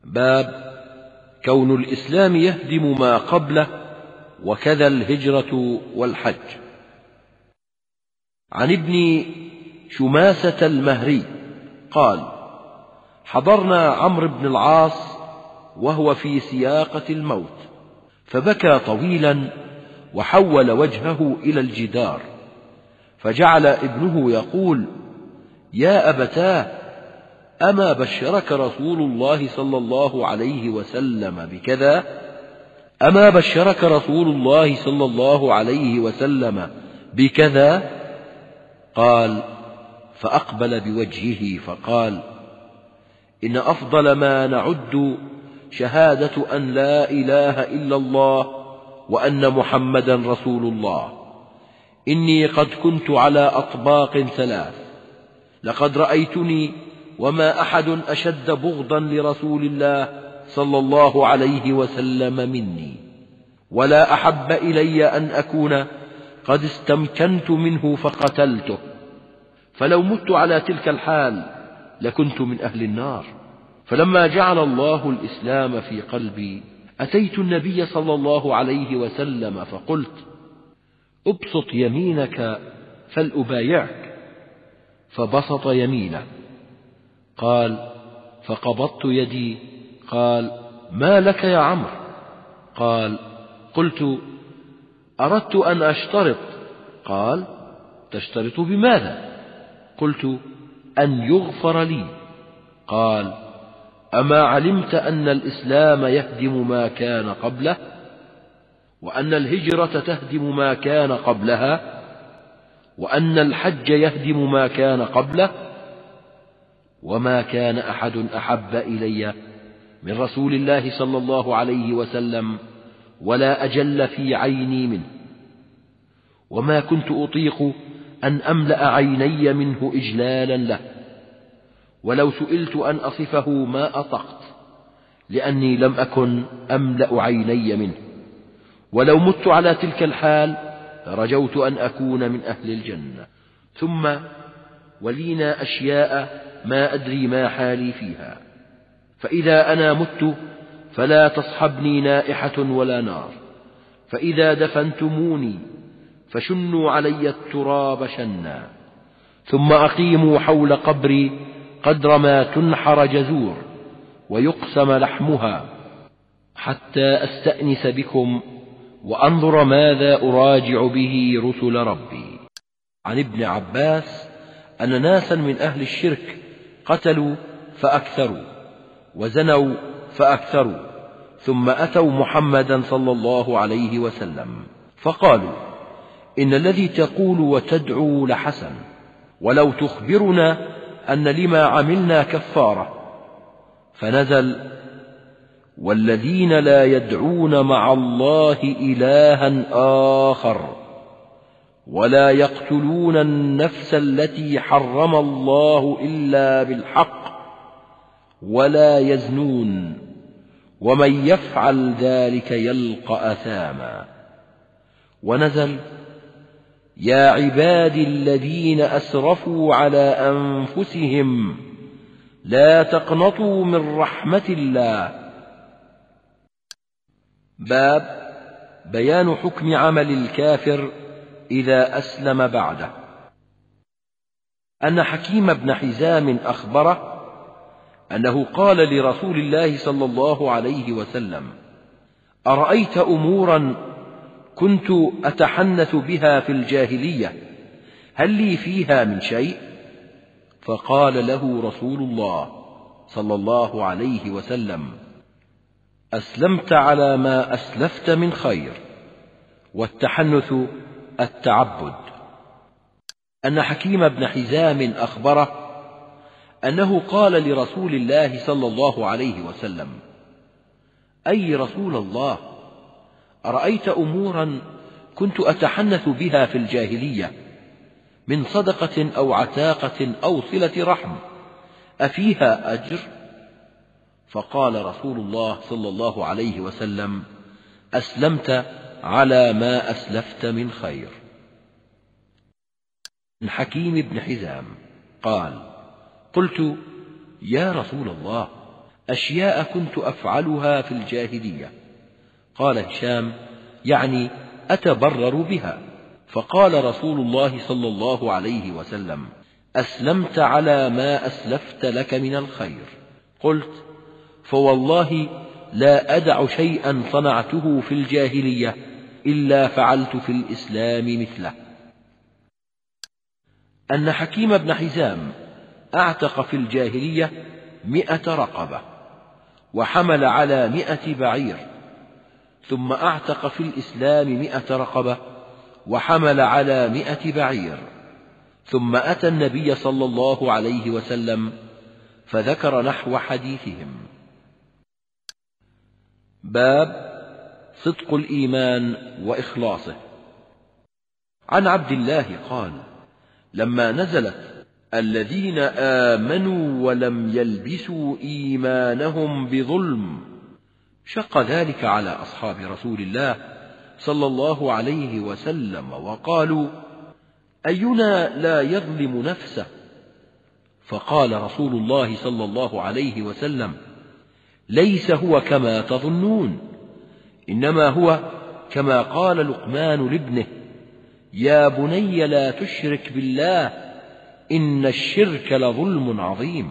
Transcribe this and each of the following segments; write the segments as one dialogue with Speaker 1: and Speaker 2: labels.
Speaker 1: باب كون الإسلام يهدم ما قبله وكذا الهجرة والحج. عن ابن شماسة المهري قال: حضرنا عمرو بن العاص وهو في سياقة الموت، فبكى طويلا وحول وجهه إلى الجدار، فجعل ابنه يقول: يا أبتاه، أما بشرك رسول الله صلى الله عليه وسلم بكذا؟ أما بشرك رسول الله صلى الله عليه وسلم بكذا؟ قال: فأقبل بوجهه فقال: إن أفضل ما نعد شهادة أن لا إله إلا الله وأن محمدا رسول الله. إني قد كنت على أطباق ثلاث، لقد رأيتني وما أحد أشد بغضا لرسول الله صلى الله عليه وسلم مني، ولا أحب إلي أن أكون قد استمكنت منه فقتلته، فلو مت على تلك الحال لكنت من أهل النار. فلما جعل الله الإسلام في قلبي أتيت النبي صلى الله عليه وسلم فقلت: ابسط يمينك فلأبايعك، فبسط يمينه. قال: فقبضت يدي. قال: ما لك يا عمرو؟ قال: قلت: أردت أن أشترط. قال: تشترط بماذا؟ قلت: أن يغفر لي. قال: أما علمت أن الإسلام يهدم ما كان قبله، وأن الهجرة تهدم ما كان قبلها، وأن الحج يهدم ما كان قبله؟ وما كان أحد أحب إلي من رسول الله صلى الله عليه وسلم ولا أجل في عيني منه، وما كنت أطيق أن أملأ عيني منه إجلالا له، ولو سئلت أن أصفه ما أطقت، لأني لم أكن أملأ عيني منه، ولو مت على تلك الحال رجوت أن أكون من أهل الجنة. ثم ولينا أشياء ما أدري ما حالي فيها، فإذا أنا مت فلا تصحبني نائحة ولا نار، فإذا دفنتموني فشنوا علي التراب شنا، ثم أقيموا حول قبري قدر ما تنحر جزور ويقسم لحمها، حتى أستأنس بكم وأنظر ماذا أراجع به رسل ربي. عن ابن عباس أن ناسا من أهل الشرك قتلوا فأكثروا، وزنوا فأكثروا، ثم أتوا محمدا صلى الله عليه وسلم فقالوا: إن الذي تقول وتدعو لحسن، ولو تخبرنا أن لما عملنا كفارة. فنزل: والذين لا يدعون مع الله إلها آخر، ولا يقتلون النفس التي حرم الله إلا بالحق، ولا يزنون، ومن يفعل ذلك يلقى أثاما. ونزل: يا عبادي الذين أسرفوا على أنفسهم لا تقنطوا من رحمة الله. باب بيان حكم عمل الكافر إذا أسلم بعده. أن حكيم بن حزام أخبره أنه قال لرسول الله صلى الله عليه وسلم: أرأيت أمورا كنت أتحنث بها في الجاهلية، هل لي فيها من شيء؟ فقال له رسول الله صلى الله عليه وسلم: أسلمت على ما أسلفت من خير، والتحنث التعبد. أن حكيم بن حزام أخبره أنه قال لرسول الله صلى الله عليه وسلم: أي رسول الله، أرأيت أمورا كنت أتحنث بها في الجاهلية من صدقة أو عتاقة أو صلة رحم، أفيها أجر؟ فقال رسول الله صلى الله عليه وسلم: أسلمت على ما أسلفت من خير. من حكيم بن حزام قال: قلت: يا رسول الله، أشياء كنت أفعلها في الجاهلية. قال هشام: يعني أتبرر بها. فقال رسول الله صلى الله عليه وسلم: أسلمت على ما أسلفت لك من الخير. قلت: فوالله لا أدع شيئا صنعته في الجاهلية إلا فعلت في الإسلام مثله. أن حكيم بن حزام أعتق في الجاهلية 100 رقبة، وحمل على 100 بعير، ثم أعتق في الإسلام 100 رقبة، وحمل على 100 بعير، ثم أتى النبي صلى الله عليه وسلم فذكر نحو حديثهم. باب صدق الإيمان وإخلاصه. عن عبد الله قال: لما نزلت الذين آمنوا ولم يلبسوا إيمانهم بظلم شق ذلك على أصحاب رسول الله صلى الله عليه وسلم، وقالوا: أينا لا يظلم نفسه؟ فقال رسول الله صلى الله عليه وسلم: ليس هو كما تظنون، إنما هو كما قال لقمان لابنه: يا بني لا تشرك بالله إن الشرك لظلم عظيم.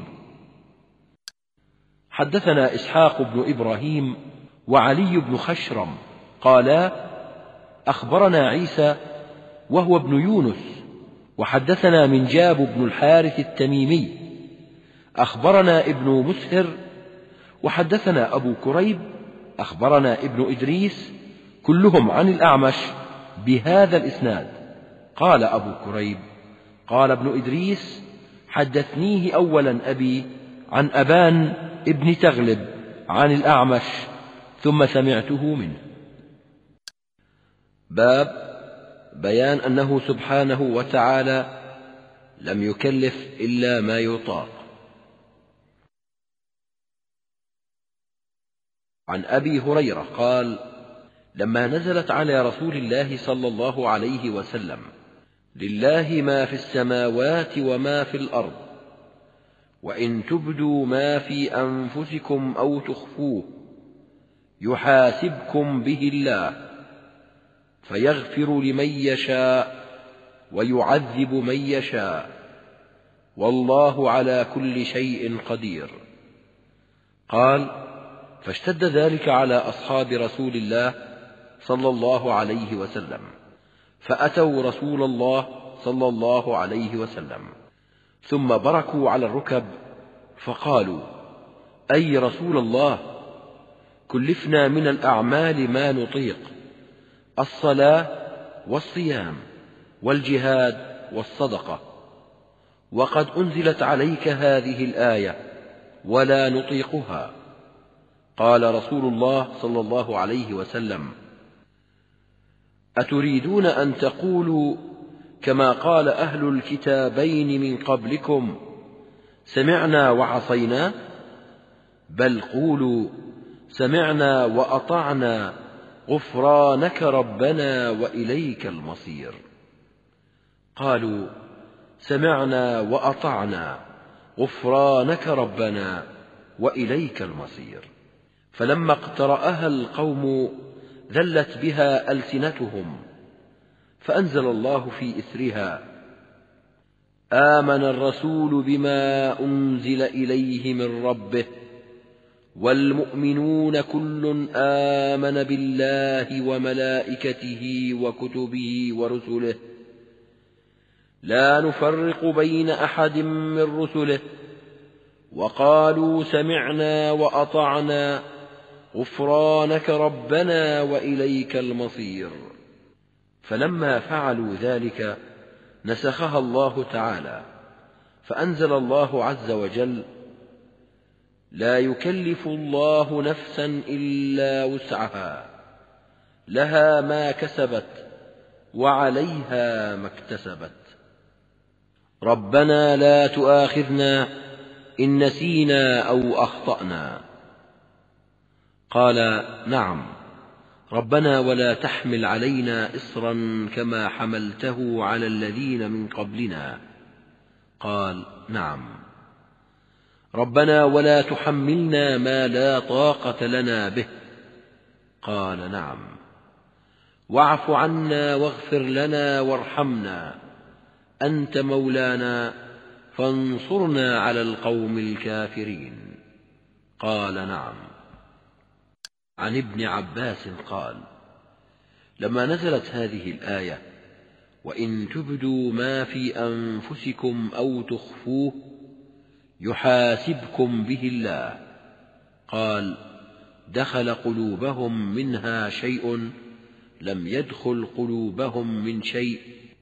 Speaker 1: حدثنا إسحاق بن إبراهيم وعلي بن خشرم قالا: أخبرنا عيسى وهو ابن يونس، وحدثنا منجاب بن الحارث التميمي، أخبرنا ابن مسهر، وحدثنا أبو كريب، أخبرنا ابن إدريس، كلهم عن الأعمش بهذا الإسناد. قال أبو كريب: قال ابن إدريس: حدثنيه أولا أبي عن أبان ابن تغلب عن الأعمش، ثم سمعته منه. باب بيان أنه سبحانه وتعالى لم يكلف إلا ما يطاق. عن أبي هريرة قال: لما نزلت على رسول الله صلى الله عليه وسلم: لله ما في السماوات وما في الأرض، وإن تبدوا ما في أنفسكم أو تخفوه يحاسبكم به الله، فيغفر لمن يشاء ويعذب من يشاء، والله على كل شيء قدير. قال: فاشتد ذلك على أصحاب رسول الله صلى الله عليه وسلم، فأتوا رسول الله صلى الله عليه وسلم، ثم بركوا على الركب فقالوا: أي رسول الله، كلفنا من الأعمال ما نطيق، الصلاة والصيام والجهاد والصدقة، وقد أنزلت عليك هذه الآية ولا نطيقها. قال رسول الله صلى الله عليه وسلم: أتريدون أن تقولوا كما قال أهل الكتابين من قبلكم: سمعنا وعصينا؟ بل قولوا: سمعنا وأطعنا غفرانك ربنا وإليك المصير. قالوا: سمعنا وأطعنا غفرانك ربنا وإليك المصير. فلما اقترأها القوم ذلت بها ألسنتهم، فأنزل الله في إثرها: آمن الرسول بما أنزل إليه من ربه والمؤمنون كل آمن بالله وملائكته وكتبه ورسله لا نفرق بين أحد من رسله، وقالوا: سمعنا وأطعنا غفرانك ربنا وإليك المصير. فلما فعلوا ذلك نسخها الله تعالى، فأنزل الله عز وجل: لا يكلف الله نفسا إلا وسعها، لها ما كسبت وعليها ما اكتسبت، ربنا لا تؤاخذنا إن نسينا أو أخطأنا. قال: نعم، ربنا ولا تحمل علينا إصرا كما حملته على الذين من قبلنا. قال: نعم. ربنا ولا تحملنا ما لا طاقة لنا به. قال نعم. واعف عنا واغفر لنا وارحمنا أنت مولانا فانصرنا على القوم الكافرين. قال نعم. عن ابن عباس قال: لما نزلت هذه الآية: وإن تبدوا ما في أنفسكم أو تخفوه يحاسبكم به الله، قال: دخل قلوبهم منها شيء لم يدخل قلوبهم من شيء.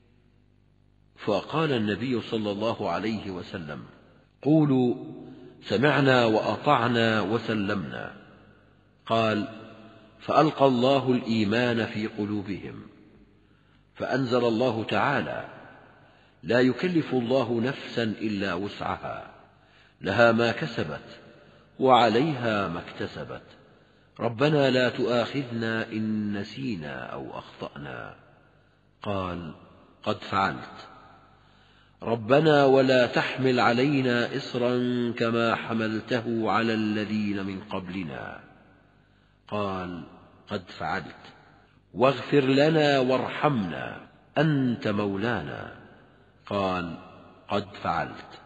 Speaker 1: فقال النبي صلى الله عليه وسلم: قولوا سمعنا وأطعنا وسلمنا. قال: فألقى الله الإيمان في قلوبهم، فأنزل الله تعالى: لا يكلف الله نفسا إلا وسعها، لها ما كسبت وعليها ما اكتسبت، ربنا لا تؤاخذنا إن نسينا أو أخطأنا. قال: قد فعلت. ربنا ولا تحمل علينا إصرا كما حملته على الذين من قبلنا. قال: قد فعلت. واغفر لنا وارحمنا أنت مولانا. قال: قد فعلت.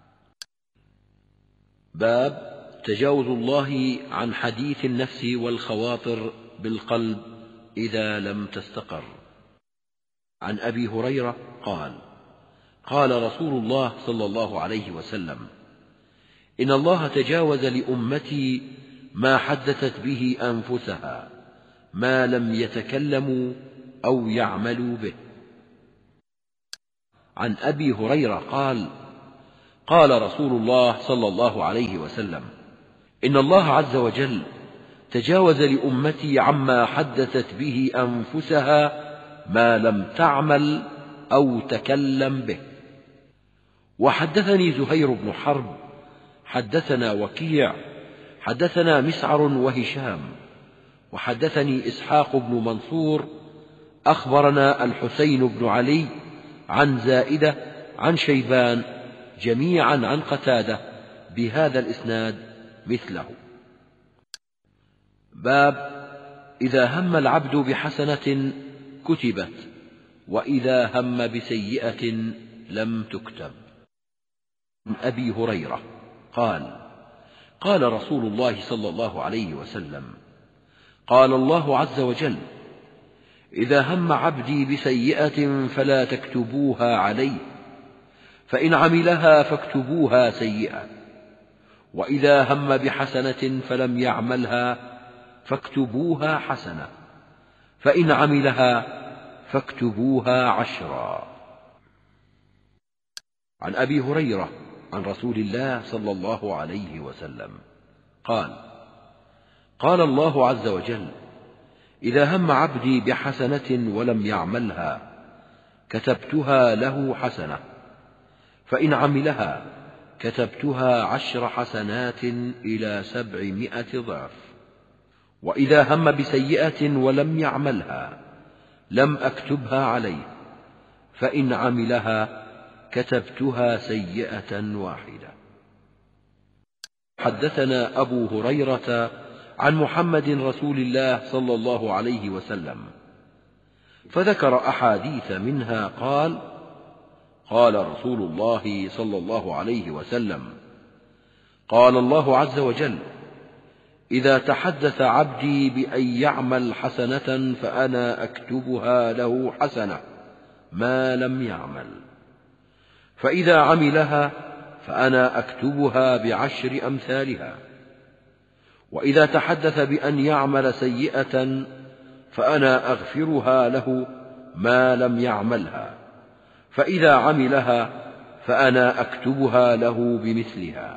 Speaker 1: باب تجاوز الله عن حديث النفس والخواطر بالقلب إذا لم تستقر. عن أبي هريرة قال: قال رسول الله صلى الله عليه وسلم: إن الله تجاوز لأمتي ما حدثت به أنفسها ما لم يتكلموا أو يعملوا به. عن أبي هريرة قال: قال رسول الله صلى الله عليه وسلم: إن الله عز وجل تجاوز لأمتي عما حدثت به أنفسها ما لم تعمل أو تكلم به. وحدثني زهير بن حرب حدثنا وكيع حدثنا مسعر وهشام وحدثني إسحاق بن منصور أخبرنا الحسين بن علي عن زائدة عن شيبان جميعا عن قتادة بهذا الإسناد مثله. باب إذا هم العبد بحسنة كتبت وإذا هم بسيئة لم تكتب. عن أبي هريرة قال: قال رسول الله صلى الله عليه وسلم: قال الله عز وجل: إذا هم عبدي بسيئة فلا تكتبوها عليه، فإن عملها فاكتبوها سيئة، وإذا هم بحسنة فلم يعملها فاكتبوها حسنة، فإن عملها فاكتبوها عشرا. عن أبي هريرة عن رسول الله صلى الله عليه وسلم قال: قال الله عز وجل: إذا هم عبدي بحسنة ولم يعملها كتبتها له حسنة، فإن عملها كتبتها 10 حسنات إلى 700 ضعف، وإذا هم بسيئة ولم يعملها لم أكتبها عليه، فإن عملها كتبتها سيئة واحدة. حدثنا أبو هريرة عن محمد رسول الله صلى الله عليه وسلم، فذكر أحاديث منها قال: قال رسول الله صلى الله عليه وسلم: قال الله عز وجل: إذا تحدث عبدي بأن يعمل حسنة فأنا أكتبها له حسنة ما لم يعمل، فإذا عملها فأنا أكتبها ب10 أمثالها، وإذا تحدث بأن يعمل سيئة فأنا أغفرها له ما لم يعملها، فإذا عملها فأنا أكتبها له بمثلها.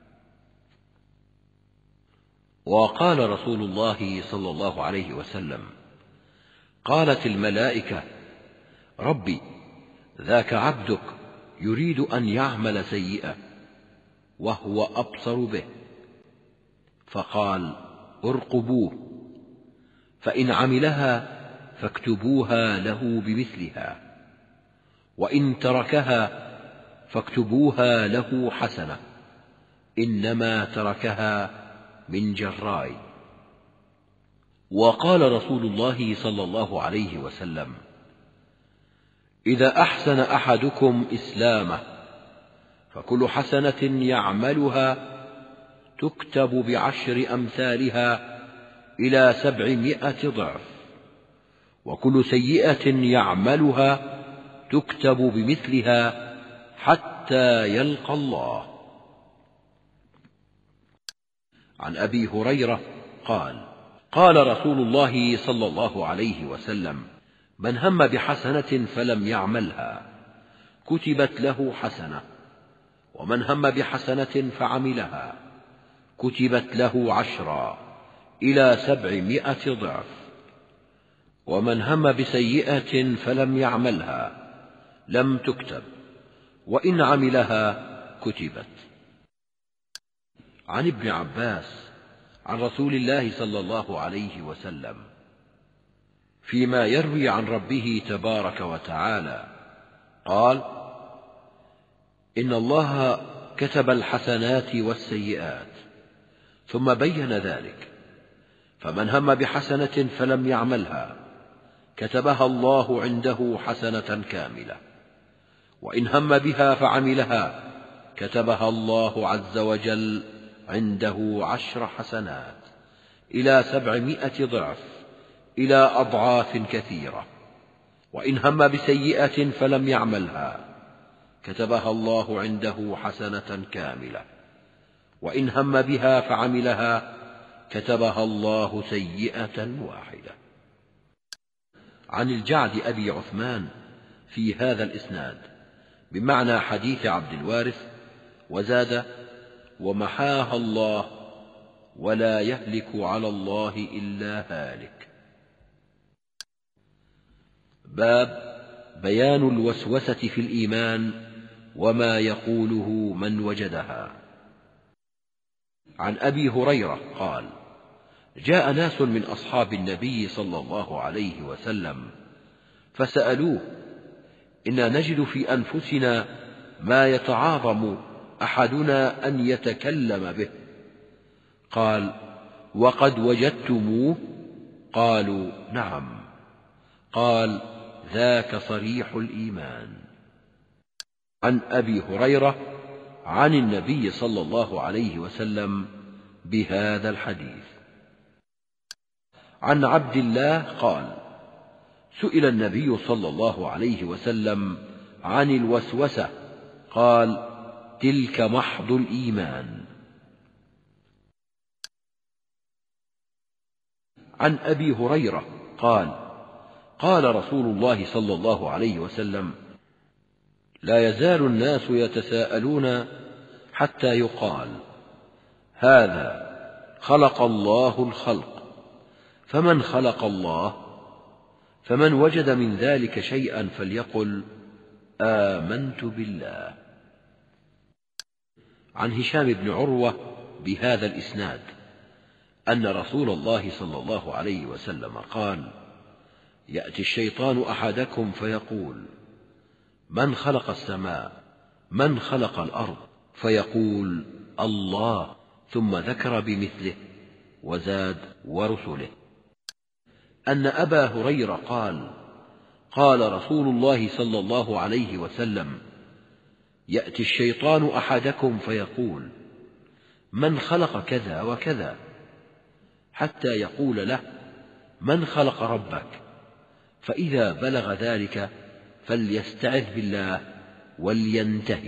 Speaker 1: وقال رسول الله صلى الله عليه وسلم: قالت الملائكة: ربي ذاك عبدك يريد أن يعمل سيئة وهو أبصر به، فقال: ارقبوه، فإن عملها فاكتبوها له بمثلها، وإن تركها فاكتبوها له حسنة، إنما تركها من جراء. وقال رسول الله صلى الله عليه وسلم: إذا أحسن أحدكم إسلامه فكل حسنة يعملها تكتب ب10 أمثالها إلى 700 ضعف، وكل سيئة يعملها تكتب بمثلها حتى يلقى الله. عن أبي هريرة قال: قال رسول الله صلى الله عليه وسلم: من هم بحسنة فلم يعملها كتبت له حسنة، ومن هم بحسنة فعملها كتبت له 10 إلى 700 ضعف، ومن هم بسيئة فلم يعملها لم تكتب، وإن عملها كتبت. عن ابن عباس عن رسول الله صلى الله عليه وسلم فيما يروي عن ربه تبارك وتعالى قال: إن الله كتب الحسنات والسيئات ثم بين ذلك، فمن هم بحسنة فلم يعملها كتبها الله عنده حسنة كاملة، وإن هم بها فعملها كتبها الله عز وجل عنده 10 حسنات إلى 700 ضعف إلى أضعاف كثيرة، وإن هم بسيئة فلم يعملها كتبها الله عنده حسنة كاملة، وإن هم بها فعملها كتبها الله سيئة واحدة. عن الجعد أبي عثمان في هذا الإسناد بمعنى حديث عبد الوارث، وزاد: ومحاها الله ولا يهلك على الله إلا هالك. باب بيان الوسوسة في الإيمان وما يقوله من وجدها. عن أبي هريرة قال: جاء ناس من أصحاب النبي صلى الله عليه وسلم فسألوه: إنا نجد في أنفسنا ما يتعاظم أحدنا أن يتكلم به. قال: وقد وجدتموه؟ قالوا: نعم. قال: ذاك صريح الإيمان. عن أبي هريرة عن النبي صلى الله عليه وسلم بهذا الحديث. عن عبد الله قال: سئل النبي صلى الله عليه وسلم عن الوسوسة قال: تلك محض الإيمان. عن أبي هريرة قال: قال رسول الله صلى الله عليه وسلم: لا يزال الناس يتساءلون حتى يقال: هذا خلق الله الخلق، فمن خلق الله؟ فمن وجد من ذلك شيئا فليقل: آمنت بالله. عن هشام بن عروة بهذا الإسناد أن رسول الله صلى الله عليه وسلم قال: يأتي الشيطان أحدكم فيقول: من خلق السماء؟ من خلق الأرض؟ فيقول: الله، ثم ذكر بمثله وزاد: ورسله. أن أبا هريرة قال: قال رسول الله صلى الله عليه وسلم: يأتي الشيطان أحدكم فيقول: من خلق كذا وكذا؟ حتى يقول له: من خلق ربك؟ فإذا بلغ ذلك فليستعذ بالله ولينتهي.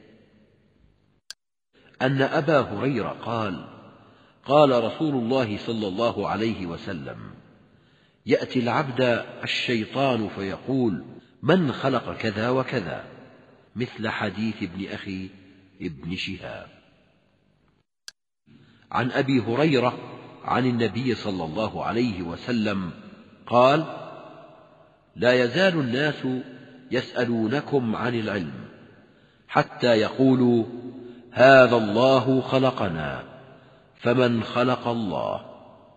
Speaker 1: أن أبا هريرة قال: قال رسول الله صلى الله عليه وسلم: يأتي العبد الشيطان فيقول: من خلق كذا وكذا؟ مثل حديث ابن أخي ابن شهاب. عن أبي هريرة عن النبي صلى الله عليه وسلم قال: لا يزال الناس يسألونكم عن العلم حتى يقولوا: هذا الله خلقنا، فمن خلق الله؟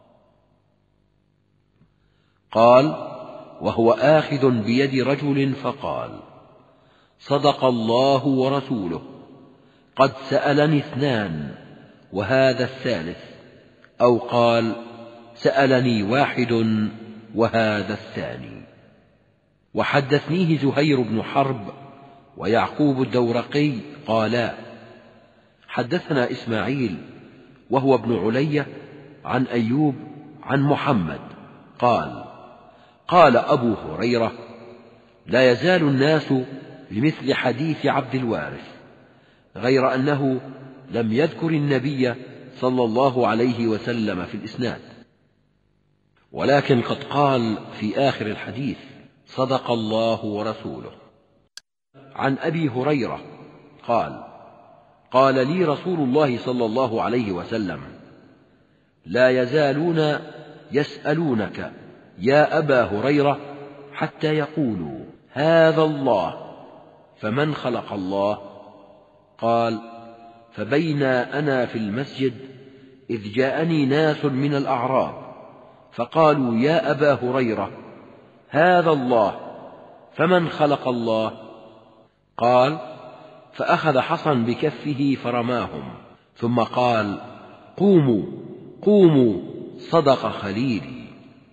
Speaker 1: قال: وهو آخذ بيد رجل فقال: صدق الله ورسوله. قد سألني 2 وهذا الثالث، أو قال سألني 1 وهذا الثاني. وحدثنيه زهير بن حرب ويعقوب الدورقي قالا: حدثنا إسماعيل وهو ابن علية عن أيوب عن محمد قال: قال أبو هريرة: لا يزال الناس بمثل حديث عبد الوارث، غير أنه لم يذكر النبي صلى الله عليه وسلم في الإسناد، ولكن قد قال في آخر الحديث: صدق الله ورسوله. عن أبي هريرة قال: قال لي رسول الله صلى الله عليه وسلم: لا يزالون يسألونك يا أبا هريرة حتى يقولوا: هذا الله، فمن خلق الله؟ قال: فبينا أنا في المسجد إذ جاءني ناس من الأعراب فقالوا: يا أبا هريرة، هذا الله، فمن خلق الله؟ قال: فأخذ حصا بكفه فرماهم، ثم قال: قوموا قوموا، صدق خليلي.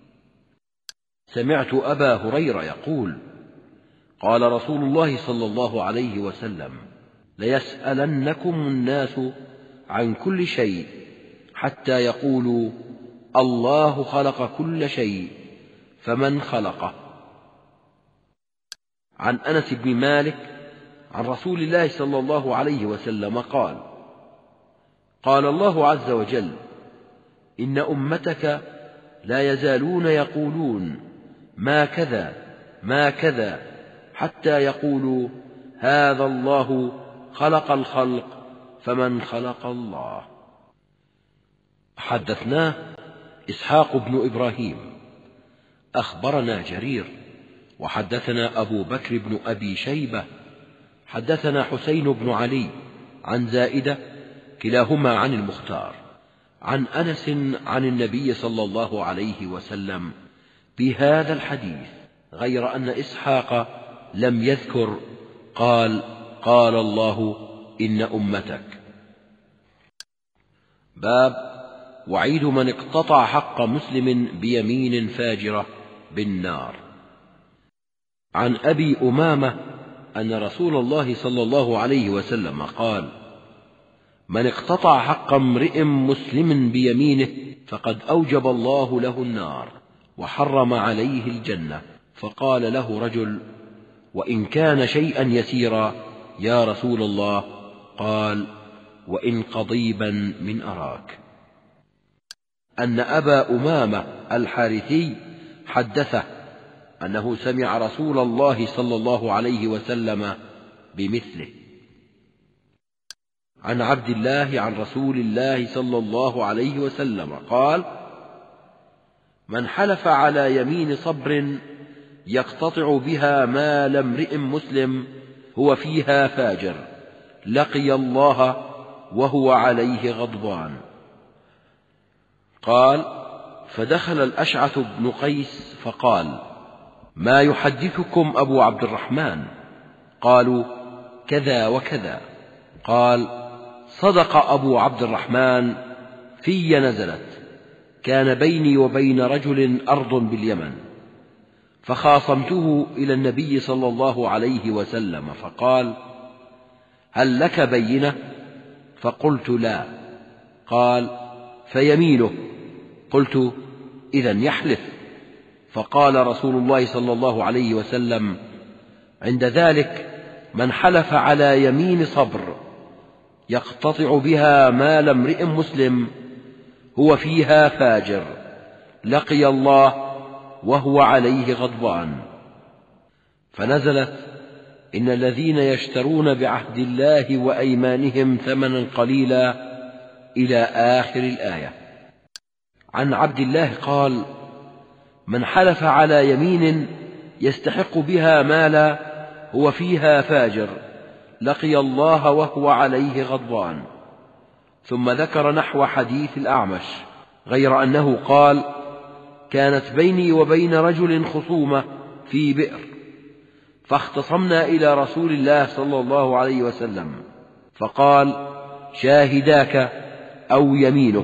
Speaker 1: سمعت أبا هريرة يقول: قال رسول الله صلى الله عليه وسلم: ليسألنكم الناس عن كل شيء حتى يقولوا: الله خلق كل شيء، فمن خلقه؟ عن أنس بن مالك عن رسول الله صلى الله عليه وسلم قال: قال الله عز وجل: إن أمتك لا يزالون يقولون ما كذا ما كذا حتى يقولوا: هذا الله خلق الخلق، فمن خلق الله؟ حدثناه إسحاق بن إبراهيم أخبرنا جرير، وحدثنا أبو بكر بن أبي شيبة حدثنا حسين بن علي عن زائدة كلاهما عن المختار عن أنس عن النبي صلى الله عليه وسلم بهذا الحديث، غير أن إسحاق لم يذكر قال: قال الله إن أمتك. باب وعيد من اقتطع حق مسلم بيمين فاجرة بالنار. عن أبي أمامة أن رسول الله صلى الله عليه وسلم قال: من اقتطع حق امرئ مسلم بيمينه فقد أوجب الله له النار وحرم عليه الجنة. فقال له رجل: وإن كان شيئا يسيرا يا رسول الله؟ قال: وإن قضيبا من أراك. أن أبا أمامة الحارثي حدثه أنه سمع رسول الله صلى الله عليه وسلم بمثله. عن عبد الله عن رسول الله صلى الله عليه وسلم قال: من حلف على يمين صبر يقتطع بها مال امرئ مسلم هو فيها فاجر لقي الله وهو عليه غضبان. قال: فدخل الأشعث بن قيس فقال: ما يحدثكم أبو عبد الرحمن؟ قالوا: كذا وكذا. قال: صدق أبو عبد الرحمن، في نزلت، كان بيني وبين رجل أرض باليمن، فخاصمته إلى النبي صلى الله عليه وسلم فقال: هل لك بينة؟ فقلت: لا. قال: فيمينه. قلت: إذن يحلف. فقال رسول الله صلى الله عليه وسلم: عند ذلك من حلف على يمين صبر يقتطع بها مال امرئ مسلم هو فيها فاجر لقي الله وهو عليه غضبان. فنزلت: إن الذين يشترون بعهد الله وأيمانهم ثمنا قليلا إلى آخر الآية. عن عبد الله قال: من حلف على يمين يستحق بها مالا هو فيها فاجر لقي الله وهو عليه غضبان. ثم ذكر نحو حديث الأعمش، غير أنه قال: كانت بيني وبين رجل خصومة في بئر، فاختصمنا إلى رسول الله صلى الله عليه وسلم، فقال: شاهداك أو يمينه.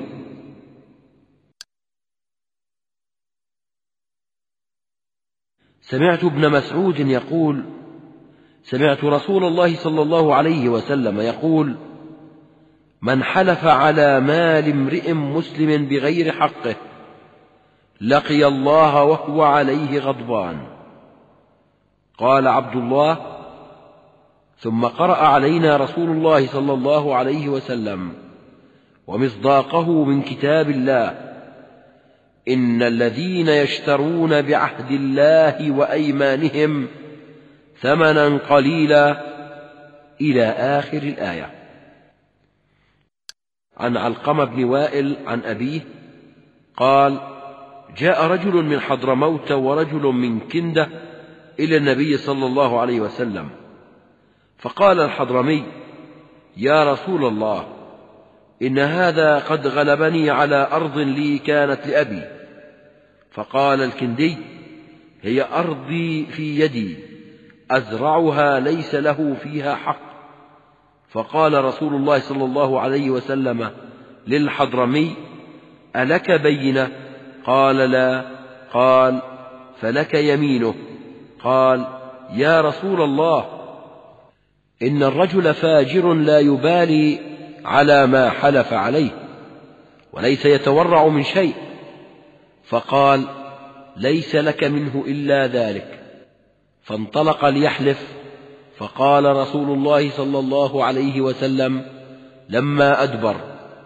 Speaker 1: سمعت ابن مسعود يقول: سمعت رسول الله صلى الله عليه وسلم يقول: من حلف على مال امرئ مسلم بغير حقه لقي الله وهو عليه غضبان. قال عبد الله: ثم قرأ علينا رسول الله صلى الله عليه وسلم ومصداقه من كتاب الله: إن الذين يشترون بعهد الله وأيمانهم ثمنا قليلا إلى آخر الآية. عن علقمة بن وائل عن أبيه قال: جاء رجل من حضرموت ورجل من كندة إلى النبي صلى الله عليه وسلم، فقال الحضرمي: يا رسول الله، إن هذا قد غلبني على أرض لي كانت لأبي. فقال الكندي: هي أرضي في يدي أزرعها ليس له فيها حق. فقال رسول الله صلى الله عليه وسلم للحضرمي: ألك بينة؟ قال: لا. قال: فلك يمينه. قال: يا رسول الله، إن الرجل فاجر لا يبالي على ما حلف عليه وليس يتورع من شيء. فقال: ليس لك منه إلا ذلك. فانطلق ليحلف، فقال رسول الله صلى الله عليه وسلم لما أدبر: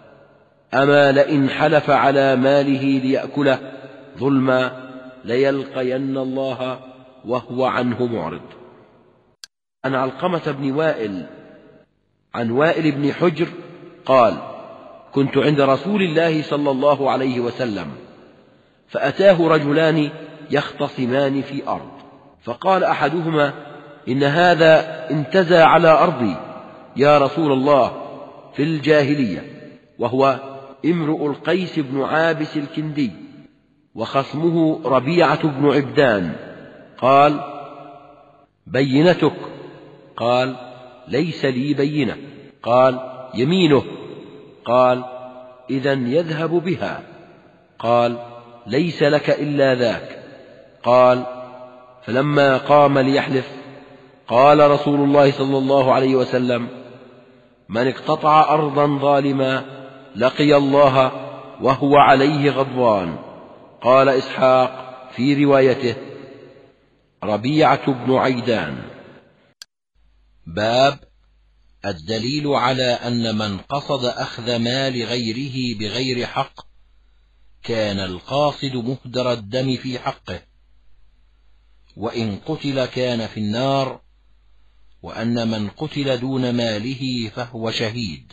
Speaker 1: أما لئن حلف على ماله ليأكله ظلما ليلقين الله وهو عنه معرض. عن علقمة بن وائل عن وائل بن حجر قال: كنت عند رسول الله صلى الله عليه وسلم، فأتاه رجلان يختصمان في أرض، فقال أحدهما: إن هذا انتزع على أرضي يا رسول الله في الجاهلية، وهو امرؤ القيس بن عابس الكندي، وخصمه ربيعة بن عبدان. قال: بينتك؟ قال: ليس لي بينة. قال: يمينه؟ قال: إذن يذهب بها. قال: ليس لك إلا ذاك. قال: فلما قام ليحلف قال رسول الله صلى الله عليه وسلم: من اقتطع أرضا ظالما لقي الله وهو عليه غضبان. قال إسحاق في روايته: ربيعة بن عيدان.
Speaker 2: باب الدليل على أن من قصد أخذ مال غيره بغير حق كان القاصد مهدر الدم في حقه، وإن قتل كان في النار، وأن من قتل دون ماله فهو شهيد.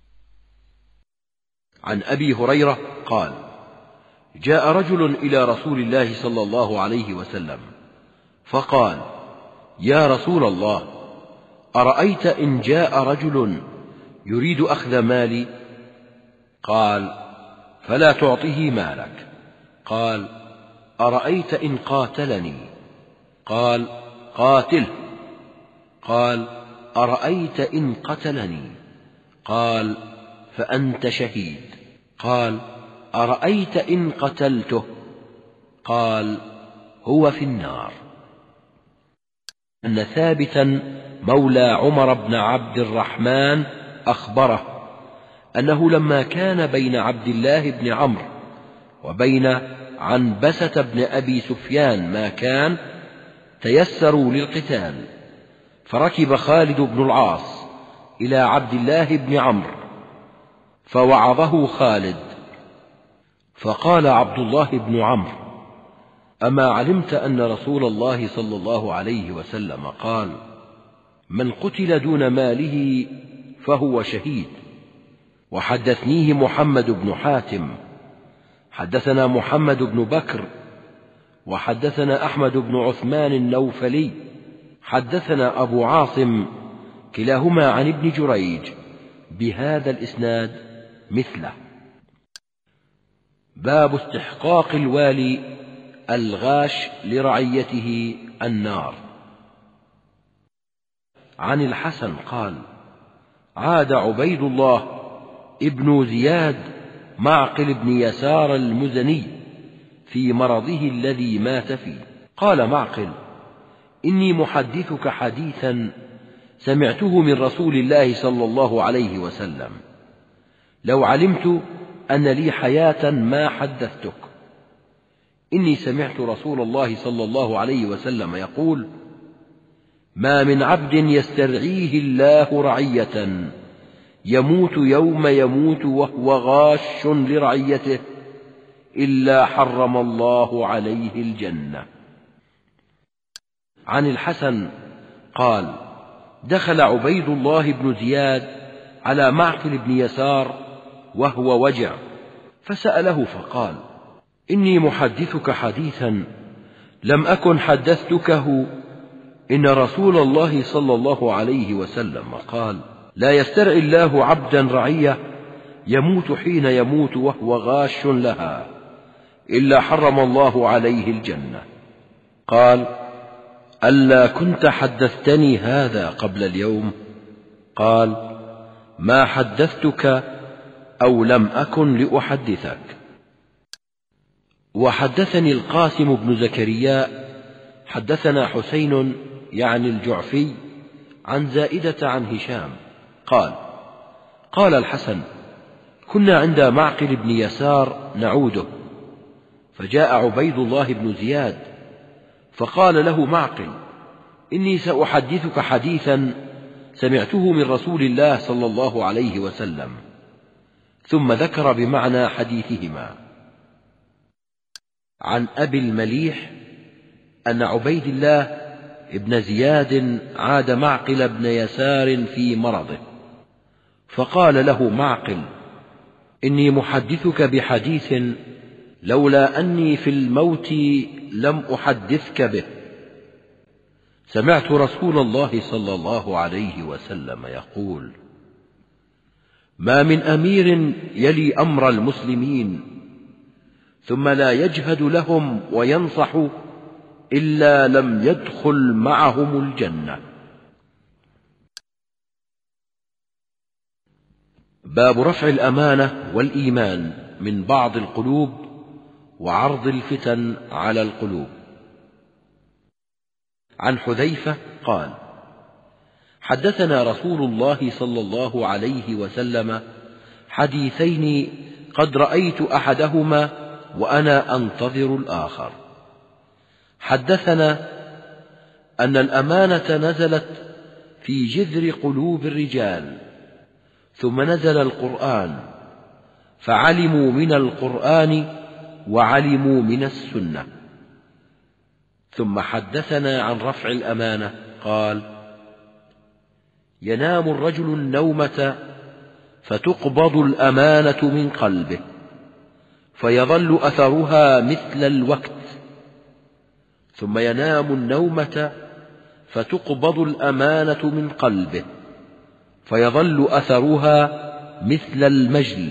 Speaker 1: عن أبي هريرة قال: جاء رجل إلى رسول الله صلى الله عليه وسلم فقال: يا رسول الله، أرأيت إن جاء رجل يريد أخذ مالي؟ قال: فلا تعطه مالك. قال: أرأيت إن قاتلني؟ قال: قاتله. قال: أرأيت إن قتلني؟ قال: فأنت شهيد. قال: أرأيت إن قتلته؟ قال: هو في النار. أن ثابتا مولى عمر بن عبد الرحمن أخبره أنه لما كان بين عبد الله بن عمرو وبين عنبسة بن أبي سفيان ما كان، تيسروا للقتال، فركب خالد بن العاص إلى عبد الله بن عمرو فوعظه خالد، فقال عبد الله بن عمرو: أما علمت أن رسول الله صلى الله عليه وسلم قال: من قتل دون ماله فهو شهيد. وحدثنيه محمد بن حاتم حدثنا محمد بن بكر وحدثنا أحمد بن عثمان النوفلي حدثنا أبو عاصم كلاهما عن ابن جريج بهذا الإسناد مثله. باب استحقاق الوالي الغاش لرعيته النار. عن الحسن قال: عاد عبيد الله ابن زياد معقل بن يسار المزني في مرضه الذي مات فيه. قال معقل: إني محدثك حديثا سمعته من رسول الله صلى الله عليه وسلم، لو علمت أن لي حياة ما حدثتك. إني سمعت رسول الله صلى الله عليه وسلم يقول: ما من عبد يسترعيه الله رعية يموت يوم يموت وهو غاش لرعيته إلا حرم الله عليه الجنة. عن الحسن قال: دخل عبيد الله بن زياد على معقل بن يسار وهو وجع، فسأله فقال: إني محدثك حديثا لم أكن حدثتكه، إن رسول الله صلى الله عليه وسلم قال: لا يسترعي الله عبدا رعية يموت حين يموت وهو غاش لها إلا حرم الله عليه الجنة. قال: ألا كنت حدثتني هذا قبل اليوم؟ قال: ما حدثتك أو لم أكن لأحدثك. وحدثني القاسم بن زكريا حدثنا حسين يعني الجعفي عن زائدة عن هشام قال: قال الحسن: كنا عند معقل بن يسار نعوده، فجاء عبيد الله بن زياد فقال له معقل: إني سأحدثك حديثا سمعته من رسول الله صلى الله عليه وسلم، ثم ذكر بمعنى حديثهما. عن أبي المليح أن عبيد الله ابن زياد عاد معقل بن يسار في مرضه، فقال له معقل: إني محدثك بحديث لولا أني في الموت لم أحدثك به. سمعت رسول الله صلى الله عليه وسلم يقول: ما من أمير يلي أمر المسلمين ثم لا يجهد لهم وينصح إلا لم يدخل معهم الجنة. باب رفع الأمانة والإيمان من بعض القلوب وعرض الفتن على القلوب. عن حذيفة قال: حدثنا رسول الله صلى الله عليه وسلم حديثين قد رأيت أحدهما وأنا أنتظر الآخر. حدثنا أن الأمانة نزلت في جذر قلوب الرجال، ثم نزل القرآن فعلموا من القرآن وعلموا من السنة. ثم حدثنا عن رفع الأمانة قال: ينام الرجل النومة فتقبض الأمانة من قلبه فيظل أثرها مثل الوقت، ثم ينام النومة فتقبض الأمانة من قلبه فيظل أثرها مثل المجل،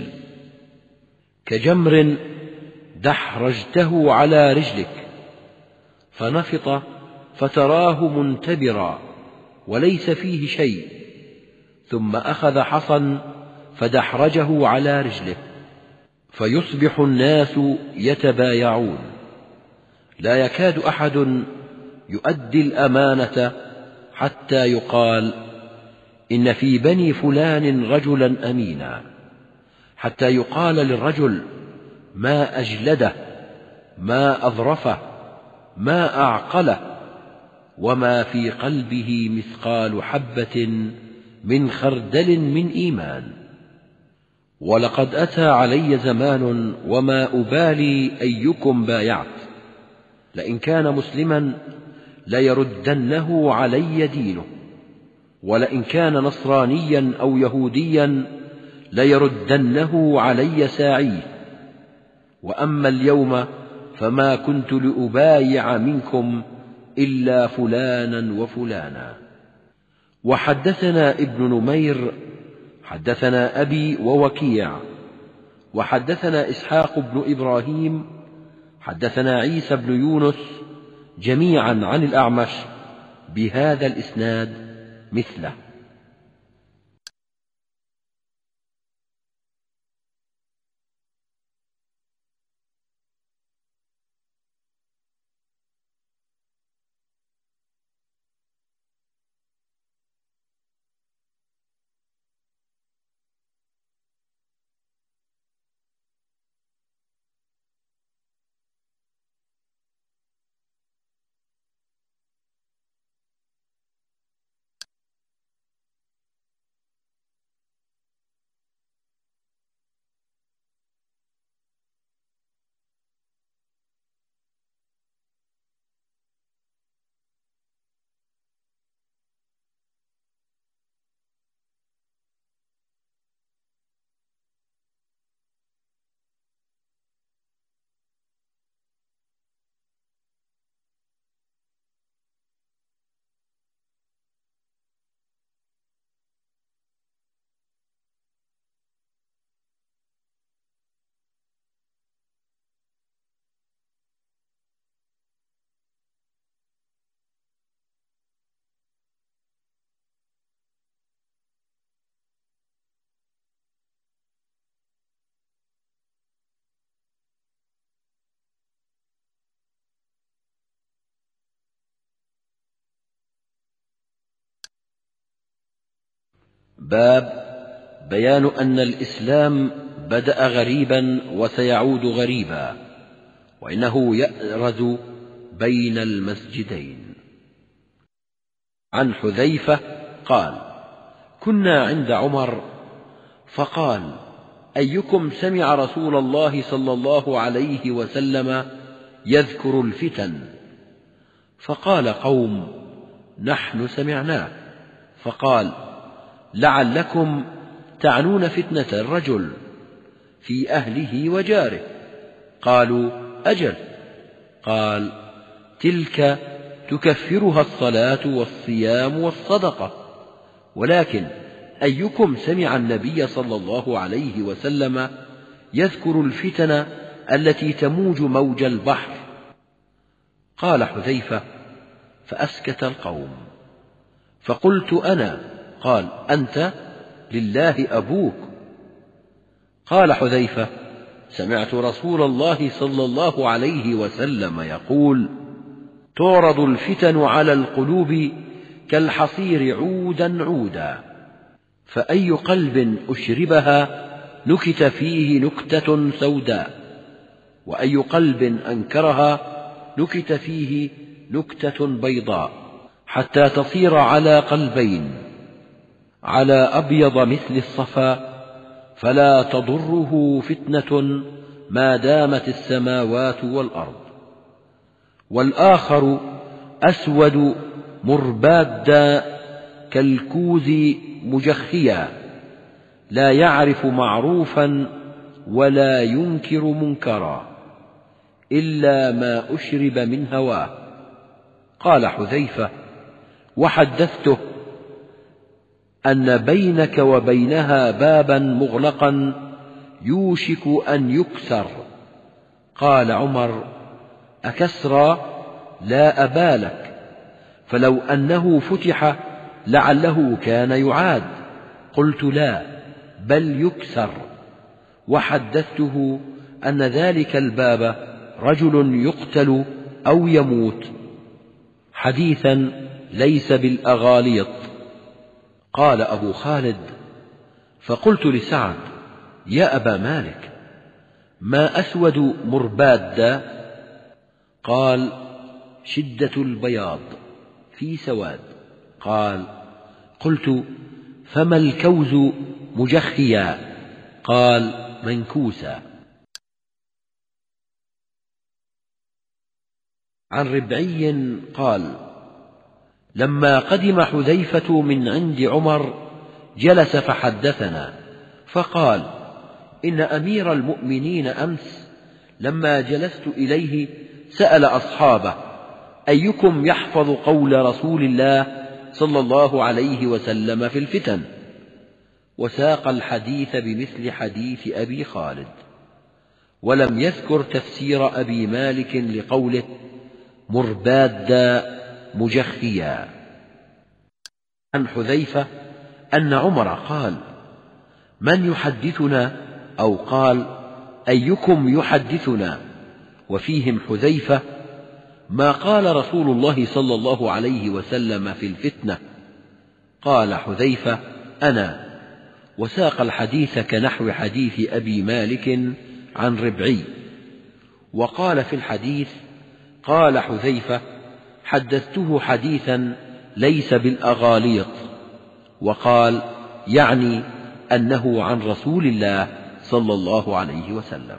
Speaker 1: كجمر دحرجته على رجلك فنفط فتراه منتبرا وليس فيه شيء، ثم أخذ حصى فدحرجه على رجله فيصبح الناس يتبايعون، لا يكاد أحد يؤدي الأمانة حتى يقال: إن في بني فلان رجلا أمينا، حتى يقال للرجل: ما أجلده، ما أظرفه، ما أعقله، وما في قلبه مثقال حبة من خردل من إيمان. ولقد أتى علي زمان وما أبالي أيكم بايعت، لئن كان مسلما ليردنه علي دينه، ولئن كان نصرانيا أو يهوديا ليردنه علي ساعيه. وأما اليوم فما كنت لأبايع منكم إلا فلانا وفلانا. وحدثنا ابن نمير حدثنا أبي ووكيع وحدثنا إسحاق بن إبراهيم حدثنا عيسى بن يونس جميعا عن الأعمش بهذا الإسناد مثله. باب بيان أن الإسلام بدأ غريبا وسيعود غريبا، وإنه يأرز بين المسجدين. عن حذيفة قال: كنا عند عمر فقال: أيكم سمع رسول الله صلى الله عليه وسلم يذكر الفتن؟ فقال قوم: نحن سمعناه. فقال: لعلكم تعنون فتنة الرجل في أهله وجاره. قالوا: أجل. قال: تلك تكفرها الصلاة والصيام والصدقة. ولكن أيكم سمع النبي صلى الله عليه وسلم يذكر الفتن التي تموج موج البحر؟ قال حذيفة: فأسكت القوم. فقلت أنا. قال: أنت؟ لله أبوك. قال حذيفة: سمعت رسول الله صلى الله عليه وسلم يقول: تعرض الفتن على القلوب كالحصير عودا عودا، فأي قلب أشربها نكت فيه نكتة سوداء، وأي قلب أنكرها نكت فيه نكتة بيضاء، حتى تصير على قلبين، على أبيض مثل الصفا، فلا تضره فتنة ما دامت السماوات والأرض. والآخر أسود مربادا كالكوز مجخيا، لا يعرف معروفا ولا ينكر منكرا إلا ما أشرب من هواه. قال حذيفة: وحدثته أن بينك وبينها بابا مغلقا يوشك أن يكسر. قال عمر: أكسرى؟ لا أبالك، فلو أنه فتح لعله كان يعاد. قلت: لا، بل يكسر. وحدثته أن ذلك الباب رجل يقتل أو يموت، حديثا ليس بالأغاليط. قال أبو خالد: فقلت لسعد: يا أبا مالك، ما أسود مربادا؟ قال: شدة البياض في سواد. قال: قلت: فما الكوز مجخيا؟ قال: منكوسا. عن ربعي قال: لما قدم حذيفة من عند عمر جلس فحدثنا، فقال: إن أمير المؤمنين أمس لما جلست إليه سأل أصحابه: أيكم يحفظ قول رسول الله صلى الله عليه وسلم في الفتن؟ وساق الحديث بمثل حديث أبي خالد، ولم يذكر تفسير أبي مالك لقوله مربادا مجخيا. عن حذيفة أن عمر قال: من يحدثنا؟ أو قال: أيكم يحدثنا؟ وفيهم حذيفة: ما قال رسول الله صلى الله عليه وسلم في الفتنة؟ قال حذيفة: أنا. وساق الحديث كنحو حديث أبي مالك عن ربعي. وقال في الحديث: قال حذيفة: حدثته حديثا ليس بالأغاليط. وقال: يعني أنه عن رسول الله صلى الله عليه وسلم.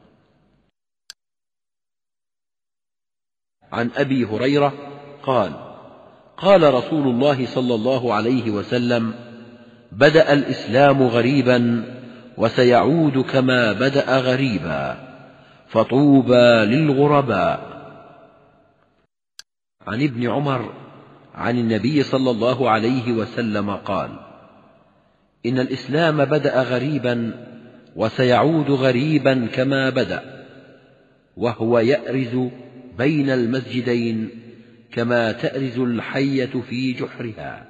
Speaker 1: عن أبي هريرة قال: قال رسول الله صلى الله عليه وسلم: بدأ الإسلام غريبا وسيعود كما بدأ غريبا، فطوبى للغرباء. عن ابن عمر عن النبي صلى الله عليه وسلم قال: إن الإسلام بدأ غريبا وسيعود غريبا كما بدأ، وهو يأرز بين المسجدين كما تأرز الحية في جحرها.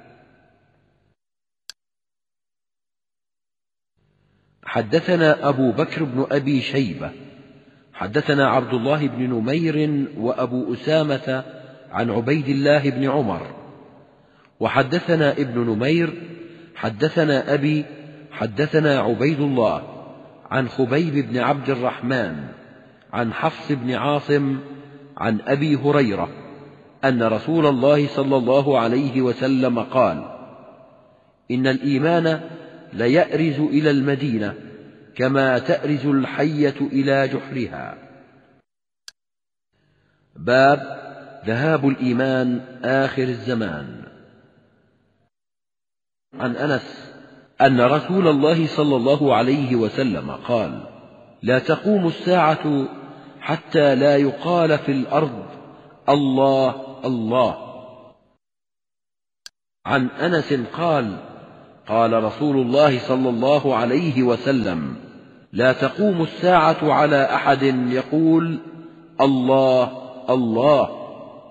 Speaker 1: حدثنا أبو بكر بن أبي شيبة حدثنا عبد الله بن نمير وأبو أسامة عن عبيد الله بن عمر. وحدثنا ابن نمير حدثنا أبي حدثنا عبيد الله عن خبيب بن عبد الرحمن عن حفص بن عاصم عن أبي هريرة أن رسول الله صلى الله عليه وسلم قال: إن الإيمان ليأرز إلى المدينة كما تأرز الحية إلى جحرها. باب ذهاب الإيمان آخر الزمان. عن أنس أن رسول الله صلى الله عليه وسلم قال: لا تقوم الساعة حتى لا يقال في الأرض الله الله. عن أنس قال: قال رسول الله صلى الله عليه وسلم: لا تقوم الساعة على أحد يقول الله الله.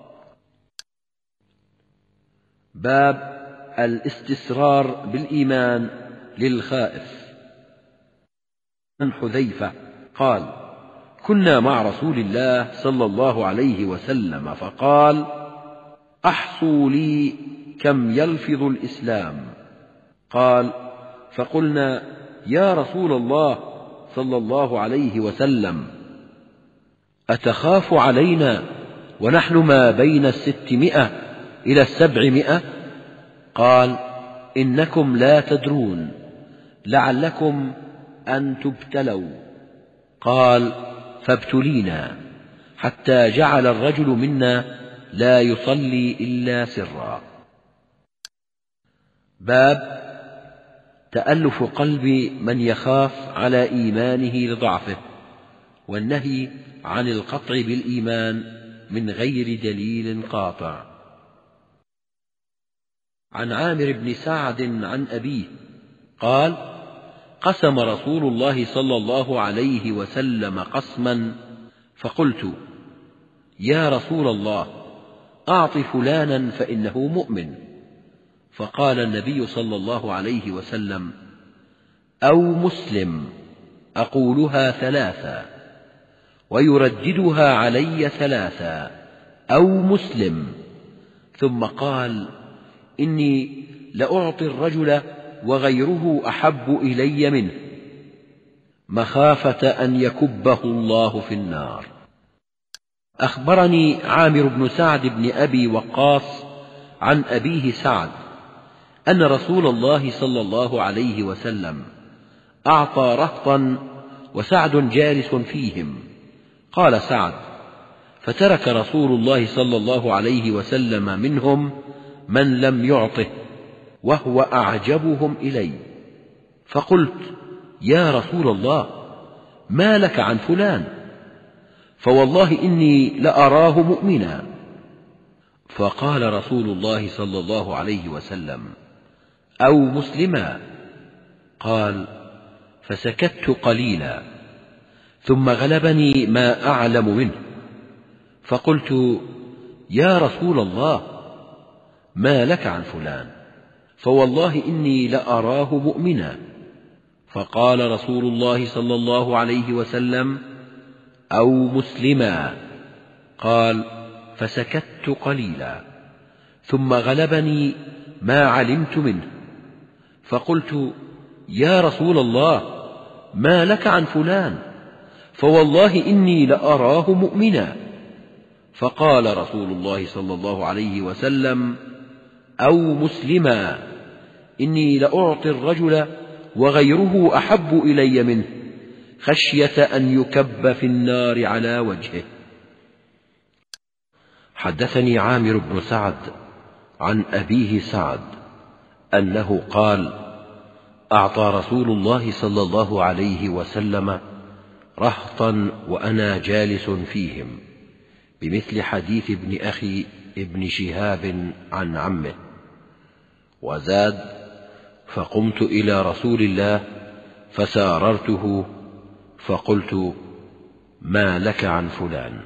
Speaker 1: باب الاستسرار بالإيمان للخائف. عن حذيفة قال: كنا مع رسول الله صلى الله عليه وسلم فقال: أحصوا لي كم يلفظ الإسلام. قال: فقلنا: يا رسول الله صلى الله عليه وسلم، أتخاف علينا ونحن ما بين 600 إلى 700؟ قال: إنكم لا تدرون، لعلكم أن تبتلوا. قال: فابتلينا حتى جعل الرجل منا لا يصلي إلا سرا. باب تألف قلب من يخاف على إيمانه لضعفه، والنهي عن القطع بالإيمان من غير دليل قاطع. عن عامر بن سعد عن أبيه قال: قسم رسول الله صلى الله عليه وسلم قسما، فقلت: يا رسول الله، أعط فلانا فإنه مؤمن. فقال النبي صلى الله عليه وسلم: أو مسلم. أقولها 3 ويرددها علي 3: أو مسلم. ثم قال: إني لأعطي الرجل وغيره أحب إلي منه، مخافة أن يكبه الله في النار. أخبرني عامر بن سعد بن أبي وقاص عن أبيه سعد أن رسول الله صلى الله عليه وسلم أعطى رهطا وسعد جالس فيهم. قال سعد: فترك رسول الله صلى الله عليه وسلم منهم من لم يعطه، وهو أعجبهم إلي. فقلت: يا رسول الله، ما لك عن فلان؟ فوالله إني لأراه مؤمنا. فقال رسول الله صلى الله عليه وسلم: أو مسلما. قال: فسكت قليلا، ثم غلبني ما أعلم منه، فقلت: يا رسول الله، ما لك عن فلان؟ فوالله إني لأراه مؤمنا. فقال رسول الله صلى الله عليه وسلم: أو مسلما. قال: فسكت قليلا، ثم غلبني ما علمت منه، فقلت: يا رسول الله، ما لك عن فلان؟ فوالله إني لأراه مؤمنا. فقال رسول الله صلى الله عليه وسلم: أو مسلما. إني لأعطي الرجل وغيره أحب إلي منه، خشية أن يكب في النار على وجهه. حدثني عامر بن سعد عن أبيه سعد أنه قال: أعطى رسول الله صلى الله عليه وسلم رهطا وأنا جالس فيهم، بمثل حديث ابن أخي ابن شهاب عن عمه. وزاد: فقمت إلى رسول الله فساررته، فقلت: ما لك عن فلان؟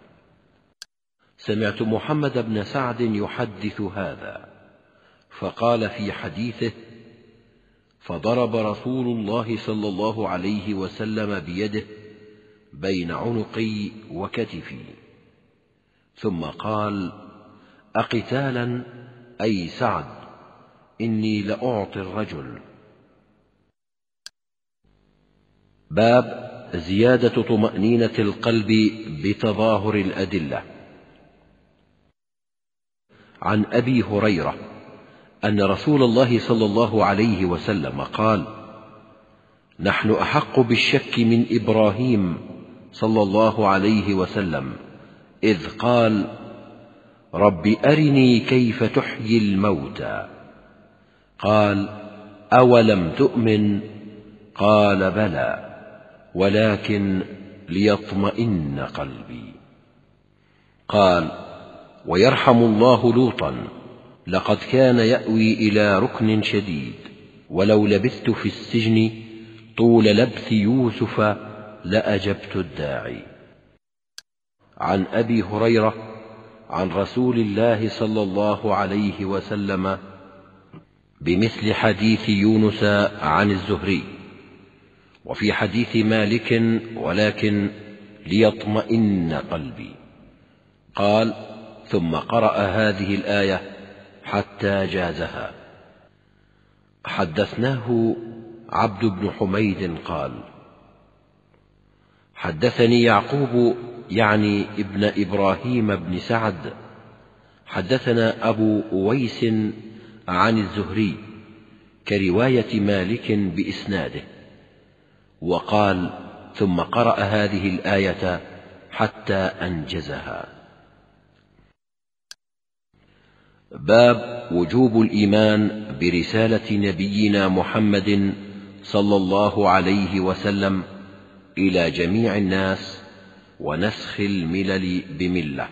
Speaker 1: سمعت محمد بن سعد يحدث هذا، فقال في حديثه: فضرب رسول الله صلى الله عليه وسلم بيده بين عنقي وكتفي، ثم قال: أقتالا أي سعد، إني لأعطي الرجل. باب زيادة طمأنينة القلب بتظاهر الأدلة. عن أبي هريرة أن رسول الله صلى الله عليه وسلم قال: نحن أحق بالشك من إبراهيم صلى الله عليه وسلم إذ قال: رب أرني كيف تحيي الموتى. قال: أولم تؤمن؟ قال: بلى، ولكن ليطمئن قلبي. قال: ويرحم الله لوطا، لقد كان يأوي إلى ركن شديد، ولو لبثت في السجن طول لبث يوسف لأجبت الداعي. عن أبي هريرة عن رسول الله صلى الله عليه وسلم بمثل حديث يونس عن الزهري، وفي حديث مالك: ولكن ليطمئن قلبي. قال: ثم قرأ هذه الآية حتى جازها. حدثناه عبد بن حميد قال: حدثني يعقوب يعني ابن إبراهيم بن سعد حدثنا أبو أويس عن الزهري كرواية مالك بإسناده، وقال: ثم قرأ هذه الآية حتى أنجزها. باب وجوب الإيمان برسالة نبينا محمد صلى الله عليه وسلم إلى جميع الناس ونسخ الملل بملة.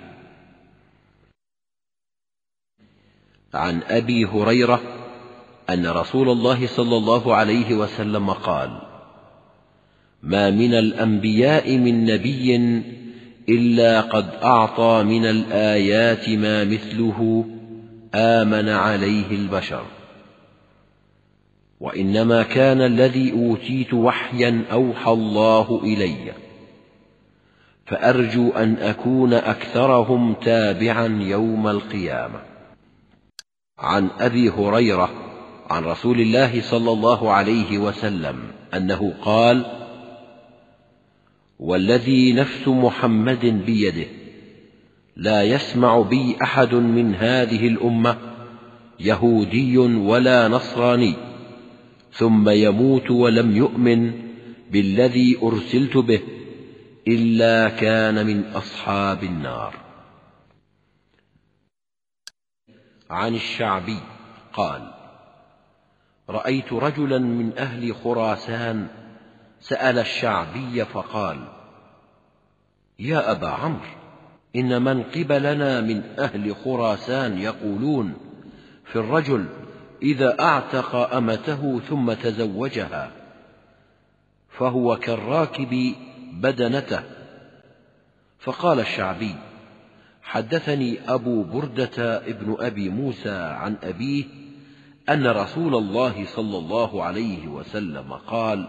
Speaker 1: عن أبي هريرة أن رسول الله صلى الله عليه وسلم قال: ما من الأنبياء من نبي إلا قد أعطى من الآيات ما مثله آمن عليه البشر، وإنما كان الذي أوتيت وحيا أوحى الله إلي، فأرجو أن أكون أكثرهم تابعا يوم القيامة. عن أبي هريرة عن رسول الله صلى الله عليه وسلم أنه قال: والذي نفس محمد بيده لا يسمع بي أحد من هذه الأمة يهودي ولا نصراني ثم يموت ولم يؤمن بالذي أرسلت به إلا كان من أصحاب النار. عن الشعبي قال: رأيت رجلا من أهل خراسان سأل الشعبي فقال: يا أبا عمرو، إن من قبلنا من أهل خراسان يقولون في الرجل إذا أعتق أمته ثم تزوجها فهو كالراكب بدنته. فقال الشعبي: حدثني أبو بردة ابن أبي موسى عن أبيه أن رسول الله صلى الله عليه وسلم قال: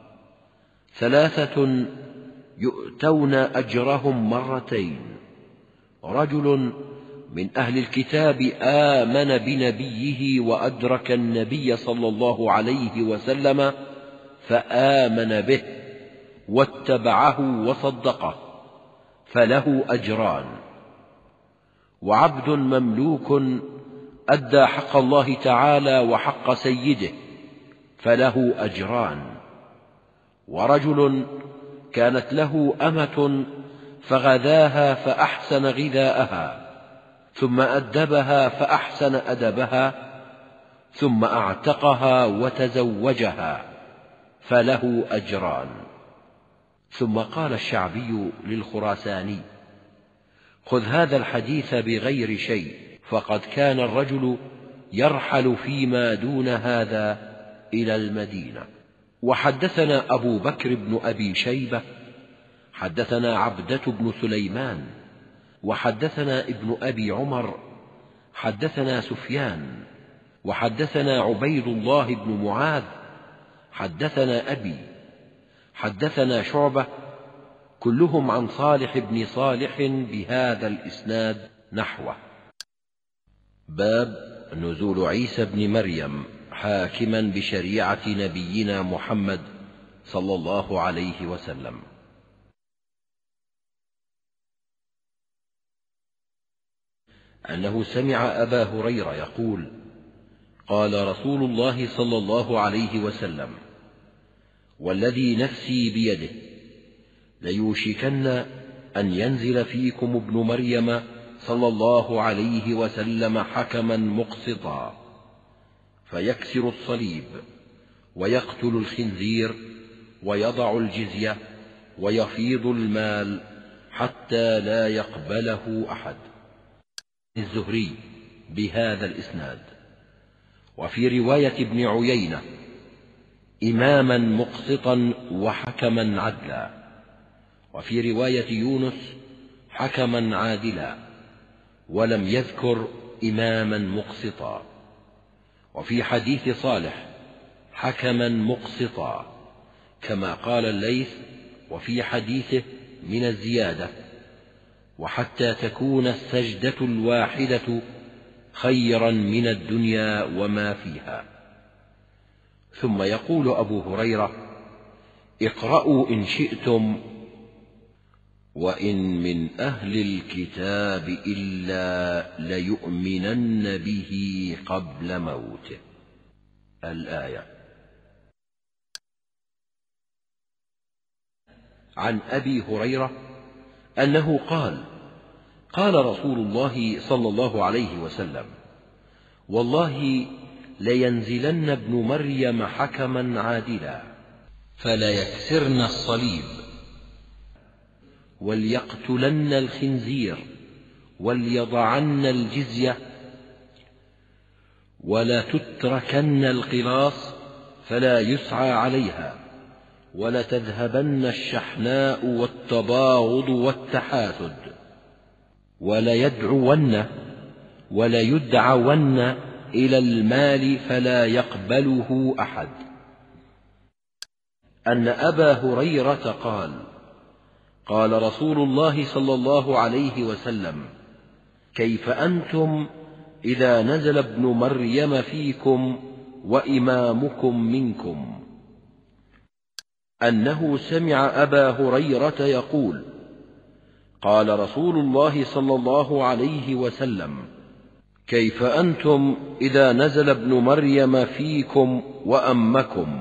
Speaker 1: ثلاثة يؤتون أجرهم مرتين: رجل من أهل الكتاب آمن بنبيه وأدرك النبي صلى الله عليه وسلم فآمن به واتبعه وصدقه فله أجران، وعبد مملوك أدى حق الله تعالى وحق سيده فله أجران، ورجل كانت له أمة فغذاها فأحسن غذاءها ثم أدبها فأحسن أدبها ثم أعتقها وتزوجها فله أجران. ثم قال الشعبي للخراساني: خذ هذا الحديث بغير شيء، فقد كان الرجل يرحل فيما دون هذا إلى المدينة. وحدثنا أبو بكر بن أبي شيبة حدثنا عبدة بن سليمان وحدثنا ابن أبي عمر حدثنا سفيان وحدثنا عبيد الله بن معاذ حدثنا أبي حدثنا شعبة، كلهم عن صالح بن صالح بهذا الإسناد نحوه. باب نزول عيسى بن مريم حاكما بشريعة نبينا محمد صلى الله عليه وسلم. أنه سمع أبا هريرة يقول: قال رسول الله صلى الله عليه وسلم: والذي نفسي بيده ليوشكن أن ينزل فيكم ابن مريم صلى الله عليه وسلم حكما مقسطا، فيكسر الصليب ويقتل الخنزير ويضع الجزية ويفيض المال حتى لا يقبله أحد. الزهري بهذا الإسناد. وفي رواية ابن عيينة: إماما مقسطا وحكما عدلا. وفي رواية يونس: حكما عادلا، ولم يذكر إماما مقسطا. وفي حديث صالح: حكما مقسطا، كما قال الليث وفي حديثه من الزيادة: وحتى تكون السجدة الواحدة خيرا من الدنيا وما فيها. ثم يقول أبو هريرة: اقرأوا إن شئتم: وإن من أهل الكتاب إلا ليؤمنن به قبل موته. الآية. عن أبي هريرة أنه قال: قال رسول الله صلى الله عليه وسلم: والله لينزلن ابن مريم حكما عادلا،
Speaker 2: فليكسرن الصليب،
Speaker 1: وليقتلن الخنزير، وليضعن الجزية، ولتتركن القلاص فلا يسعى عليها، ولتذهبن الشحناء والتباغض والتحاسد، وليدعون إلى المال فلا يقبله أحد. أن أبا هريرة قال: قال رسول الله صلى الله عليه وسلم: كيف أنتم إذا نزل ابن مريم فيكم وإمامكم منكم؟ أنه سمع أبا هريرة يقول: قال رسول الله صلى الله عليه وسلم: كيف أنتم إذا نزل ابن مريم فيكم وأمكم؟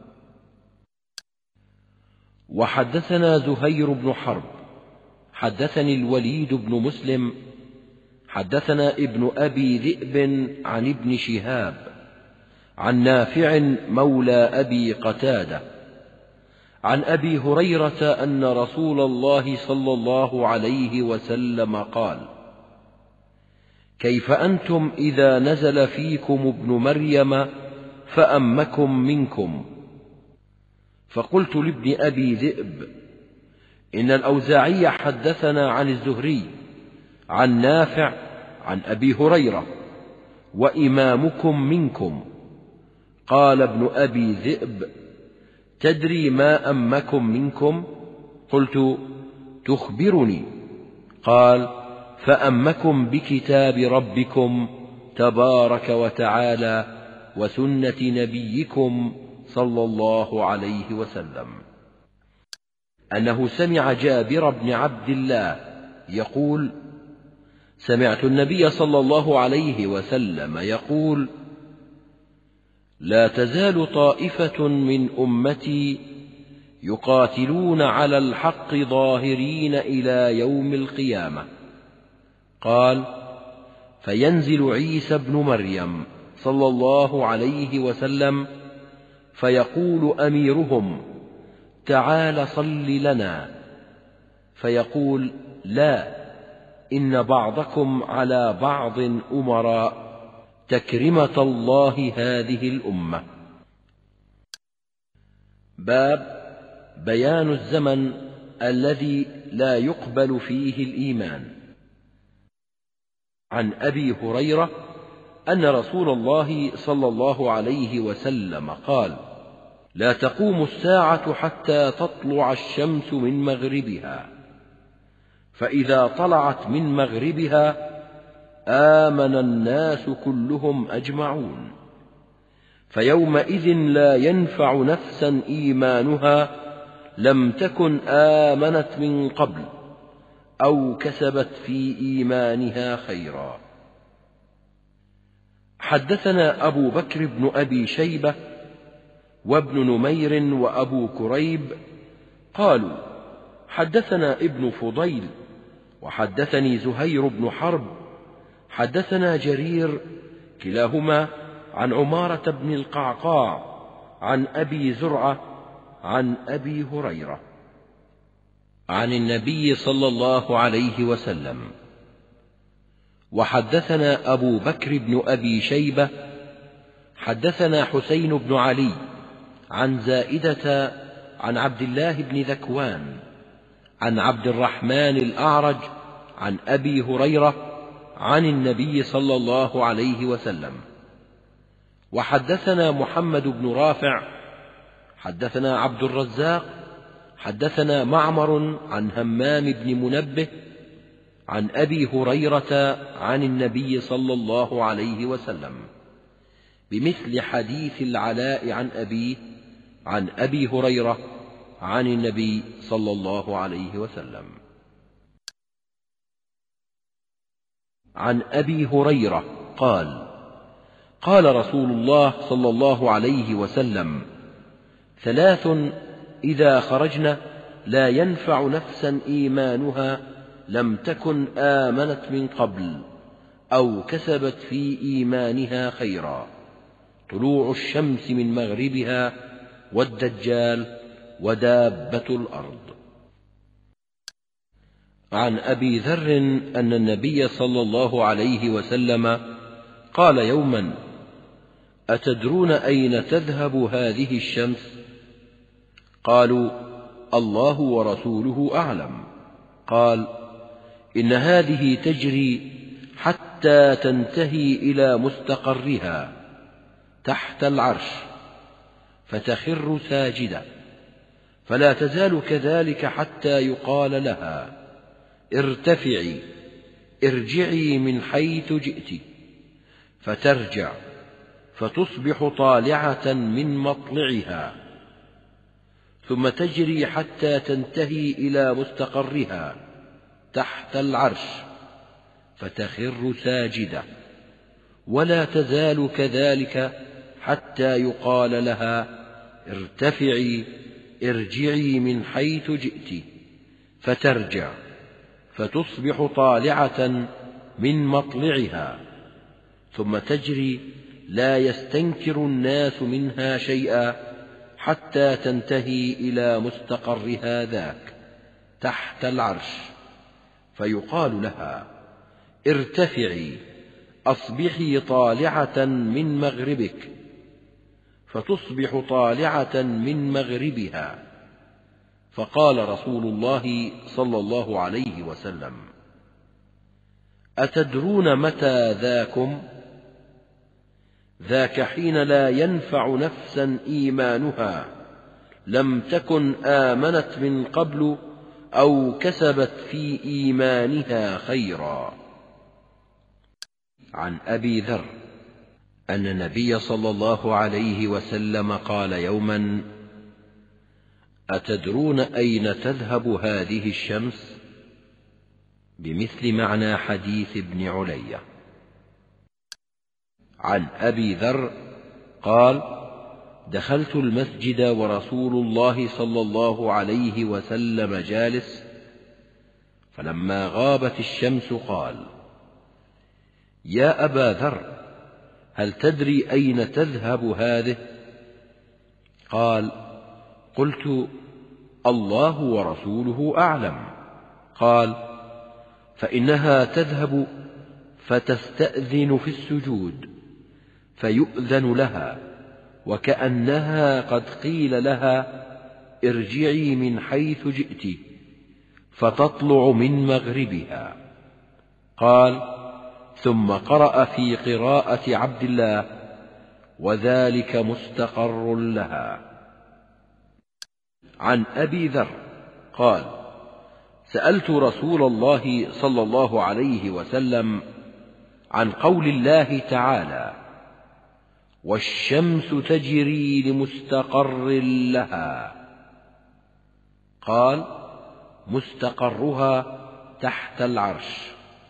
Speaker 1: وحدثنا زهير بن حرب حدثني الوليد بن مسلم حدثنا ابن أبي ذئب عن ابن شهاب عن نافع مولى أبي قتادة عن أبي هريرة أن رسول الله صلى الله عليه وسلم قال: كيف أنتم إذا نزل فيكم ابن مريم فأمكم منكم؟ فقلت لابن أبي ذئب: إن الأوزاعي حدثنا عن الزهري عن نافع عن أبي هريرة: وإمامكم منكم. قال ابن أبي ذئب: تدري ما أمكم منكم؟ قلت: تخبرني. قال: فأمكم بكتاب ربكم تبارك وتعالى وسنة نبيكم صلى الله عليه وسلم. أنه سمع جابر بن عبد الله يقول: سمعت النبي صلى الله عليه وسلم يقول: لا تزال طائفة من أمتي يقاتلون على الحق ظاهرين إلى يوم القيامة. قال: فينزل عيسى ابن مريم صلى الله عليه وسلم فيقول أميرهم: تعال صل لنا، فيقول: لا، إن بعضكم على بعض أمراء، تكرمة الله هذه الأمة. باب بيان الزمن الذي لا يقبل فيه الإيمان. عن أبي هريرة أن رسول الله صلى الله عليه وسلم قال: لا تقوم الساعة حتى تطلع الشمس من مغربها، فإذا طلعت من مغربها آمن الناس كلهم أجمعون، فيومئذ لا ينفع نفسا إيمانها لم تكن آمنت من قبل أو كسبت في إيمانها خيرا. حدثنا أبو بكر بن أبي شيبة وابن نمير وأبو كريب قالوا حدثنا ابن فضيل وحدثني زهير بن حرب حدثنا جرير كلاهما عن عمارة بن القعقاع عن أبي زرعة عن أبي هريرة
Speaker 2: عن النبي صلى الله عليه وسلم. وحدثنا أبو بكر بن أبي شيبة حدثنا حسين بن علي عن زائدة عن عبد الله بن ذكوان عن عبد الرحمن الأعرج عن أبي هريرة عن النبي صلى الله عليه وسلم. وحدثنا محمد بن رافع حدثنا عبد الرزاق حدثنا معمر عن همام بن منبه عن أبي هريرة عن النبي صلى الله عليه وسلم بمثل حديث العلاء عن أبيه عن أبي هريرة عن النبي صلى الله عليه وسلم. عن أبي هريرة قال قال رسول الله صلى الله عليه وسلم: 3 إذا خرجن لا ينفع نفسا إيمانها لم تكن آمنت من قبل أو كسبت في إيمانها خيرا: طلوع الشمس من مغربها والدجال ودابة الأرض. عن أبي ذر أن النبي صلى الله عليه وسلم قال يوما: أتدرون أين تذهب هذه الشمس؟ قالوا: الله ورسوله أعلم. قال: إن هذه تجري حتى تنتهي إلى مستقرها تحت العرش فتخر ساجدة، فلا تزال كذلك حتى يقال لها: ارتفعي ارجعي من حيث جئت، فترجع فتصبح طالعة من مطلعها، ثم تجري حتى تنتهي إلى مستقرها تحت العرش فتخر ساجدة، ولا تزال كذلك حتى يقال لها: ارتفعي ارجعي من حيث جئت، فترجع فتصبح طالعة من مطلعها، ثم تجري لا يستنكر الناس منها شيئا حتى تنتهي إلى مستقرها ذاك تحت العرش، فيقال لها: ارتفعي أصبحي طالعة من مغربك، فتصبح طالعة من مغربها. فقال رسول الله صلى الله عليه وسلم: أتدرون متى ذاكم؟ ذاك حين لا ينفع نفسا إيمانها لم تكن آمنت من قبل أو كسبت في إيمانها خيرا. عن أبي ذر أن النبي صلى الله عليه وسلم قال يوما: أتدرون أين تذهب هذه الشمس؟ بمثل معنى حديث ابن علية. عن أبي ذر قال: دخلت المسجد ورسول الله صلى الله عليه وسلم جالس، فلما غابت الشمس قال: يا أبا ذر، هل تدري أين تذهب هذه؟ قال: قلت: الله ورسوله أعلم. قال: فإنها تذهب فتستأذن في السجود فيؤذن لها، وكأنها قد قيل لها: ارجعي من حيث جئت، فتطلع من مغربها. قال: ثم قرأ في قراءة عبد الله: وذلك مستقر لها. عن أبي ذر قال: سألت رسول الله صلى الله عليه وسلم
Speaker 1: عن قول الله تعالى: والشمس تجري لمستقر لها، قال: مستقرها تحت العرش.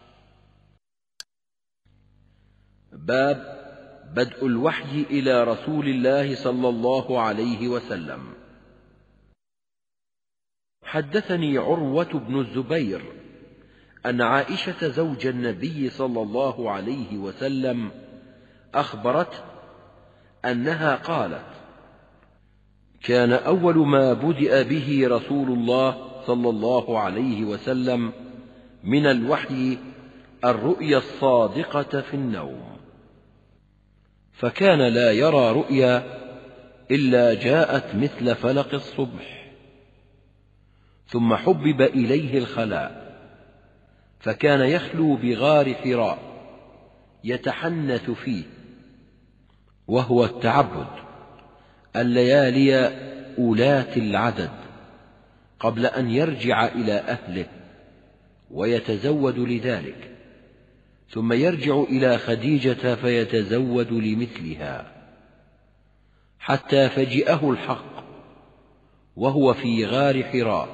Speaker 1: باب بدء الوحي إلى رسول الله صلى الله عليه وسلم. حدثني عروة بن الزبير أن عائشة زوج النبي صلى الله عليه وسلم أخبرته أنها قالت: كان أول ما بدأ به رسول الله صلى الله عليه وسلم من الوحي الرؤيا الصادقة في النوم، فكان لا يرى رؤيا إلا جاءت مثل فلق الصبح. ثم حبب إليه الخلاء، فكان يخلو بغار حراء يتحنث فيه، وهو التعبد، الليالي أولات العدد قبل أن يرجع إلى أهله، ويتزود لذلك، ثم يرجع إلى خديجة فيتزود لمثلها، حتى فجئه الحق وهو في غار حراء،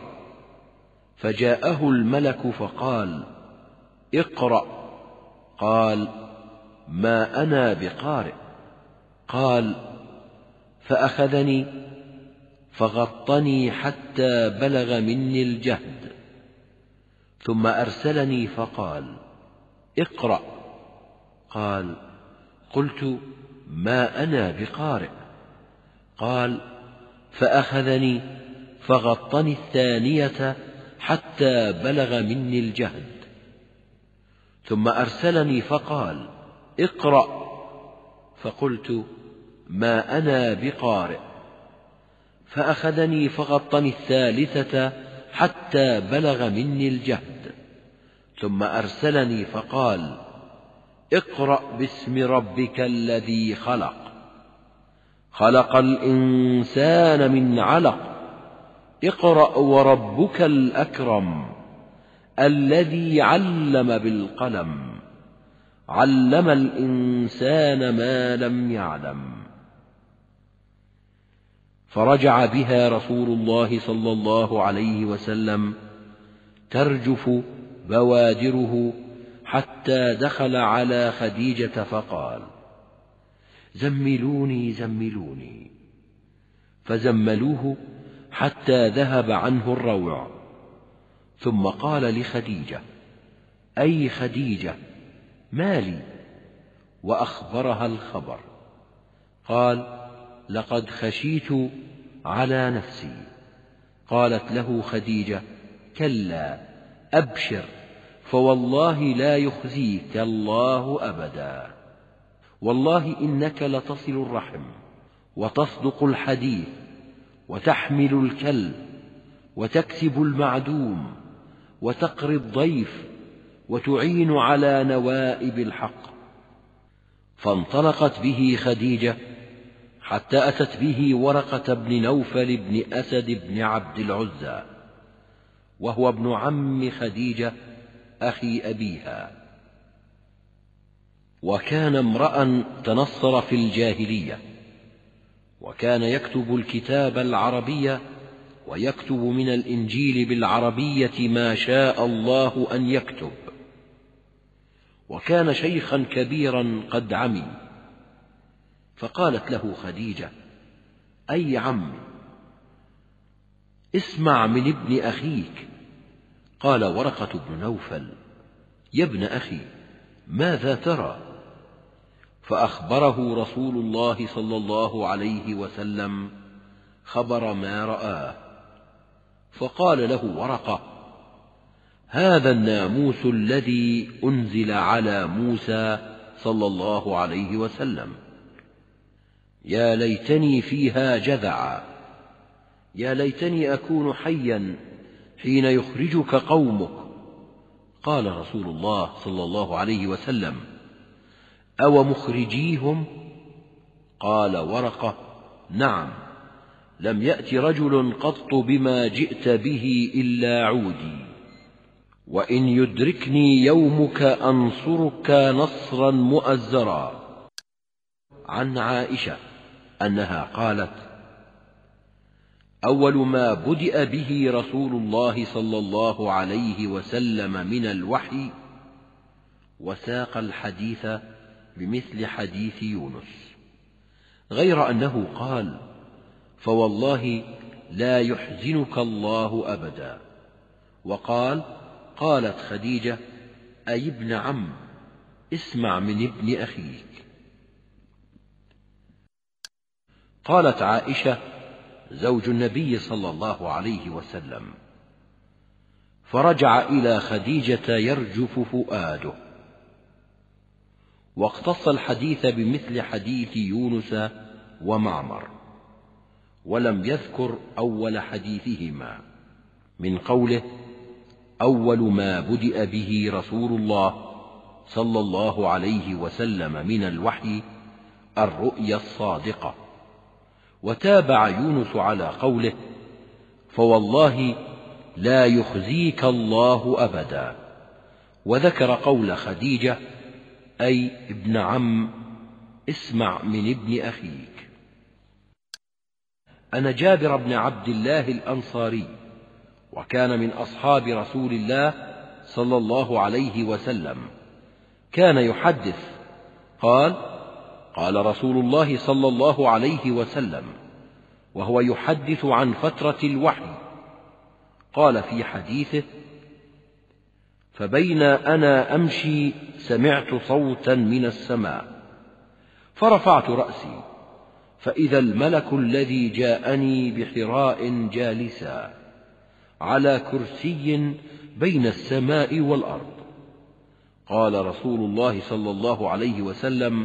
Speaker 1: فجاءه الملك فقال: اقرأ. قال: ما أنا بقارئ. قال: فأخذني فغطني حتى بلغ مني الجهد، ثم أرسلني فقال: اقرأ. قال: قلت: ما أنا بقارئ. قال: فأخذني فغطني الثانية حتى بلغ مني الجهد، ثم أرسلني فقال: اقرأ. فقلت: ما أنا بقارئ. فأخذني فغطني الثالثة حتى بلغ مني الجهد، ثم أرسلني فقال: اقرأ باسم ربك الذي خلق، خلق الإنسان من علق، اقرأ وربك الأكرم، الذي علم بالقلم، علم الإنسان ما لم يعلم. فرجع بها رسول الله صلى الله عليه وسلم ترجف بوادره حتى دخل على خديجة فقال: زملوني زملوني. فزملوه حتى ذهب عنه الروع، ثم قال لخديجة: أي خديجة، ما لي؟ وأخبرها الخبر. قال: لقد خشيت على نفسي. قالت له خديجة: كلا، أبشر، فوالله لا يخزيك الله أبدا، والله إنك لتصل الرحم، وتصدق الحديث، وتحمل الكلب، وتكسب المعدوم، وتقري الضيف، وتعين على نوائب الحق. فانطلقت به خديجة حتى أتت به ورقة بن نوفل بن أسد بن عبد العزى، وهو ابن عم خديجة أخي أبيها، وكان امرأ تنصر في الجاهلية، وكان يكتب الكتاب العربية، ويكتب من الإنجيل بالعربية ما شاء الله أن يكتب، وكان شيخا كبيرا قد عمي. فقالت له خديجة: أي عم، اسمع من ابن أخيك. قال ورقة بن نوفل: يا ابن أخي، ماذا ترى؟ فأخبره رسول الله صلى الله عليه وسلم خبر ما رآه. فقال له ورقة: هذا الناموس الذي أنزل على موسى صلى الله عليه وسلم، يا ليتني فيها جذعا، يا ليتني أكون حيا حين يخرجك قومك. قال رسول الله صلى الله عليه وسلم: أو مخرجيهم؟ قال ورقة: نعم، لم يأت رجل قط بما جئت به إلا عودي. وإن يدركني يومك أنصرك نصرا مؤزرا. عن عائشة أنها قالت: أول ما بدأ به رسول الله صلى الله عليه وسلم من الوحي، وساق الحديث بمثل حديث يونس، غير أنه قال: فوالله لا يحزنك الله أبدا. وقال: قالت خديجة: أي ابن عم، اسمع من ابن أخيك. قالت عائشة زوج النبي صلى الله عليه وسلم: فرجع إلى خديجة يرجف فؤاده، واقتص الحديث بمثل حديث يونس ومعمر، ولم يذكر أول حديثهما من قوله: أول ما بدأ به رسول الله صلى الله عليه وسلم من الوحي الرؤيا الصادقة. وتابع يونس على قوله: فوالله لا يخزيك الله أبدا، وذكر قول خديجة: أي ابن عم، اسمع من ابن أخيك. أن جابر بن عبد الله الأنصاري، وكان من أصحاب رسول الله صلى الله عليه وسلم، كان يحدث قال: قال رسول الله صلى الله عليه وسلم وهو يحدث عن فترة الوحي، قال في حديثه: فبين أنا أمشي سمعت صوتا من السماء، فرفعت رأسي فإذا الملك الذي جاءني بحراء جالسا على كرسي بين السماء والأرض. قال رسول الله صلى الله عليه وسلم: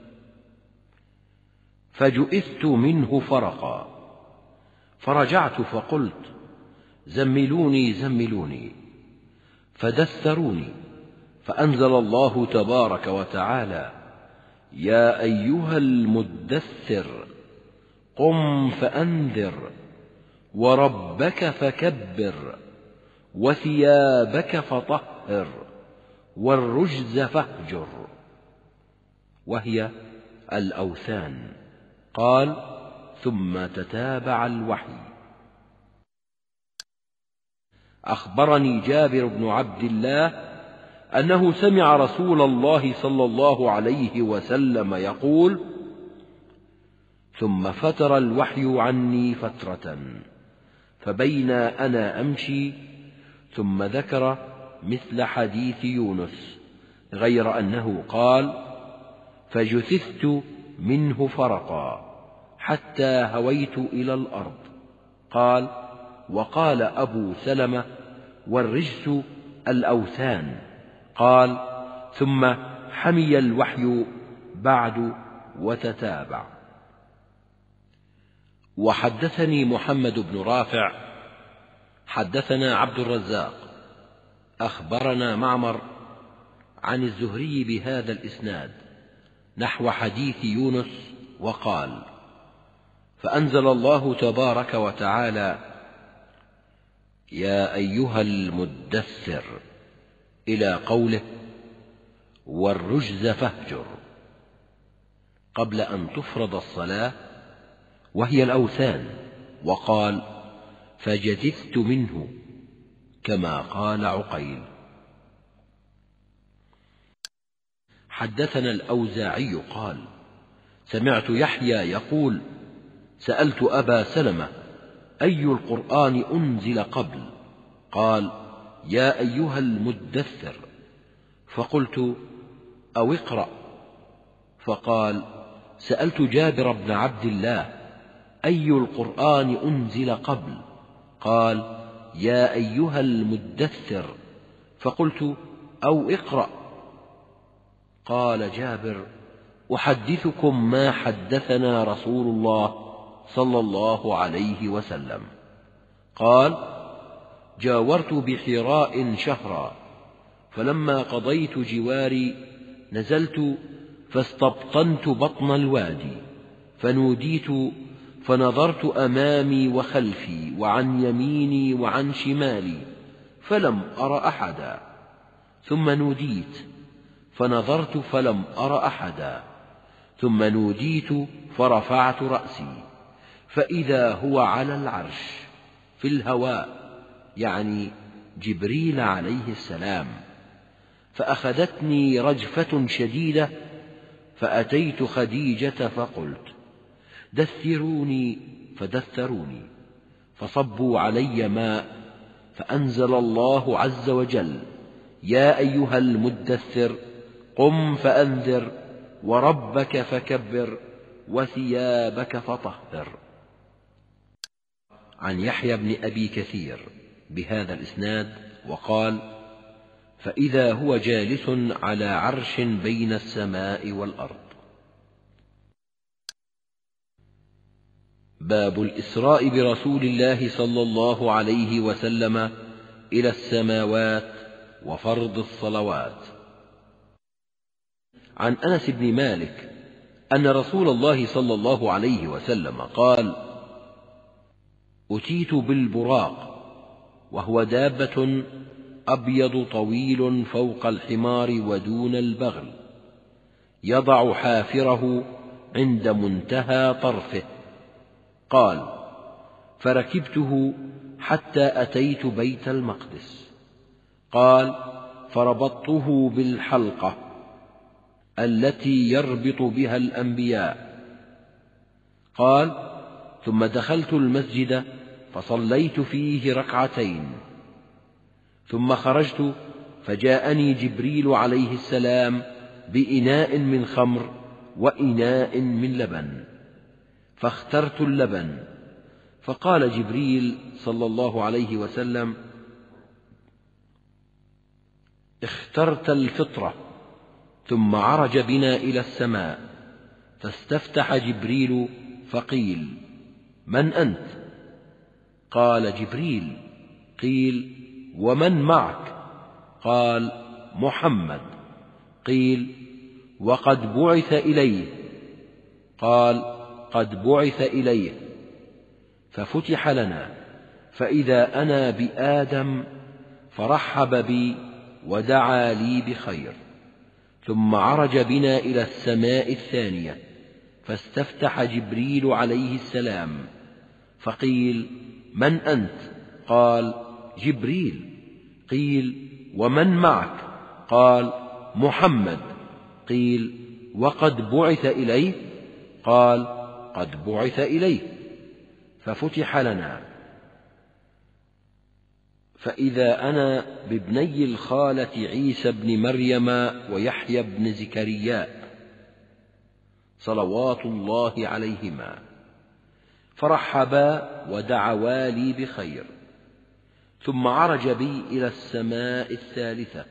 Speaker 1: فجئت منه فرقا، فرجعت فقلت: زملوني زملوني، فدثروني، فأنزل الله تبارك وتعالى: يا أيها المدثر قم فأنذر، وربك فكبر، وثيابك فطهر، والرجز فاهجر، وهي الأوثان. قال: ثم تتابع الوحي. أخبرني جابر بن عبد الله أنه سمع رسول الله صلى الله عليه وسلم يقول: ثم فتر الوحي عني فترة، فبين أنا أمشي، ثم ذكر مثل حديث يونس، غير أنه قال: فجثثت منه فرقا حتى هويت إلى الأرض. قال: وقال أبو سلمة: والرجس الأوثان. قال: ثم حمي الوحي بعد وتتابع. وحدثني محمد بن رافع حدثنا عبد الرزاق أخبرنا معمر عن الزهري بهذا الإسناد نحو حديث يونس، وقال: فأنزل الله تبارك وتعالى: يا أيها المدثر، إلى قوله: والرجز فاهجر، قبل أن تفرض الصلاة، وهي الأوثان. وقال: فجثثت منه، كما قال عقيل. حدثنا الأوزاعي قال: سمعت يحيى يقول: سألت أبا سلمة: أي القرآن أنزل قبل؟ قال: يا أيها المدثر. فقلت: أو اقرأ. فقال: سألت جابر بن عبد الله: أي القرآن أنزل قبل؟ قال: يا أيها المدثر. فقلت: أو اقرأ. قال جابر: أحدثكم ما حدثنا رسول الله صلى الله عليه وسلم. قال: جاورت بحراء شهرا، فلما قضيت جواري نزلت فاستبطنت بطن الوادي، فنوديت، فنظرت أمامي وخلفي وعن يميني وعن شمالي، فلم أر أحدا، ثم نوديت فنظرت فلم أر أحدا، ثم نوديت فرفعت رأسي فإذا هو على العرش في الهواء، يعني جبريل عليه السلام. فأخذتني رجفة شديدة، فأتيت خديجة فقلت: دثروني، فدثروني، فصبوا علي ماء، فأنزل الله عز وجل: يا أيها المدثر قم فأنذر، وربك فكبر، وثيابك فطهر. عن يحيى بن أبي كثير بهذا الإسناد، وقال: فإذا هو جالس على عرش بين السماء والأرض. باب الإسراء برسول الله صلى الله عليه وسلم إلى السماوات وفرض الصلوات. عن أنس بن مالك أن رسول الله صلى الله عليه وسلم قال: أتيت بالبراق، وهو دابة أبيض طويل فوق الحمار ودون البغل، يضع حافره عند منتهى طرفه. قال: فركبته حتى أتيت بيت المقدس. قال: فربطته بالحلقة التي يربط بها الأنبياء. قال: ثم دخلت المسجد فصليت فيه ركعتين، ثم خرجت فجاءني جبريل عليه السلام بإناء من خمر وإناء من لبن، فاخترت اللبن. فقال جبريل صلى الله عليه وسلم: اخترت الفطرة. ثم عرج بنا إلى السماء، فاستفتح جبريل فقيل: من أنت؟ قال: جبريل. قيل: ومن معك؟ قال: محمد. قيل: وقد بعث إليه؟ قال: قد بعث إليه. ففتح لنا، فإذا أنا بآدم، فرحب بي ودعا لي بخير. ثم عرج بنا إلى السماء الثانية، فاستفتح جبريل عليه السلام فقيل: من أنت؟ قال: جبريل. قيل: ومن معك؟ قال: محمد. قيل: وقد بعث إليه؟ قال: قد بعث إليه. ففتح لنا، فإذا أنا بابني الخالة عيسى بن مريم ويحيى بن زكرياء صلوات الله عليهما، فرحبا ودعوا لي بخير. ثم عرج بي إلى السماء الثالثة،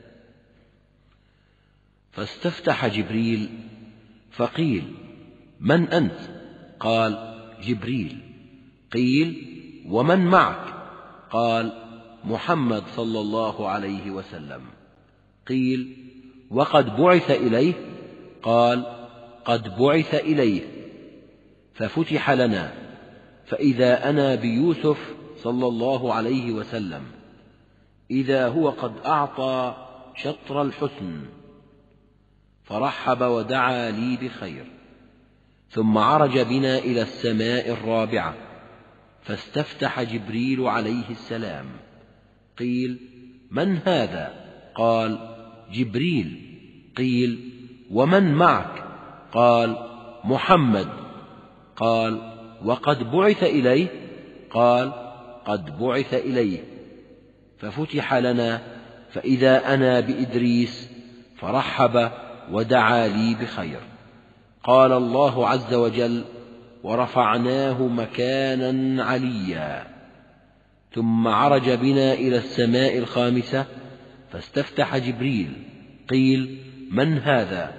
Speaker 1: فاستفتح جبريل فقيل: من أنت؟ قال: جبريل. قيل: ومن معك؟ قال: محمد صلى الله عليه وسلم. قيل: وقد بعث إليه؟ قال: قد بعث إليه. ففتح لنا، فإذا أنا بيوسف صلى الله عليه وسلم، إذا هو قد أعطى شطر الحسن، فرحب ودعا لي بخير. ثم عرج بنا إلى السماء الرابعة، فاستفتح جبريل عليه السلام. قيل: من هذا؟ قال: جبريل. قيل: ومن معك؟ قال: محمد. قال: وقد بعث إليه؟ قال: قد بعث إليه. ففتح لنا، فإذا أنا بإدريس، فرحب ودعا لي بخير. قال الله عز وجل: ورفعناه مكانا عليا. ثم عرج بنا إلى السماء الخامسة، فاستفتح جبريل. قيل: من هذا؟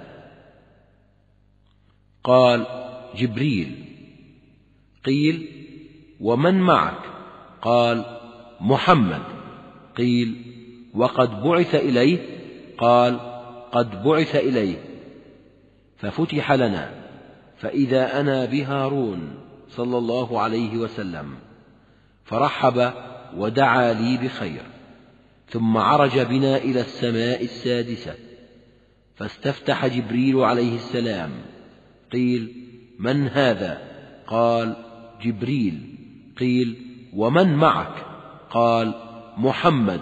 Speaker 1: قال: جبريل. قيل: ومن معك؟ قال: محمد. قيل: وقد بعث إليه؟ قال: قد بعث إليه. ففتح لنا، فإذا أنا بهارون صلى الله عليه وسلم، فرحب ودعا لي بخير. ثم عرج بنا إلى السماء السادسة، فاستفتح جبريل عليه السلام. قيل: من هذا؟ قال: جبريل. قيل: ومن معك؟ قال: محمد.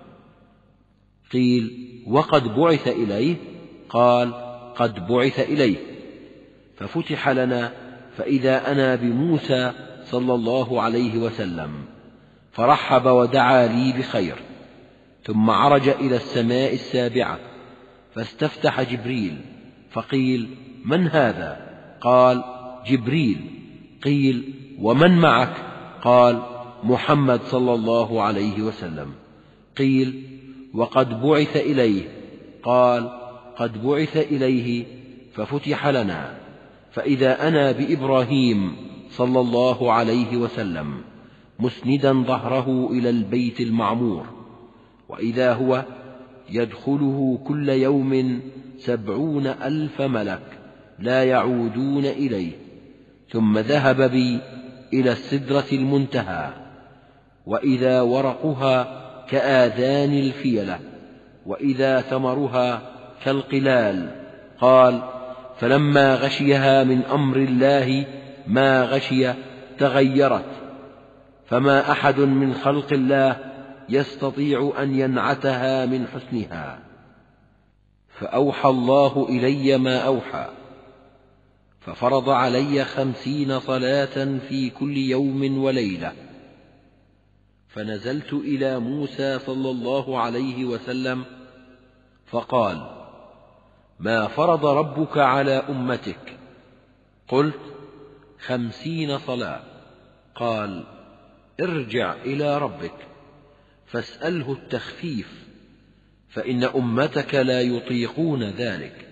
Speaker 1: قيل: وقد بعث إليه؟ قال: قد بعث إليه. ففتح لنا فإذا أنا بموسى صلى الله عليه وسلم، فرحب ودعا لي بخير. ثم عرج إلى السماء السابعة، فاستفتح جبريل، فقيل: من هذا؟ قال: جبريل. قيل: ومن معك؟ قال: محمد صلى الله عليه وسلم. قيل: وقد بعث إليه؟ قال: قد بعث إليه. ففتح لنا فإذا أنا بإبراهيم صلى الله عليه وسلم مسندا ظهره إلى البيت المعمور، وإذا هو يدخله كل يوم 70,000 ملك لا يعودون إليه. ثم ذهب بي إلى السدرة المنتهى، وإذا ورقها كآذان الفيلة، وإذا ثمرها كالقلال. قال: فلما غشيها من أمر الله ما غشي تغيرت، فما أحد من خلق الله يستطيع أن ينعتها من حسنها. فأوحى الله إلي ما أوحى، ففرض علي 50 صلاة في كل يوم وليلة. فنزلت إلى موسى صلى الله عليه وسلم فقال: ما فرض ربك على أمتك؟ قلت: 50 صلاة. قال: ارجع إلى ربك فاسأله التخفيف، فإن أمتك لا يطيقون ذلك،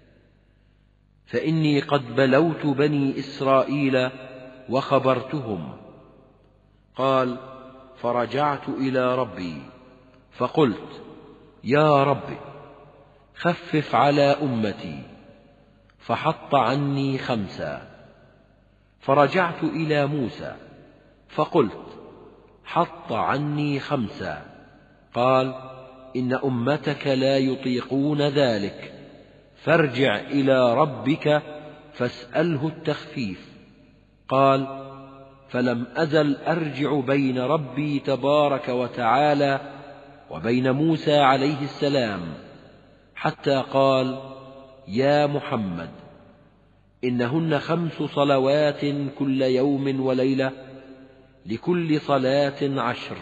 Speaker 1: فإني قد بلوت بني إسرائيل وخبرتهم. قال: فرجعت إلى ربي فقلت: يا رب، خفف على أمتي، فحط عني 5. فرجعت إلى موسى فقلت: حط عني 5. قال: إن أمتك لا يطيقون ذلك، فارجع إلى ربك فاسأله التخفيف. قال: فلم أزل أرجع بين ربي تبارك وتعالى وبين موسى عليه السلام، حتى قال: يا محمد، إنهن 5 صلوات كل يوم وليلة، لكل صلاة 10،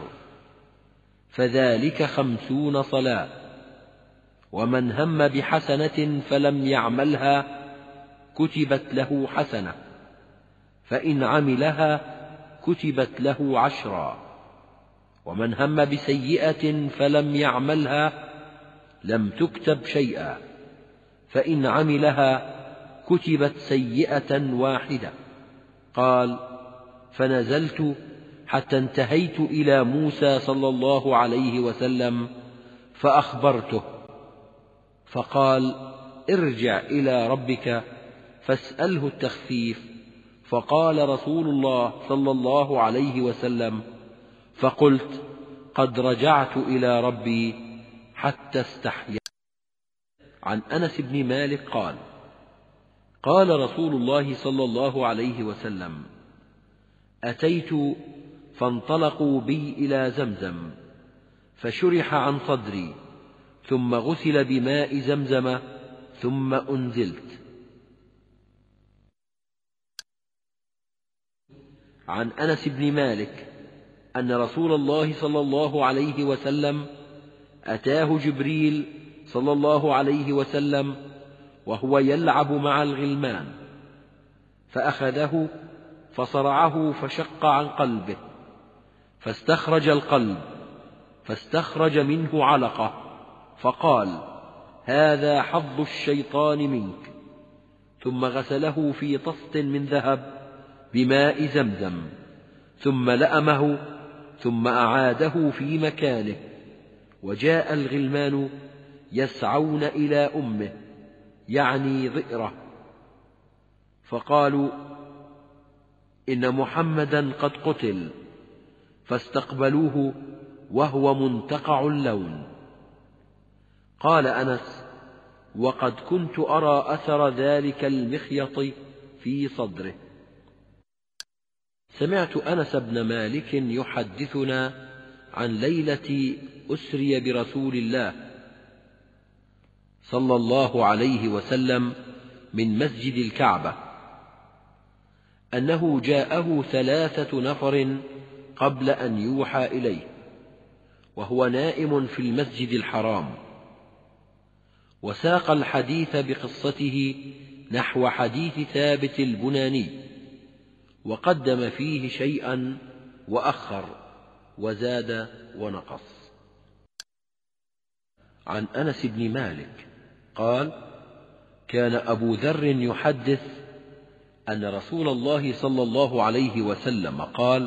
Speaker 1: فذلك 50 صلاة. ومن هم بحسنة فلم يعملها كتبت له حسنة، فإن عملها كتبت له 10. ومن هم بسيئة فلم يعملها لم تكتب شيئا، فإن عملها كتبت سيئة واحدة. قال: فنزلت حتى انتهيت إلى موسى صلى الله عليه وسلم فأخبرته، فقال: ارجع إلى ربك فاسأله التخفيف. فقال رسول الله صلى الله عليه وسلم: فقلت: قد رجعت إلى ربي حتى استحييت. عن أنس بن مالك قال: قال رسول الله صلى الله عليه وسلم: أتيت فانطلقوا بي إلى زمزم، فشرح عن صدري، ثم غسل بماء زمزم، ثم أنزلت. عن أنس بن مالك أن رسول الله صلى الله عليه وسلم أتاه جبريل صلى الله عليه وسلم وهو يلعب مع الغلمان، فأخذه فصرعه فشق عن قلبه، فاستخرج القلب، فاستخرج منه علقة، فقال: هذا حظ الشيطان منك. ثم غسله في طست من ذهب بماء زمزم، ثم لأمه، ثم أعاده في مكانه. وجاء الغلمان يسعون إلى أمه، يعني ذئره، فقالوا: إن محمدا قد قتل. فاستقبلوه وهو منتقع اللون. قال أنس: وقد كنت أرى أثر ذلك المخيط في صدره. سمعت أنس بن مالك يحدثنا عن ليلة أسري برسول الله صلى الله عليه وسلم من مسجد الكعبة، أنه جاءه 3 نفر قبل أن يوحى إليه، وهو نائم في المسجد الحرام، وساق الحديث بقصته نحو حديث ثابت البناني، وقدم فيه شيئا وأخر، وزاد ونقص. عن أنس بن مالك قال: كان أبو ذر يحدث أن رسول الله صلى الله عليه وسلم قال: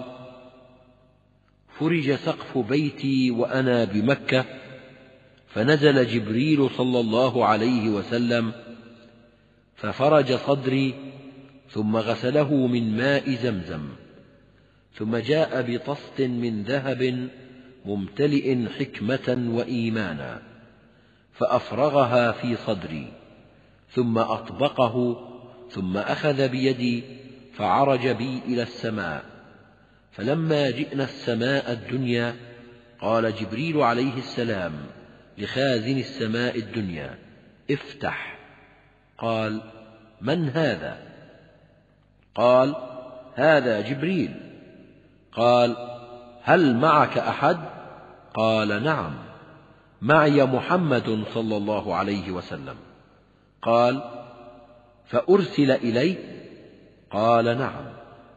Speaker 1: فرج سقف بيتي وأنا بمكة، فنزل جبريل صلى الله عليه وسلم ففرج صدري، ثم غسله من ماء زمزم، ثم جاء بطست من ذهب ممتلئ حكمة وإيمانا، فأفرغها في صدري، ثم أطبقه، ثم أخذ بيدي فعرج بي إلى السماء. فلما جئنا السماء الدنيا قال جبريل عليه السلام لخازن السماء الدنيا: افتح. قال: من هذا؟ قال: هذا جبريل. قال: هل معك أحد؟ قال: نعم، معي محمد صلى الله عليه وسلم. قال: فأرسل إلي؟ قال: نعم.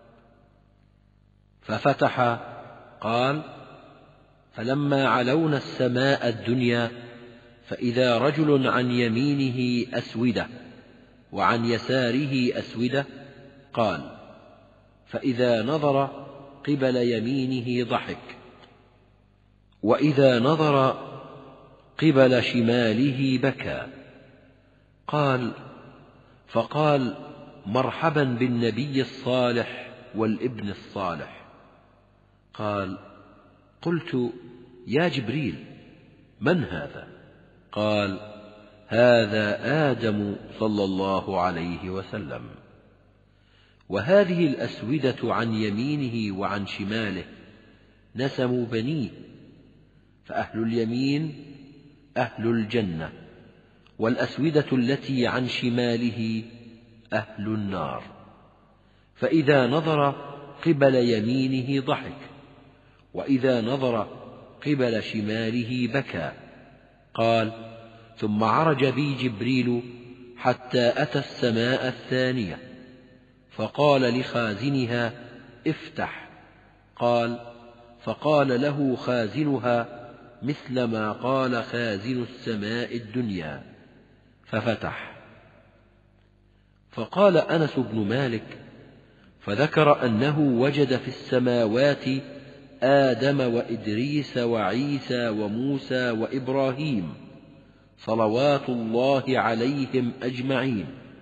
Speaker 1: ففتح. قال: فلما علونا السماء الدنيا فإذا رجل عن يمينه أسودة وعن يساره أسودة. قال: فإذا نظر قبل يمينه ضحك، وإذا نظر قبل شماله بكى. قال: فقال: مرحبا بالنبي الصالح والابن الصالح. قال: قلت: يا جبريل، من هذا؟ قال: هذا آدم صلى الله عليه وسلم. وهذه الأسودة عن يمينه وعن شماله نسم بنيه، فأهل اليمين أهل الجنة، والأسودة التي عن شماله أهل النار. فإذا نظر قبل يمينه ضحك، وإذا نظر قبل شماله بكى. قال: ثم عرج بي جبريل حتى أتى السماء الثانية، فقال لخازنها: افتح. قال: فقال له خازنها مثل ما قال خازن السماء الدنيا، ففتح. فقال أنس بن مالك: فذكر أنه وجد في السماوات آدم وإدريس وعيسى وموسى وإبراهيم صلوات الله عليهم أجمعين،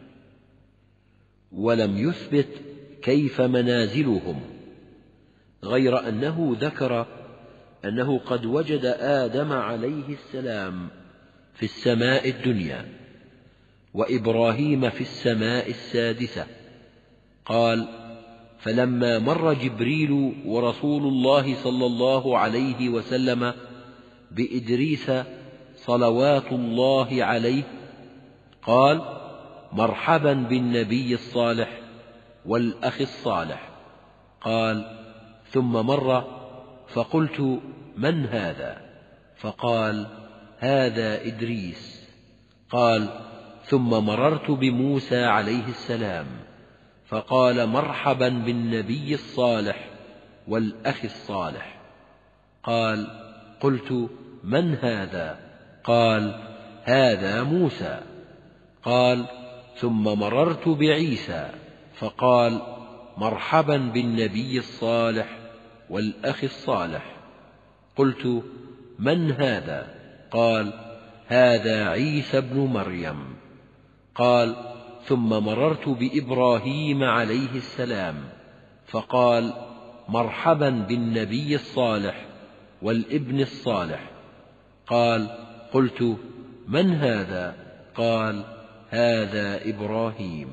Speaker 1: ولم يثبت كيف منازلهم، غير أنه ذكر أنه قد وجد آدم عليه السلام في السماء الدنيا، وإبراهيم في السماء السادسة. قال: فلما مر جبريل ورسول الله صلى الله عليه وسلم بإدريس صلوات الله عليه، قال: مرحبا بالنبي الصالح والأخ الصالح. قال: ثم مر، فقلت: من هذا؟ فقال: هذا إدريس. قال: ثم مررت بموسى عليه السلام، فقال: مرحبا بالنبي الصالح والأخ الصالح. قال: قلت: من هذا؟ قال: هذا موسى. قال: ثم مررت بعيسى، فقال: مرحبا بالنبي الصالح والأخ الصالح. قلت: من هذا؟ قال: هذا عيسى ابن مريم. قال: ثم مررت بإبراهيم عليه السلام، فقال: مرحبا بالنبي الصالح والابن الصالح. قال: قلت: من هذا؟ قال: هذا إبراهيم.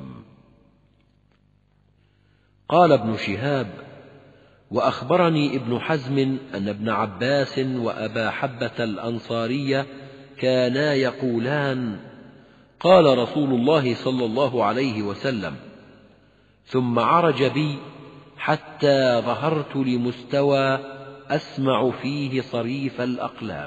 Speaker 1: قال ابن شهاب: وأخبرني ابن حزم أن ابن عباس وأبا حبة الأنصاري كانا يقولان: قال رسول الله صلى الله عليه وسلم: ثم عرج بي حتى ظهرت لمستوى أسمع فيه صريف الأقلام.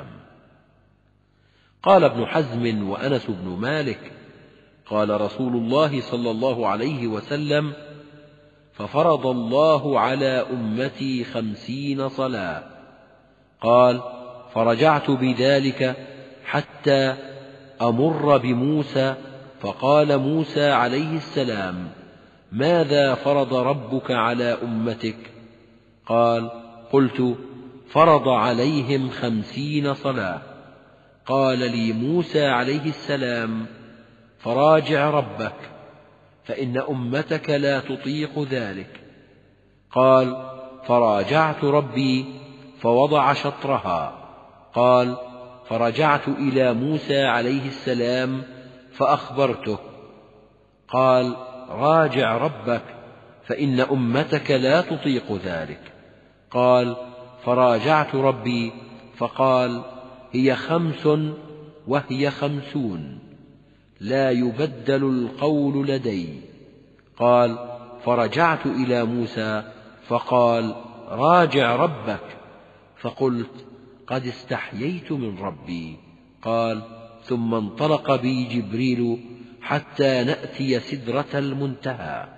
Speaker 1: قال ابن حزم وأنس بن مالك: قال رسول الله صلى الله عليه وسلم: ففرض الله على أمتي 50 صلاة. قال: فرجعت بذلك حتى أمر بموسى، فقال موسى عليه السلام: ماذا فرض ربك على أمتك؟ قال: قلت: فرض عليهم 50 صلاة. قال لي موسى عليه السلام: فراجع ربك، فإن أمتك لا تطيق ذلك. قال: فراجعت ربي فوضع شطرها. قال: فرجعت إلى موسى عليه السلام فأخبرته. قال: راجع ربك، فإن أمتك لا تطيق ذلك. قال: فراجعت ربي فقال: هي 5 وهي 50، لا يبدل القول لدي. قال: فرجعت إلى موسى فقال: راجع ربك. فقلت: قد استحييت من ربي. قال: ثم انطلق بي جبريل حتى نأتي سدرة المنتهى،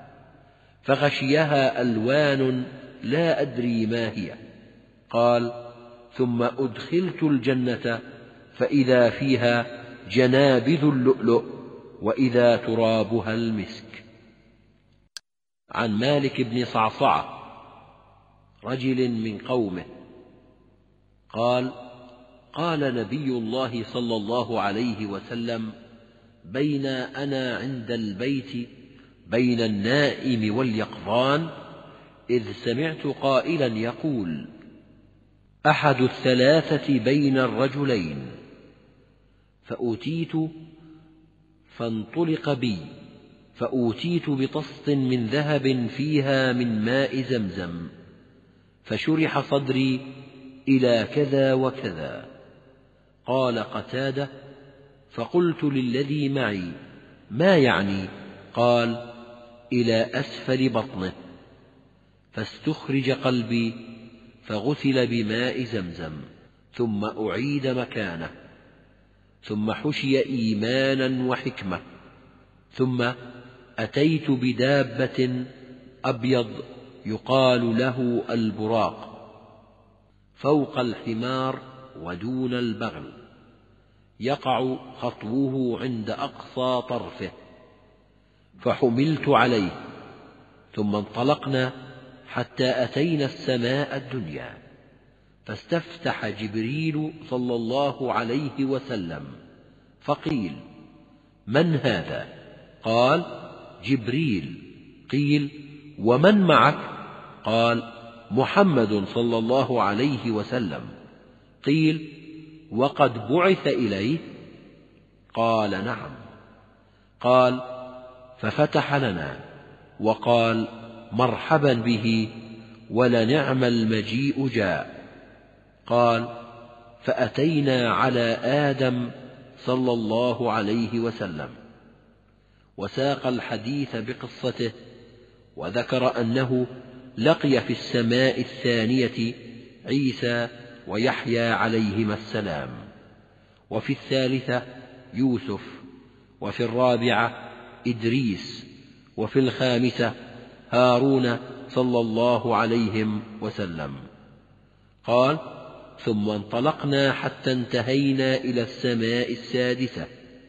Speaker 1: فغشيها ألوان لا أدري ما هي. قال: ثم أدخلت الجنة فإذا فيها جنابذ اللؤلؤ، وإذا ترابها المسك. عن مالك بن صعصعة رجل من قومه قال: قال نبي الله صلى الله عليه وسلم: بين أنا عند البيت بين النائم واليقظان، إذ سمعت قائلا يقول: أحد الثلاثة بين الرجلين. فأتيت فانطلق بي، فأوتيت بطست من ذهب فيها من ماء زمزم، فشرح صدري إلى كذا وكذا. قال قتادة: فقلت للذي معي: ما يعني؟ قال: إلى أسفل بطنه. فاستخرج قلبي فغسل بماء زمزم، ثم أعيد مكانه، ثم حشي إيمانا وحكمة. ثم أتيت بدابة أبيض يقال له البراق، فوق الحمار ودون البغل، يقع خطوه عند أقصى طرفه، فحملت عليه. ثم انطلقنا حتى أتينا السماء الدنيا، فاستفتح جبريل صلى الله عليه وسلم، فقيل: من هذا؟ قال: جبريل. قيل: ومن معك؟ قال: محمد صلى الله عليه وسلم. قيل: وقد بعث إليه؟ قال: نعم. قال: ففتح لنا وقال: مرحبا به، ولنعم المجيء جاء. قال: فأتينا على آدم صلى الله عليه وسلم، وساق الحديث بقصته، وذكر أنه لقي في السماء الثانية عيسى ويحيى عليهما السلام، وفي الثالثة يوسف، وفي الرابعة إدريس، وفي الخامسة هارون صلى الله عليهم وسلم. قال: ثم انطلقنا حتى انتهينا إلى السماء السادسة،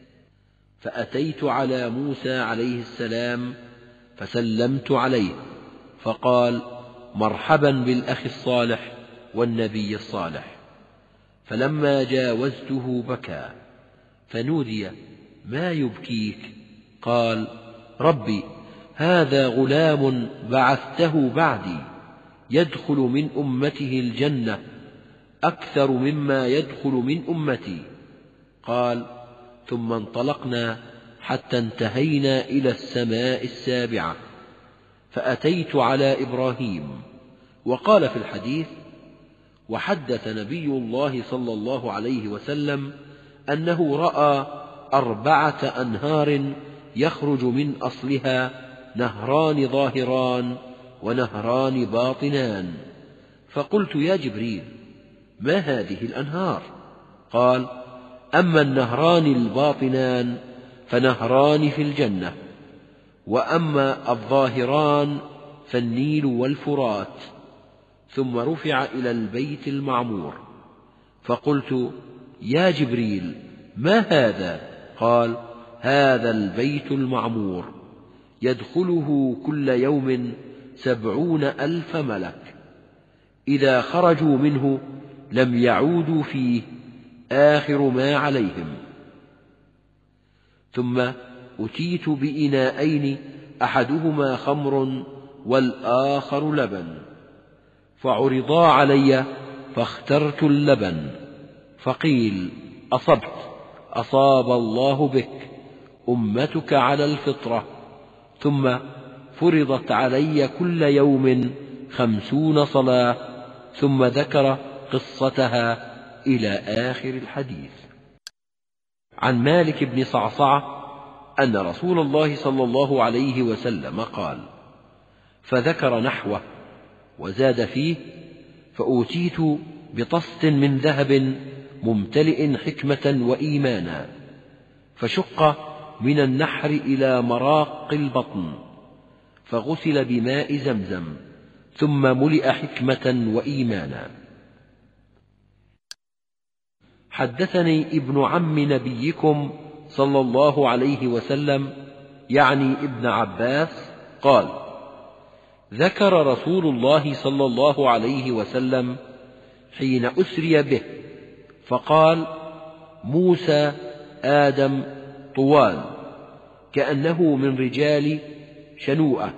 Speaker 1: فأتيت على موسى عليه السلام فسلمت عليه، فقال: مرحبا بالأخ الصالح والنبي الصالح. فلما جاوزته بكى، فنودي: ما يبكيك؟ قال: ربي، هذا غلام بعثته بعدي، يدخل من أمته الجنة، أكثر مما يدخل من أمتي. قال: ثم انطلقنا حتى انتهينا إلى السماء السابعة، فأتيت على إبراهيم. وقال في الحديث: وحدث نبي الله صلى الله عليه وسلم أنه رأى 4 أنهار يخرج من أصلها نهران ظاهران ونهران باطنان. فقلت: يا جبريل، ما هذه الأنهار؟ قال: أما النهران الباطنان فنهران في الجنة، وأما الظاهران فالنيل والفرات. ثم رفع إلى البيت المعمور، فقلت: يا جبريل، ما هذا؟ قال: هذا البيت المعمور، يدخله كل يوم 70,000 ملك، إذا خرجوا منه لم يعودوا فيه آخر ما عليهم. ثم أتيت بإناءين، أحدهما خمر والآخر لبن، فعرضا علي فاخترت اللبن، فقيل: أصبت، أصاب الله بك، أمتك على الفطرة. ثم فرضت علي كل يوم 50 صلاة، ثم ذكر قصتها إلى آخر الحديث. عن مالك بن صعصعة أن رسول الله صلى الله عليه وسلم قال: فذكر نحوه وزاد فيه: فأوتيت بطست من ذهب ممتلئ حكمة وإيمانا، فشق من النحر إلى مراق البطن، فغسل بماء زمزم، ثم ملئ حكمة وإيمانا. حدثني ابن عم نبيكم صلى الله عليه وسلم، يعني ابن عباس، قال: ذكر رسول الله صلى الله عليه وسلم حين أسري به، فقال: موسى آدم طوال، كأنه من رجال شنوءة.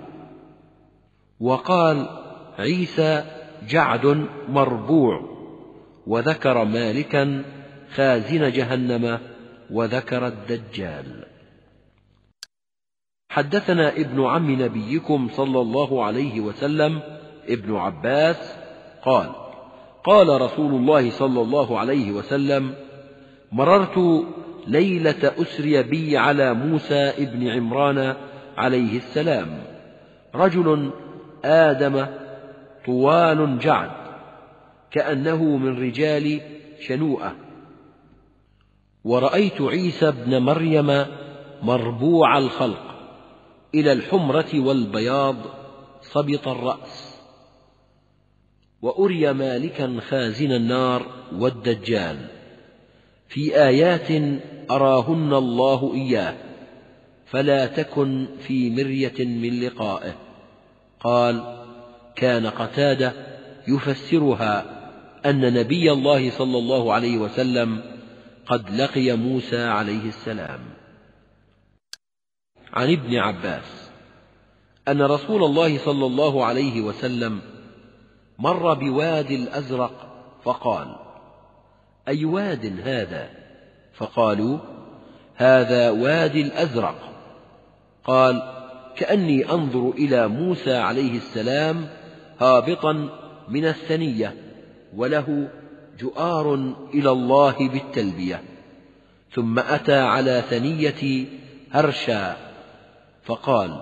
Speaker 1: وقال: عيسى جعد مربوع. وذكر مالكا خازن جهنم، وذكر الدجال. حدثنا ابن عم نبيكم صلى الله عليه وسلم ابن عباس قال: قال رسول الله صلى الله عليه وسلم: مررت ليلة أسري بي على موسى ابن عمران عليه السلام، رجل آدم طوال جعد، كأنه من رجال شنوءة. ورأيت عيسى ابن مريم مربوع الخلق، إلى الحمرة والبياض صبط الرأس. وأري مالكا خازن النار والدجال في آيات أراهن الله إياه، فلا تكن في مرية من لقائه. قال: كان قتادة يفسرها أن نبي الله صلى الله عليه وسلم قد لقي موسى عليه السلام. عن ابن عباس أن رسول الله صلى الله عليه وسلم مر بوادي الأزرق، فقال: أي واد هذا؟ فقالوا: هذا وادي الأزرق. قال: كأني أنظر إلى موسى عليه السلام هابطا من الثنية، وله جؤار إلى الله بالتلبية، ثم أتى على ثنية هرشا، فقال: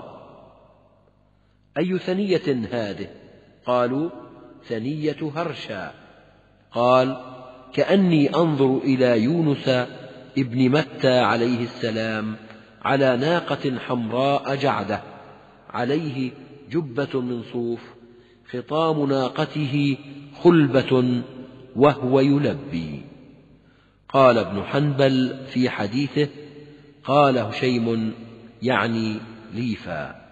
Speaker 1: أي ثنية هذه؟ قالوا: ثنية هرشا. قال: كأني أنظر إلى يونس ابن متى عليه السلام على ناقة حمراء جعدة، عليه جبة من صوف، خطام ناقته خلبة، وهو يلبي. قال ابن حنبل في حديثه: قال هشيم، يعني ليفا.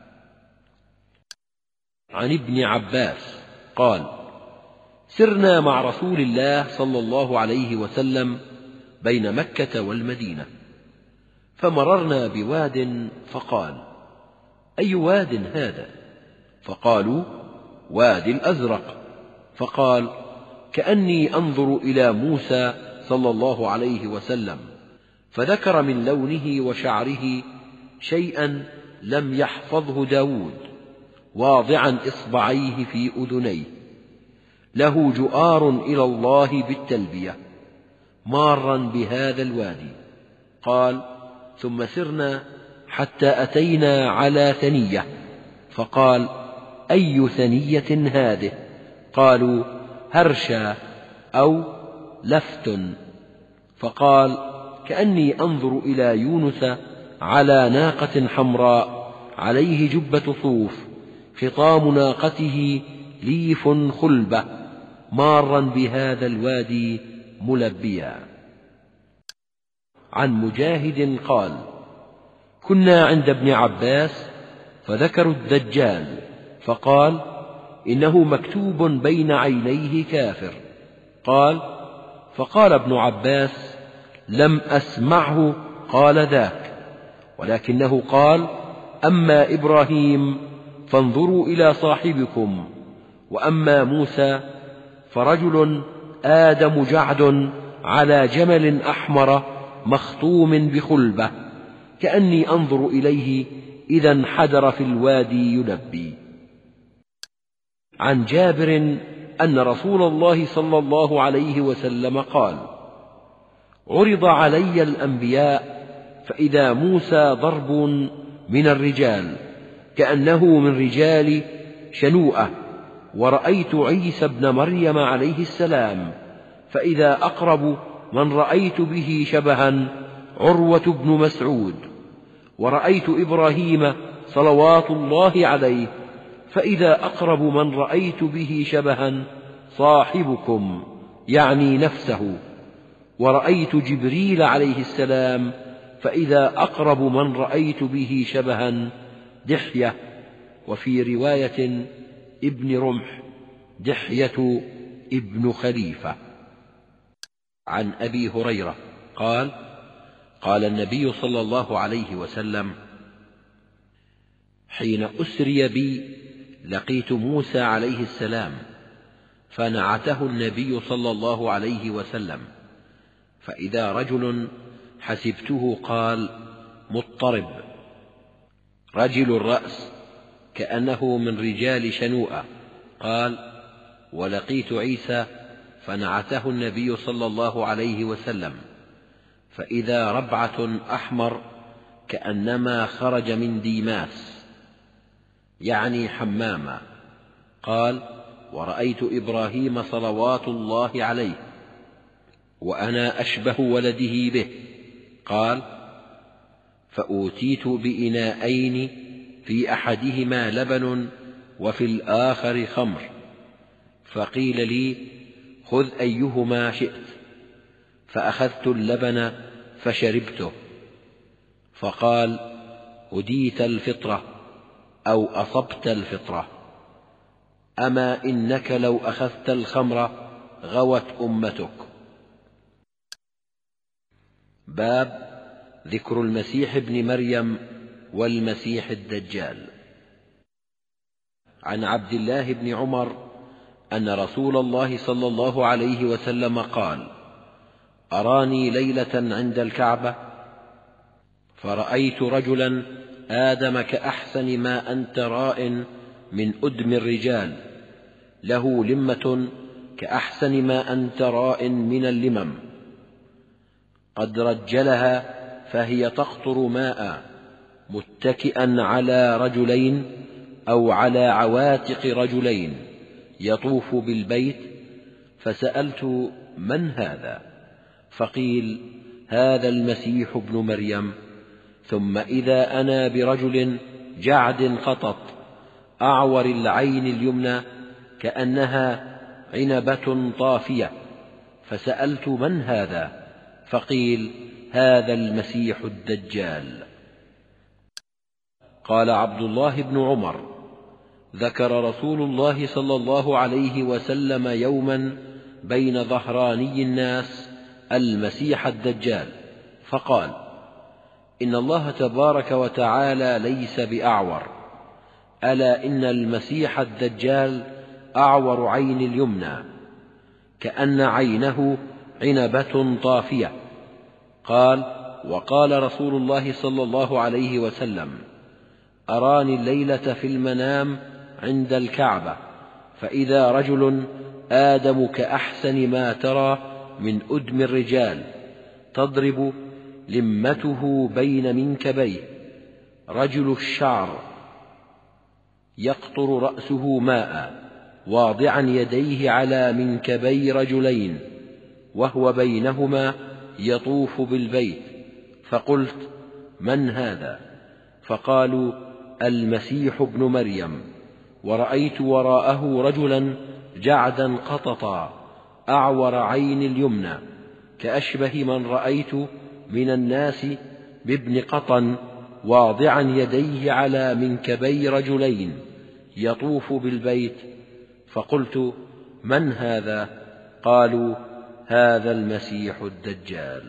Speaker 1: عن ابن عباس قال: سرنا مع رسول الله صلى الله عليه وسلم بين مكة والمدينة، فمررنا بواد، فقال: أي واد هذا؟ فقالوا: وادي الأزرق. فقال: كأني أنظر إلى موسى صلى الله عليه وسلم، فذكر من لونه وشعره شيئا لم يحفظه داود، واضعا إصبعيه في أذنيه، له جؤار إلى الله بالتلبية، مارا بهذا الوادي. قال: ثم سرنا حتى أتينا على ثنية، فقال: أي ثنية هذه؟ قالوا: هرشا أو لفت. فقال: كأني أنظر إلى يونس على ناقة حمراء عليه جبة صوف، خطام ناقته ليف خلبة، مارا بهذا الوادي ملبيا. عن مجاهد قال: كنا عند ابن عباس فذكروا الدجال، فقال: إنه مكتوب بين عينيه كافر. قال: فقال ابن عباس: لم أسمعه قال ذاك، ولكنه قال: أما إبراهيم فانظروا إلى صاحبكم، وأما موسى فرجل آدم جعد على جمل أحمر مخطوم بخلبة، كأني أنظر إليه إذا انحدر في الوادي يلبي. عن جابر أن رسول الله صلى الله عليه وسلم قال: عرض علي الأنبياء فإذا موسى ضرب من الرجال كأنه من رجال شنوءة، ورأيت عيسى ابن مريم عليه السلام فإذا أقرب من رأيت به شبها عروة بن مسعود، ورأيت إبراهيم صلوات الله عليه فإذا أقرب من رأيت به شبها صاحبكم، يعني نفسه، ورأيت جبريل عليه السلام فإذا أقرب من رأيت به شبها دحية، وفي رواية ابن رمح دحية ابن خليفة. عن أبي هريرة قال: قال النبي صلى الله عليه وسلم: حين أسري بي لقيت موسى عليه السلام، فنعته النبي صلى الله عليه وسلم، فإذا رجل حسبته قال: مضطرب رجل الرأس كأنه من رجال شنوءة. قال: ولقيت عيسى فنعته النبي صلى الله عليه وسلم، فإذا ربعة أحمر كأنما خرج من ديماس، يعني حماما. قال: ورأيت إبراهيم صلوات الله عليه وأنا أشبه ولده به. قال: فأوتيت بإناءين في أحدهما لبن وفي الآخر خمر، فقيل لي: خذ أيهما شئت، فأخذت اللبن فشربته. فقال: هديت الفطرة أو أصبت الفطرة، أما إنك لو أخذت الخمر غوت أمتك. باب ذكر المسيح ابن مريم والمسيح الدجال. عن عبد الله بن عمر أن رسول الله صلى الله عليه وسلم قال: أراني ليلة عند الكعبة فرأيت رجلا آدم كأحسن ما أنت راء من أدم الرجال، له لمة كأحسن ما أنت راء من اللمم، قد رجلها فهي تقطر ماء، متكئا على رجلين أو على عواتق رجلين، يطوف بالبيت. فسألت: من هذا؟ فقيل: هذا المسيح ابن مريم. ثم إذا أنا برجل جعد قطط أعور العين اليمنى كأنها عنبة طافية، فسألت: من هذا؟ فقيل: هذا المسيح الدجال. قال عبد الله بن عمر: ذكر رسول الله صلى الله عليه وسلم يوما بين ظهراني الناس المسيح الدجال، فقال: إن الله تبارك وتعالى ليس بأعور، ألا إن المسيح الدجال أعور عين اليمنى، كأن عينه عنبة طافية. قال: وقال رسول الله صلى الله عليه وسلم: أراني الليلة في المنام عند الكعبة، فإذا رجل آدم كأحسن ما ترى من أدم الرجال، تضرب لمته بين منكبيه، رجل الشعر يقطر رأسه ماء، واضعا يديه على منكبي رجلين، وهو بينهما يطوف بالبيت. فقلت: من هذا؟ فقالوا: المسيح ابن مريم. ورأيت وراءه رجلا جعدا قططا، أعور عين اليمنى، كأشبه من رأيت من الناس بابن قطن، واضعا يديه على منكبي رجلين، يطوف بالبيت. فقلت: من هذا؟ قالوا: هذا المسيح الدجال.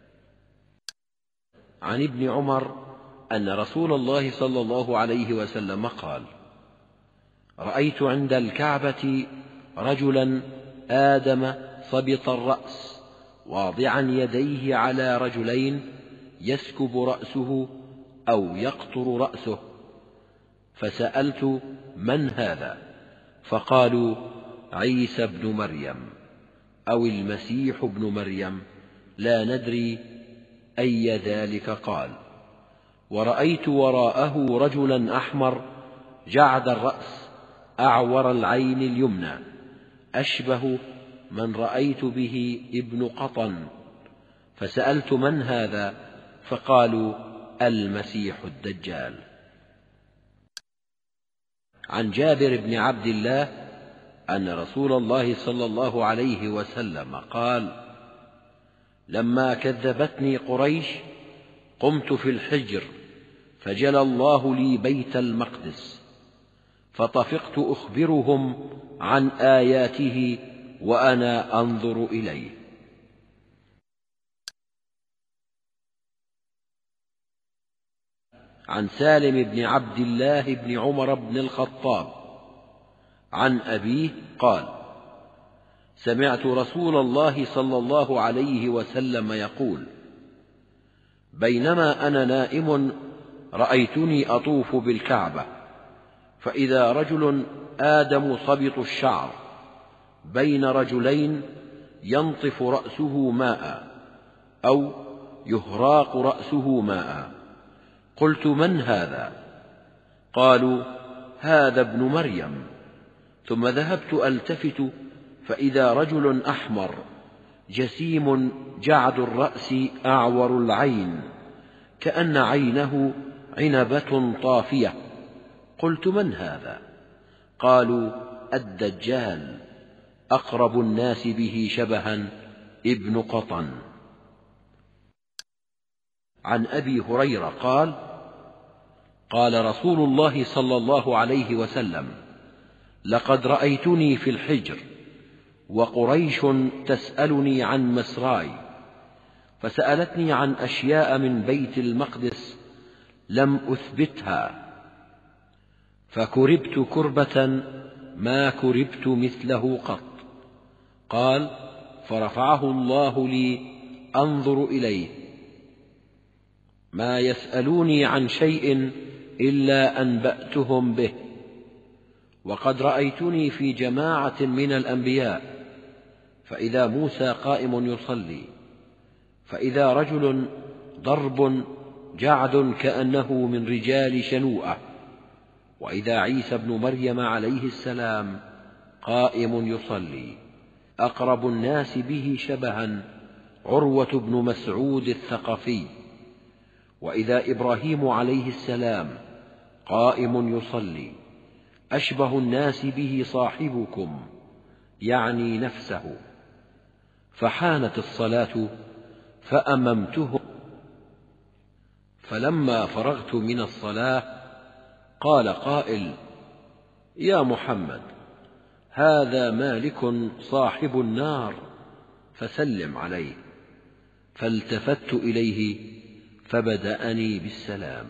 Speaker 1: عن ابن عمر أن رسول الله صلى الله عليه وسلم قال: رأيت عند الكعبة رجلا آدم صبط الرأس، واضعا يديه على رجلين، يسكب رأسه أو يقطر رأسه. فسألت: من هذا؟ فقالوا: عيسى ابن مريم أو المسيح ابن مريم، لا ندري أي ذلك قال. ورأيت وراءه رجلا أحمر جعد الرأس، أعور العين اليمنى، أشبه من رأيت به ابن قطن. فسألت: من هذا؟ فقالوا: المسيح الدجال. عن جابر بن عبد الله أن رسول الله صلى الله عليه وسلم قال: لما كذبتني قريش قمت في الحجر، فجلى الله لي بيت المقدس، فطفقت أخبرهم عن آياته وأنا أنظر إليه. عن سالم بن عبد الله بن عمر بن الخطاب عن أبيه قال: سمعت رسول الله صلى الله عليه وسلم يقول: بينما أنا نائم رأيتني أطوف بالكعبة، فإذا رجل آدم صبط الشعر بين رجلين، ينطف رأسه ماء أو يهراق رأسه ماء. قلت: من هذا؟ قالوا: هذا ابن مريم. ثم ذهبت ألتفت، فإذا رجل أحمر جسيم جعد الرأس، أعور العين، كأن عينه عنبة طافية. قلت: من هذا؟ قالوا: الدجال، أقرب الناس به شبها ابن قطن. عن أبي هريرة قال: قال رسول الله صلى الله عليه وسلم: لقد رأيتني في الحجر، وقريش تسألني عن مسراي، فسألتني عن أشياء من بيت المقدس لم أثبتها، فكربت كربة ما كربت مثله قط. قال: فرفعه الله لي أنظر إليه، ما يسألوني عن شيء إلا أنبأتهم به. وقد رأيتني في جماعة من الأنبياء، فإذا موسى قائم يصلي، فإذا رجل ضرب جعد كأنه من رجال شنوءة، وإذا عيسى ابن مريم عليه السلام قائم يصلي، أقرب الناس به شبها عروة بن مسعود الثقفي، وإذا إبراهيم عليه السلام قائم يصلي، أشبه الناس به صاحبكم، يعني نفسه. فحانت الصلاة فأممته، فلما فرغت من الصلاة قال قائل: يا محمد، هذا مالك صاحب النار، فسلم عليه. فالتفت إليه فبدأني بالسلام.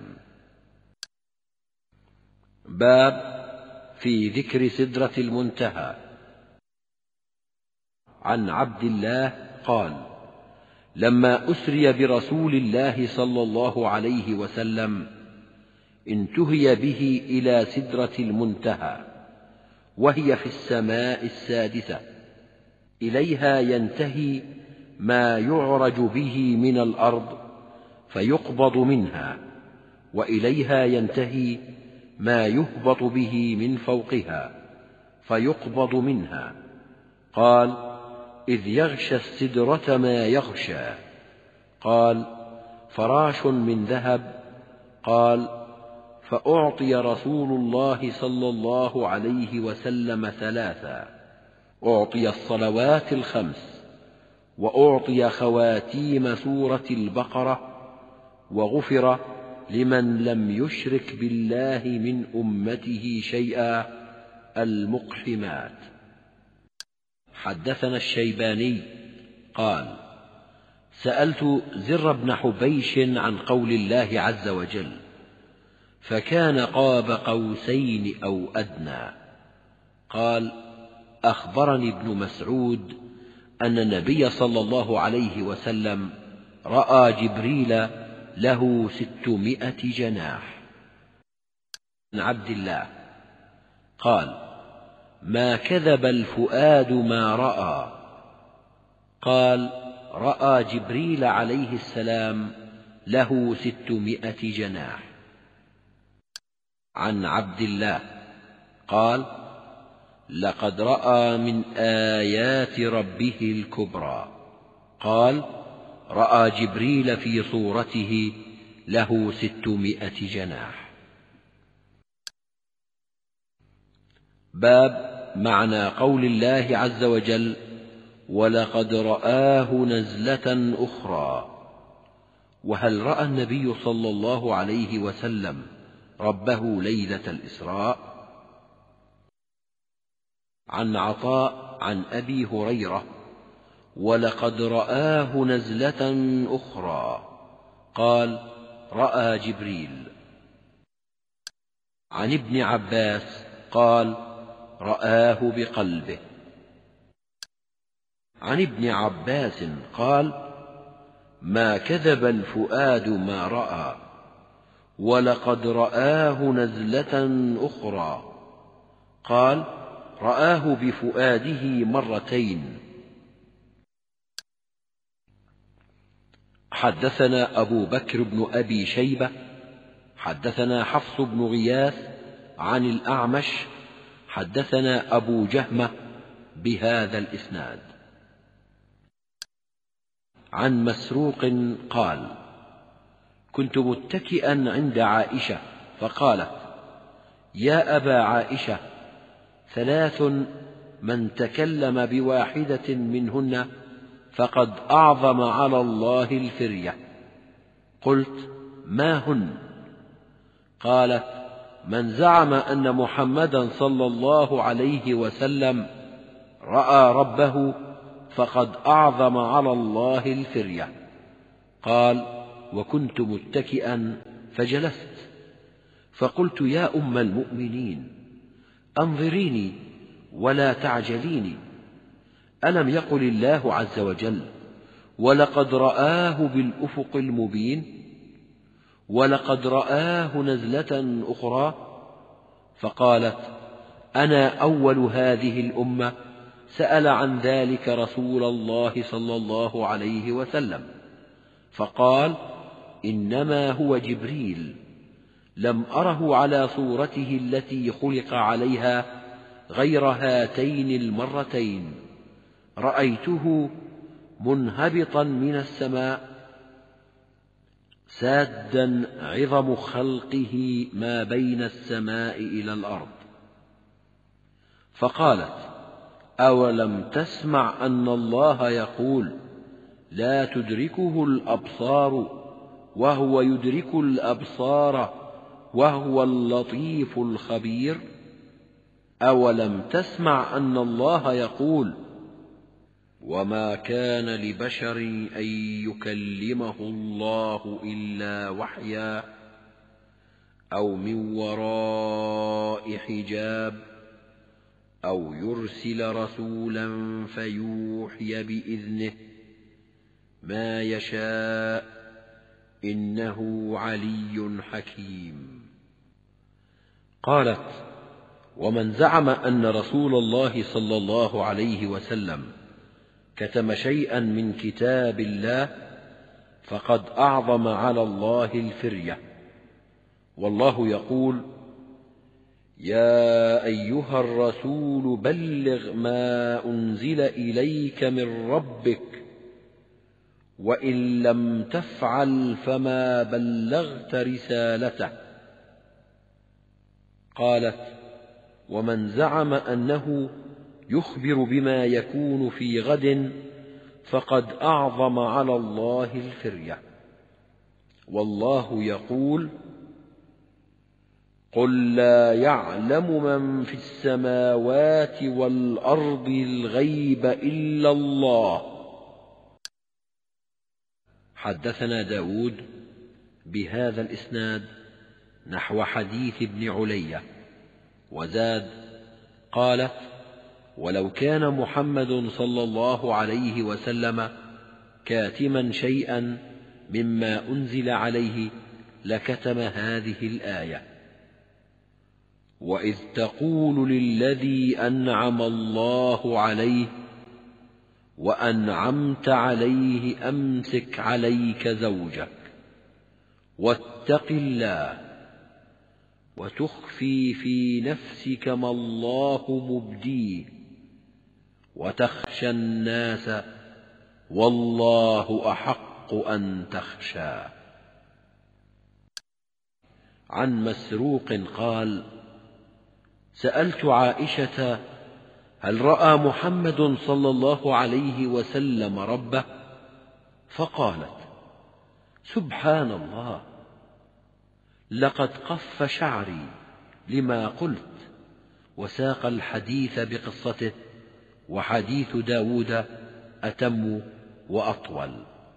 Speaker 1: باب في ذكر سدرة المنتهى. عن عبد الله قال: لما أسري برسول الله صلى الله عليه وسلم انتهي به إلى سدرة المنتهى، وهي في السماء السادسة، إليها ينتهي ما يعرج به من الأرض فيقبض منها، وإليها ينتهي ما يهبط به من فوقها فيقبض منها. قال: إذ يغشى السدرة ما يغشى. قال: فراش من ذهب. قال: فأعطي رسول الله صلى الله عليه وسلم 3: أعطي الصلوات ال5، وأعطي خواتيم سورة البقرة، وغفر لمن لم يشرك بالله من أمته شيئا المقحمات. حدثنا الشيباني قال: سألت زر بن حبيش عن قول الله عز وجل: فكان قاب قوسين أو أدنى. قال: أخبرني ابن مسعود أن النبي صلى الله عليه وسلم رأى جبريل له 600 جناح. عن عبد الله قال: ما كذب الفؤاد ما رأى. قال: رأى جبريل عليه السلام له 600 جناح. عن عبد الله قال: لقد رأى من آيات ربه الكبرى. قال: رأى جبريل في صورته له 600 جناح. باب معنى قول الله عز وجل: ولقد رآه نزلة أخرى. وهل رأى النبي صلى الله عليه وسلم ربه ليلة الإسراء؟ عن عطاء عن أبي هريرة: ولقد رآه نزلة أخرى. قال: رأى جبريل. عن ابن عباس قال: رآه بقلبه. عن ابن عباس قال: ما كذب الفؤاد ما رأى، ولقد رآه نزلة أخرى. قال: رآه بفؤاده مرتين. حدثنا أبو بكر بن أبي شيبة حدثنا حفص بن غياث عن الأعمش حدثنا أبو جهمة بهذا الإسناد. عن مسروق قال: كنت متكئا عند عائشة فقالت: يا أبا عائشة، 3 من تكلم بواحدة منهن فقد أعظم على الله الفرية. قلت: ما هن؟ قالت: من زعم أن محمدا صلى الله عليه وسلم رأى ربه فقد أعظم على الله الفرية. قال: وكنت متكئا فجلست، فقلت: يا أم المؤمنين، أنظريني ولا تعجليني. ألم يقل الله عز وجل: ولقد رآه بالأفق المبين، ولقد رآه نزلة أخرى؟ فقالت: أنا أول هذه الأمة سأل عن ذلك رسول الله صلى الله عليه وسلم، فقال: إنما هو جبريل، لم أره على صورته التي خلق عليها غير هاتين المرتين، رأيته منهبطا من السماء سادا عظم خلقه ما بين السماء إلى الأرض. فقالت: أولم تسمع أن الله يقول: لا تدركه الأبصار وهو يدرك الأبصار وهو اللطيف الخبير؟ أولم تسمع أن الله يقول: وما كان لبشر أن يكلمه الله إلا وحيا أو من وراء حجاب أو يرسل رسولا فيوحي بإذنه ما يشاء إنه علي حكيم. قالت: ومن زعم أن رسول الله صلى الله عليه وسلم كتم شيئا من كتاب الله فقد أعظم على الله الفرية. والله يقول: يا أيها الرسول بلغ ما أنزل إليك من ربك وإن لم تفعل فما بلغت رسالته. قالت: ومن زعم أنه يخبر بما يكون في غد فقد أعظم على الله الفرية. والله يقول: قل لا يعلم من في السماوات والأرض الغيب إلا الله. حدثنا داود بهذا الإسناد نحو حديث ابن علية، وزاد: قالت: ولو كان محمد صلى الله عليه وسلم كاتما شيئا مما أنزل عليه لكتم هذه الآية: وإذ تقول للذي أنعم الله عليه وأنعمت عليه أمسك عليك زوجك واتق الله وتخفي في نفسك ما الله مبديه وتخشى الناس والله أحق أن تخشاه. عن مسروق قال: سألت عائشة: هل رأى محمد صلى الله عليه وسلم ربه؟ فقالت: سبحان الله، لقد قف شعري لما قلت. وساق الحديث بقصته، وحديث داود أتم وأطول.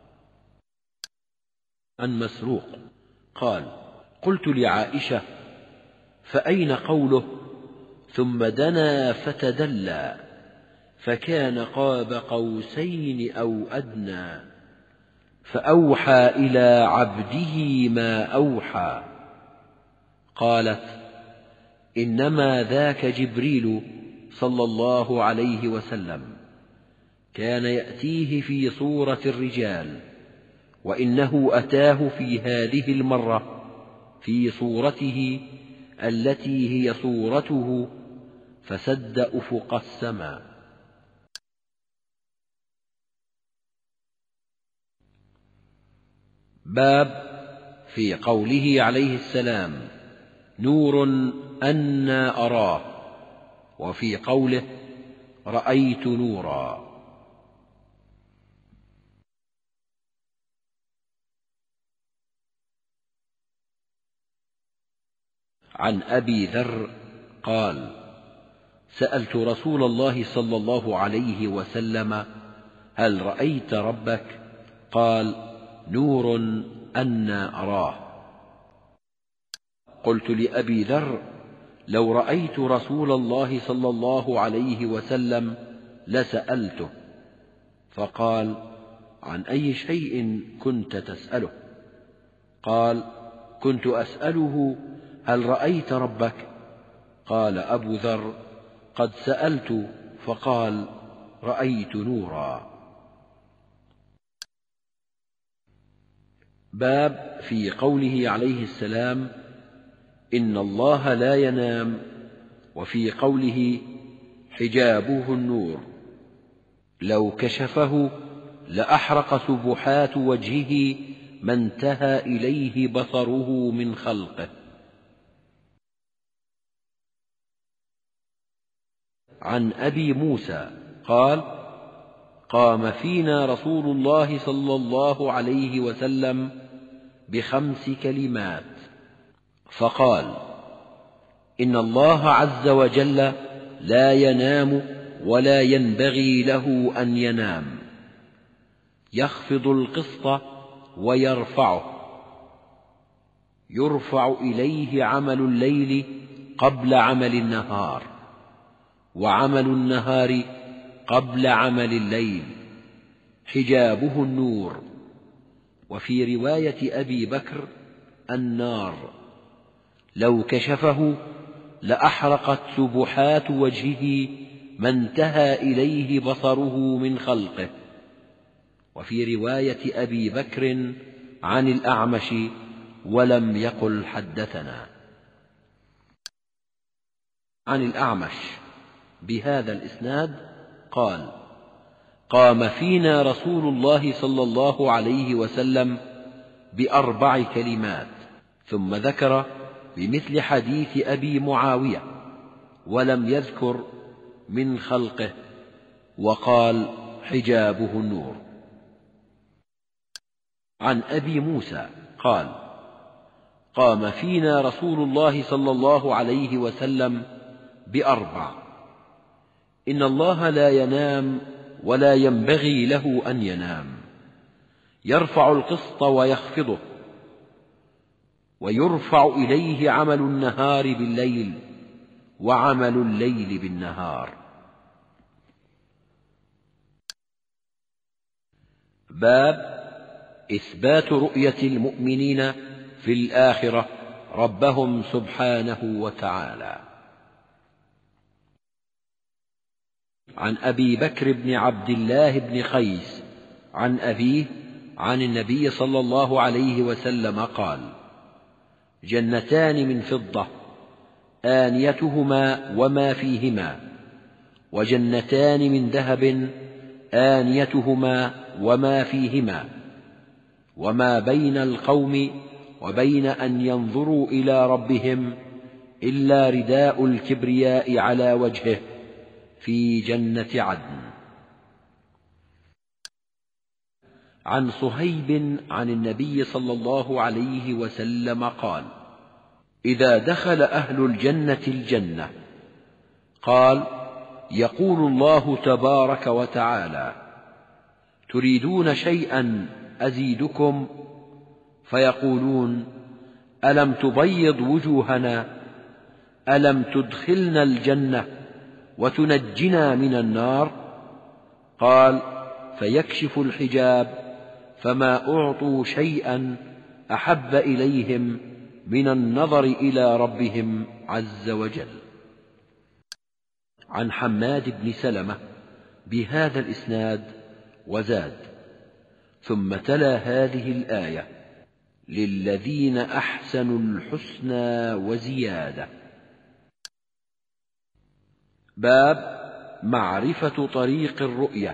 Speaker 1: عن مسروق قال: قلت لعائشة: فأين قوله ثم دنا فتدلى فكان قاب قوسين أو أدنى فأوحى إلى عبده ما أوحى؟ قالت: إنما ذاك جبريل صلى الله عليه وسلم، كان يأتيه في صورة الرجال، وإنه أتاه في هذه المرة في صورته التي هي صورته فسد أفق السماء. باب في قوله عليه السلام: نور أنى أراه، وفي قوله: رأيت نورا. عن أبي ذر قال: سألت رسول الله صلى الله عليه وسلم: هل رأيت ربك؟ قال: نور أنى أراه. قلت لأبي ذر: لو رأيت رسول الله صلى الله عليه وسلم لسألته. فقال: عن أي شيء كنت تسأله؟ قال: كنت أسأله: هل رأيت ربك؟ قال أبو ذر: قد سألت فقال: رأيت نورا. باب في قوله عليه السلام: إن الله لا ينام، وفي قوله: حجابه النور، لو كشفه لأحرق سبحات وجهه ما انتهى إليه بصره من خلقه. عن أبي موسى قال: قام فينا رسول الله صلى الله عليه وسلم ب5 كلمات، فقال: إن الله عز وجل لا ينام ولا ينبغي له أن ينام، يخفض القسط ويرفعه، يرفع إليه عمل الليل قبل عمل النهار، وعمل النهار قبل عمل الليل حجابه النور. وفي رواية أبي بكر النار، لو كشفه لأحرقت سبحات وجهه ما انتهى إليه بصره من خلقه. وفي رواية أبي بكر عن الأعمش ولم يقل حدثنا. عن الأعمش بهذا الإسناد قال: قام فينا رسول الله صلى الله عليه وسلم ب4 كلمات، ثم ذكر بمثل حديث أبي معاوية ولم يذكر من خلقه، وقال: حجابه النور. عن أبي موسى قال: قام فينا رسول الله صلى الله عليه وسلم ب4: إن الله لا ينام ولا ينبغي له أن ينام، يرفع القسط ويخفضه، ويرفع إليه عمل النهار بالليل وعمل الليل بالنهار. باب إثبات رؤية المؤمنين في الآخرة ربهم سبحانه وتعالى. عن أبي بكر بن عبد الله بن قيس عن أبيه عن النبي صلى الله عليه وسلم قال: جنتان من فضة آنيتهما وما فيهما، وجنتان من ذهب آنيتهما وما فيهما، وما بين القوم وبين أن ينظروا إلى ربهم إلا رداء الكبرياء على وجهه في جنة عدن. عن صهيب عن النبي صلى الله عليه وسلم قال: إذا دخل أهل الجنة الجنة قال: يقول الله تبارك وتعالى: تريدون شيئا أزيدكم؟ فيقولون: ألم تبيض وجوهنا؟ ألم تدخلنا الجنة وتنجنا من النار؟ قال: فيكشف الحجاب فما أعطوا شيئا أحب إليهم من النظر إلى ربهم عز وجل. عن حماد بن سلمة بهذا الإسناد وزاد: ثم تلا هذه الآية: للذين أحسنوا الحسنى وزيادة. باب معرفة طريق الرؤية.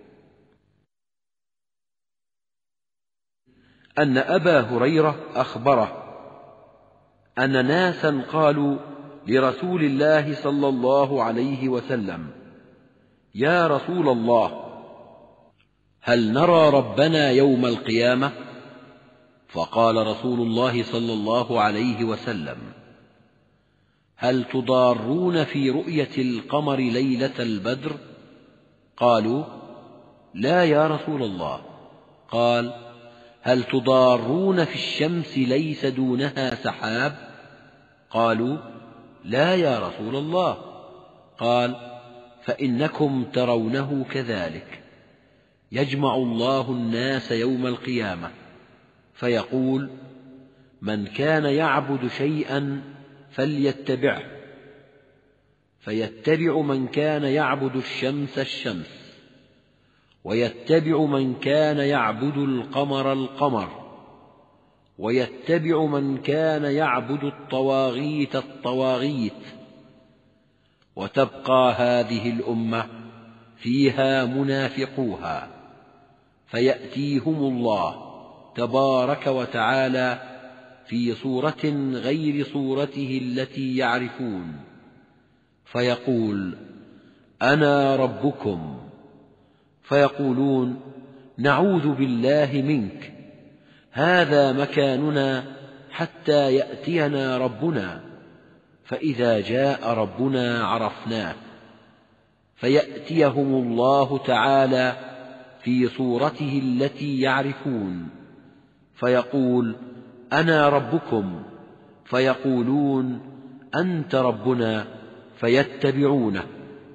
Speaker 1: أن أبا هريرة أخبره أن ناسا قالوا لرسول الله صلى الله عليه وسلم: يا رسول الله، هل نرى ربنا يوم القيامة؟ فقال رسول الله صلى الله عليه وسلم: هل تضارون في رؤية القمر ليلة البدر؟ قالوا: لا يا رسول الله. قال: هل تضارون في الشمس ليس دونها سحاب؟ قالوا: لا يا رسول الله. قال: فإنكم ترونه كذلك. يجمع الله الناس يوم القيامة فيقول: من كان يعبد شيئا فليتبعه، فيتبع من كان يعبد الشمس الشمس، ويتبع من كان يعبد القمر القمر، ويتبع من كان يعبد الطواغيت الطواغيت، وتبقى هذه الأمة فيها منافقوها، فيأتيهم الله تبارك وتعالى في صورة غير صورته التي يعرفون، فيقول: أنا ربكم. فيقولون: نعوذ بالله منك، هذا مكاننا حتى يأتينا ربنا، فإذا جاء ربنا عرفناه، فيأتيهم الله تعالى في صورته التي يعرفون، فيقول: أنا ربكم. فيقولون: أنت ربنا، فيتبعونه،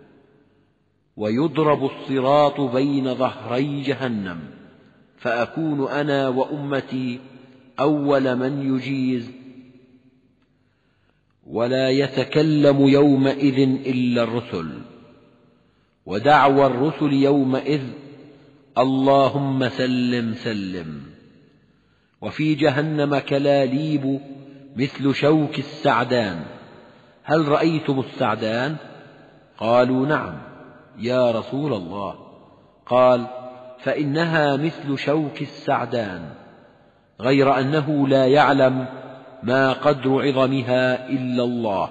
Speaker 1: ويضرب الصراط بين ظهري جهنم، فأكون أنا وأمتي أول من يجيز، ولا يتكلم يومئذ إلا الرسل، ودعوى الرسل يومئذ اللهم سلم سلم. وفي جهنم كلاليب مثل شوك السعدان. هل رأيتم السعدان؟ قالوا نعم يا رسول الله. قال فإنها مثل شوك السعدان، غير أنه لا يعلم ما قدر عظمها إلا الله.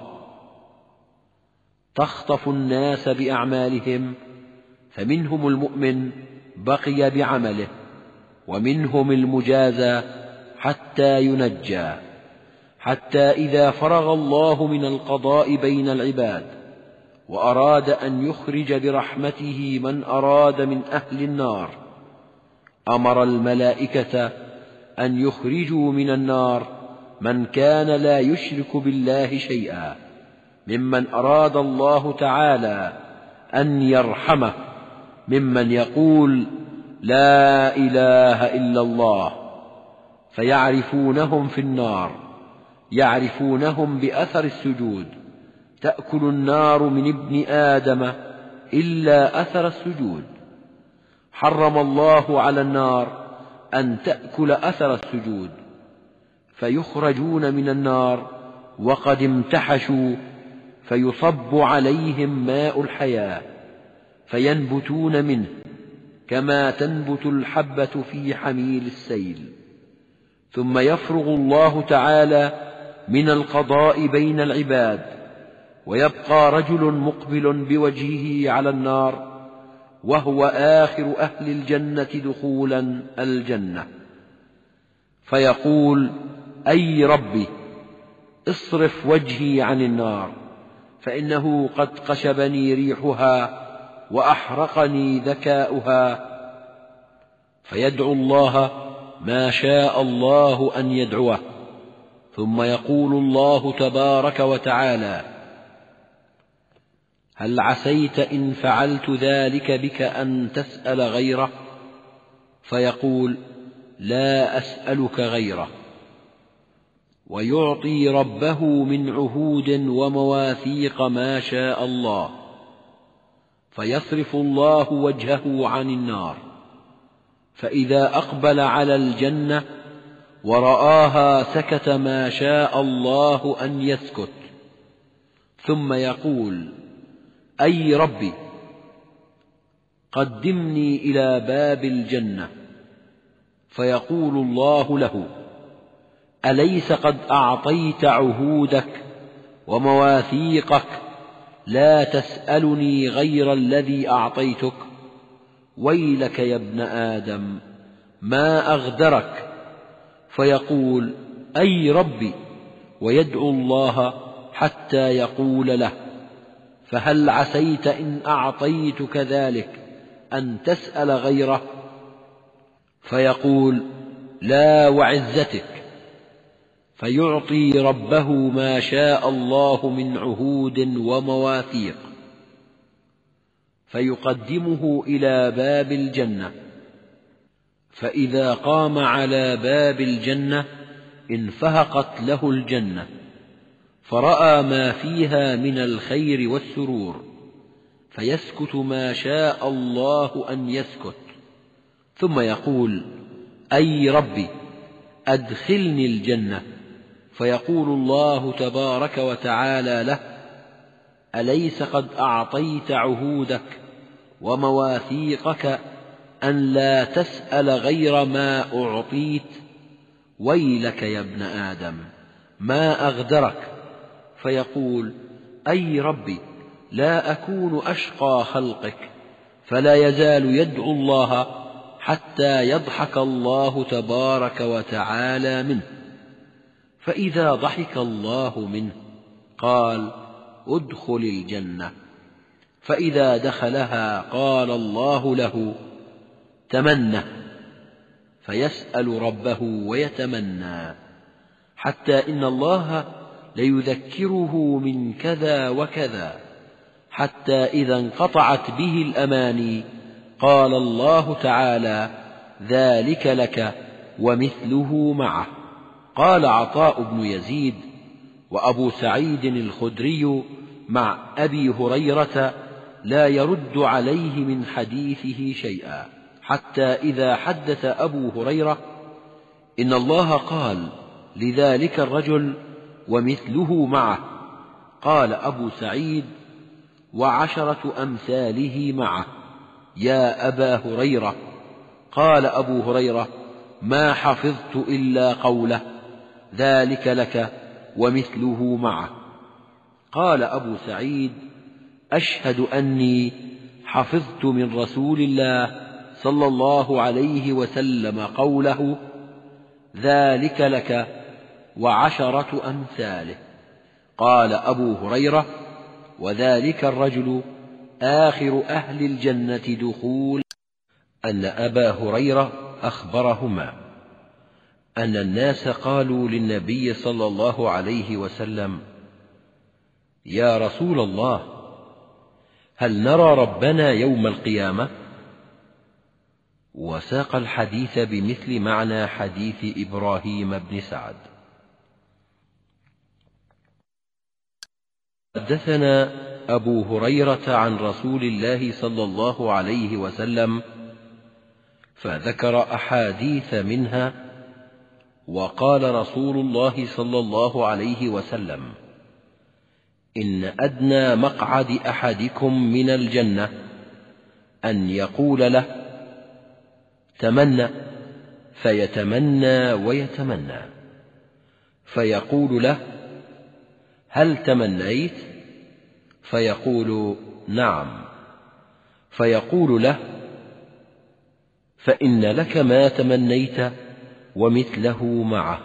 Speaker 1: تخطف الناس بأعمالهم، فمنهم المؤمن بقي بعمله، ومنهم المجازى حتى ينجى، حتى إذا فرغ الله من القضاء بين العباد وأراد أن يخرج برحمته من أراد من أهل النار، أمر الملائكة أن يخرجوا من النار من كان لا يشرك بالله شيئا، ممن أراد الله تعالى أن يرحمه، ممن يقول لا إله إلا الله، فيعرفونهم في النار، يعرفونهم بأثر السجود. تأكل النار من ابن آدم إلا أثر السجود. حرم الله على النار أن تأكل أثر السجود، فيخرجون من النار وقد امتحشوا، فيصب عليهم ماء الحياة فينبتون منه كما تنبت الحبة في حميل السيل. ثم يفرغ الله تعالى من القضاء بين العباد، ويبقى رجل مقبل بوجهه على النار، وهو آخر أهل الجنة دخولا الجنة، فيقول أي ربي اصرف وجهي عن النار، فإنه قد قشبني ريحها وأحرقني ذكاؤها. فيدعو الله ما شاء الله أن يدعوه، ثم يقول الله تبارك وتعالى هل عسيت إن فعلت ذلك بك أن تسأل غيره؟ فيقول لا أسألك غيره، ويعطي ربه من عهود ومواثيق ما شاء الله، فيصرف الله وجهه عن النار، فإذا أقبل على الجنة ورآها سكت ما شاء الله أن يسكت، ثم يقول أي ربي قدمني إلى باب الجنة، فيقول الله له أليس قد أعطيت عهودك ومواثيقك، لا تسألني غير الذي أعطيتك؟ ويلك يا ابن آدم ما أغدرك. فيقول أي ربي، ويدعو الله حتى يقول له فهل عسيت إن أعطيتك ذلك أن تسأل غيره؟ فيقول لا وعزتك، فيعطي ربه ما شاء الله من عهود ومواثيق، فيقدمه إلى باب الجنة، فإذا قام على باب الجنة انفهقت له الجنة، فرأى ما فيها من الخير والسرور، فيسكت ما شاء الله أن يسكت، ثم يقول أي ربي أدخلني الجنة، فيقول الله تبارك وتعالى له أليس قد أعطيت عهودك ومواثيقك أن لا تسأل غير ما أعطيت؟ ويلك يا ابن آدم ما أغدرك. فيقول أي ربي لا أكون أشقى خلقك، فلا يزال يدعو الله حتى يضحك الله تبارك وتعالى منه، فإذا ضحك الله منه قال ادخل الجنة، فإذا دخلها قال الله له تمنى، فيسأل ربه ويتمنى، حتى إن الله ليذكره من كذا وكذا، حتى إذا انقطعت به الأماني قال الله تعالى: ذلك لك ومثله معه. قال عطاء بن يزيد وأبو سعيد الخدري مع أبي هريرة لا يرد عليه من حديثه شيئا، حتى إذا حدث أبو هريرة إن الله قال لذلك الرجل ومثله معه، قال أبو سعيد: وعشرة أمثاله معه يا أبا هريرة. قال أبو هريرة: ما حفظت إلا قوله ذلك لك ومثله معه. قال أبو سعيد: أشهد أني حفظت من رسول الله صلى الله عليه وسلم قوله ذلك لك وعشرة أمثاله. قال أبو هريرة: وذلك الرجل آخر أهل الجنة دخول. أن أبا هريرة أخبرهما أن الناس قالوا للنبي صلى الله عليه وسلم: يا رسول الله، هل نرى ربنا يوم القيامة؟ وساق الحديث بمثل معنى حديث إبراهيم بن سعد. حدثنا أبو هريرة عن رسول الله صلى الله عليه وسلم فذكر أحاديث منها، وقال رسول الله صلى الله عليه وسلم: إن أدنى مقعد أحدكم من الجنة أن يقول له: تمنى، فيتمنى ويتمنى، فيقول له: هل تمنيت؟ فيقول: نعم، فيقول له: فإن لك ما تمنيت ومثله معه.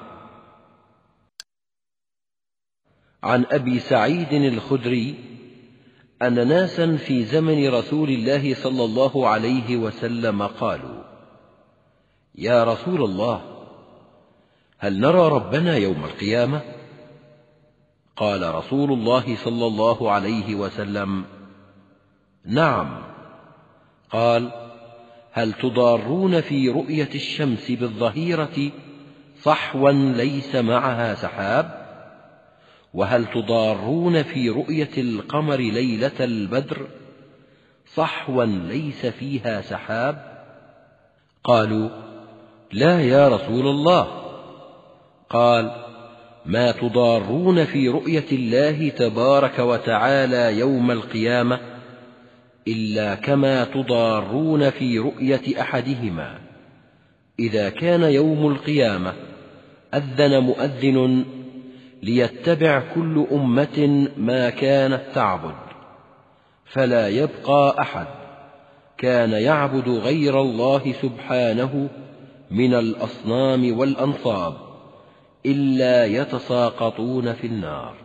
Speaker 1: عن أبي سعيد الخدري أن ناسا في زمن رسول الله صلى الله عليه وسلم قالوا: يا رسول الله، هل نرى ربنا يوم القيامة؟ قال رسول الله صلى الله عليه وسلم: نعم. قال: هل تضارون في رؤية الشمس بالظهيرة صحوا ليس معها سحاب؟ وهل تضارون في رؤية القمر ليلة البدر صحوا ليس فيها سحاب؟ قالوا: لا يا رسول الله. قال: ما تضارون في رؤية الله تبارك وتعالى يوم القيامة إلا كما تضارون في رؤية أحدهما إذا كان يوم القيامة أذن مؤذن ليتبع كل أمة ما كانت تعبد، فلا يبقى أحد كان يعبد غير الله سبحانه من الأصنام والأنصاب إلا يتساقطون في النار،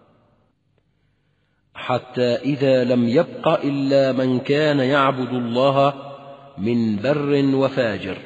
Speaker 1: حتى إذا لم يبق إلا من كان يعبد الله من بر وفاجر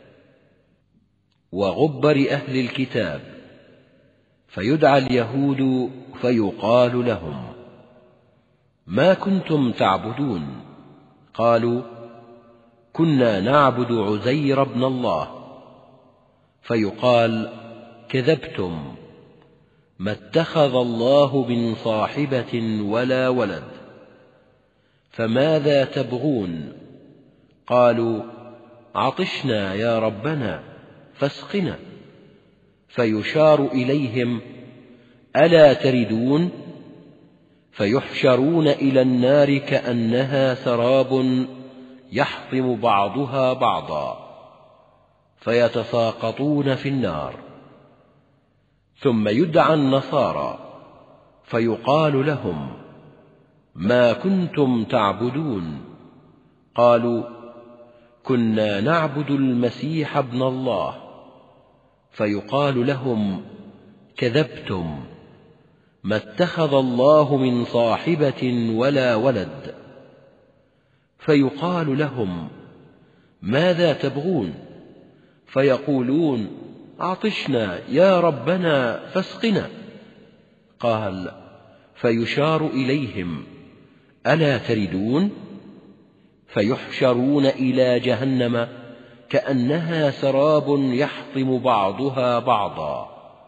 Speaker 1: وغبر أهل الكتاب، فيدعى اليهود فيقال لهم: ما كنتم تعبدون؟ قالوا: كنا نعبد عزير بن الله. فيقال: كذبتم، ما اتخذ الله من صاحبة ولا ولد، فماذا تبغون؟ قالوا: عطشنا يا ربنا فاسقنا. فيشار إليهم: ألا تردون؟ فيحشرون إلى النار كأنها سراب يحطم بعضها بعضا، فيتساقطون في النار. ثم يدعى النصارى فيقال لهم: ما كنتم تعبدون؟ قالوا: كنا نعبد المسيح ابن الله. فيقال لهم: كذبتم، ما اتخذ الله من صاحبة ولا ولد. فيقال لهم: ماذا تبغون؟ فيقولون: عطشنا يا ربنا فاسقنا. قال: فيشار إليهم: ألا تردون؟ فيحشرون إلى جهنم كأنها سراب يحطم بعضها بعضا،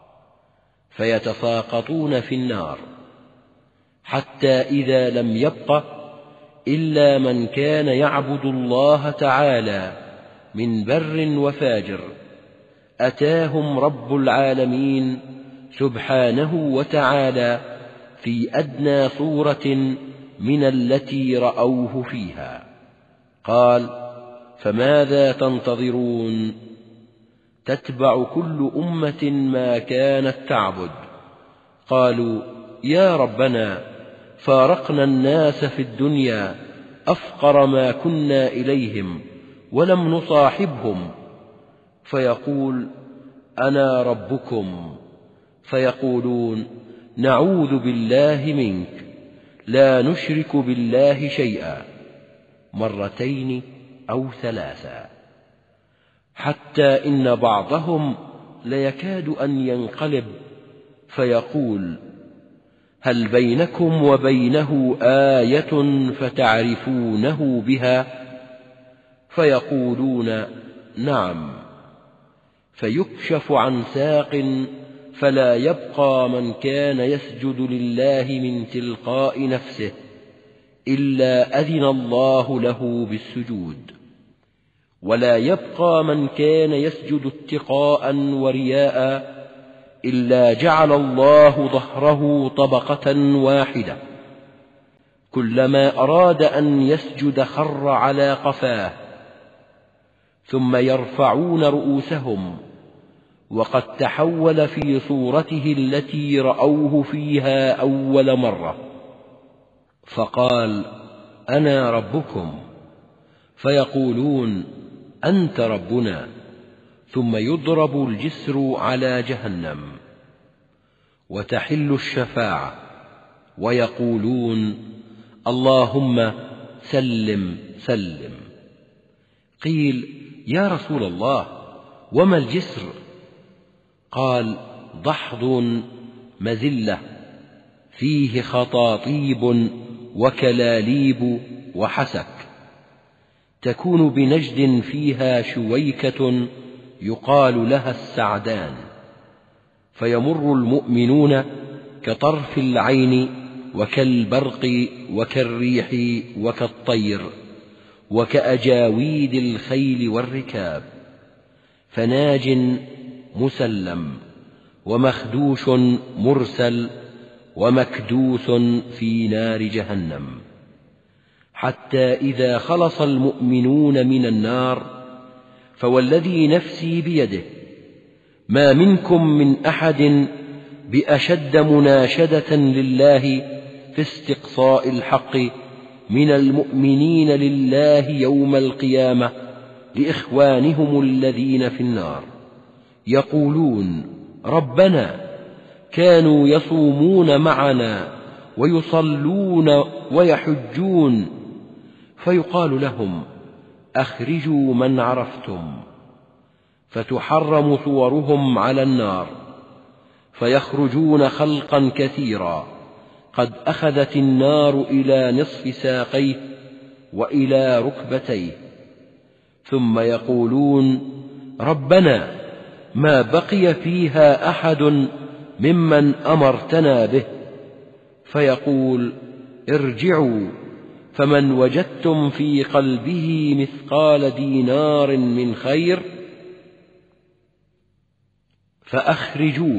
Speaker 1: فيتساقطون في النار، حتى إذا لم يبق إلا من كان يعبد الله تعالى من بر وفاجر، أتاهم رب العالمين سبحانه وتعالى في أدنى صورة من التي رأوه فيها. قال: فماذا تنتظرون؟ تتبع كل أمة ما كانت تعبد. قالوا: يا ربنا، فارقنا الناس في الدنيا أفقر ما كنا إليهم ولم نصاحبهم. فيقول: أنا ربكم. فيقولون: نعوذ بالله منك، لا نشرك بالله شيئا، مرتين أو ثلاثا، حتى إن بعضهم ليكاد أن ينقلب فيقول: هل بينكم وبينه آية فتعرفونه بها؟ فيقولون: نعم. فيكشف عن ساق فلا يبقى من كان يسجد لله من تلقاء نفسه إلا أذن الله له بالسجود، ولا يبقى من كان يسجد اتقاء ورياء إلا جعل الله ظهره طبقة واحدة، كلما أراد أن يسجد خر على قفاه، ثم يرفعون رؤوسهم وقد تحول في صورته التي رأوه فيها أول مرة، فقال: أنا ربكم. فيقولون: أنت ربنا. ثم يضرب الجسر على جهنم وتحل الشفاعة، ويقولون: اللهم سلم سلم. قيل: يا رسول الله، وما الجسر؟ قال: ضحض مذلة فيه خطاطيب وكلاليب وحسك، تكون بنجد فيها شويكة يقال لها السعدان، فيمر المؤمنون كطرف العين وكالبرق وكالريح وكالطير وكأجاويد الخيل والركاب، فناج مسلم ومخدوش مرسل ومكدوس في نار جهنم، حتى إذا خلص المؤمنون من النار فوالذي نفسي بيده ما منكم من أحد بأشد مناشدة لله في استقصاء الحق من المؤمنين لله يوم القيامة لإخوانهم الذين في النار، يقولون: ربنا، كانوا يصومون معنا ويصلون ويحجون. فيقال لهم: أخرجوا من عرفتم، فتحرم صورهم على النار، فيخرجون خلقا كثيرا قد أخذت النار إلى نصف ساقيه وإلى ركبتيه، ثم يقولون: ربنا، ما بقي فيها أحد ممن أمرتنا به. فيقول: ارجعوا، فمن وجدتم في قلبه مثقال دينار من خير فأخرجوه.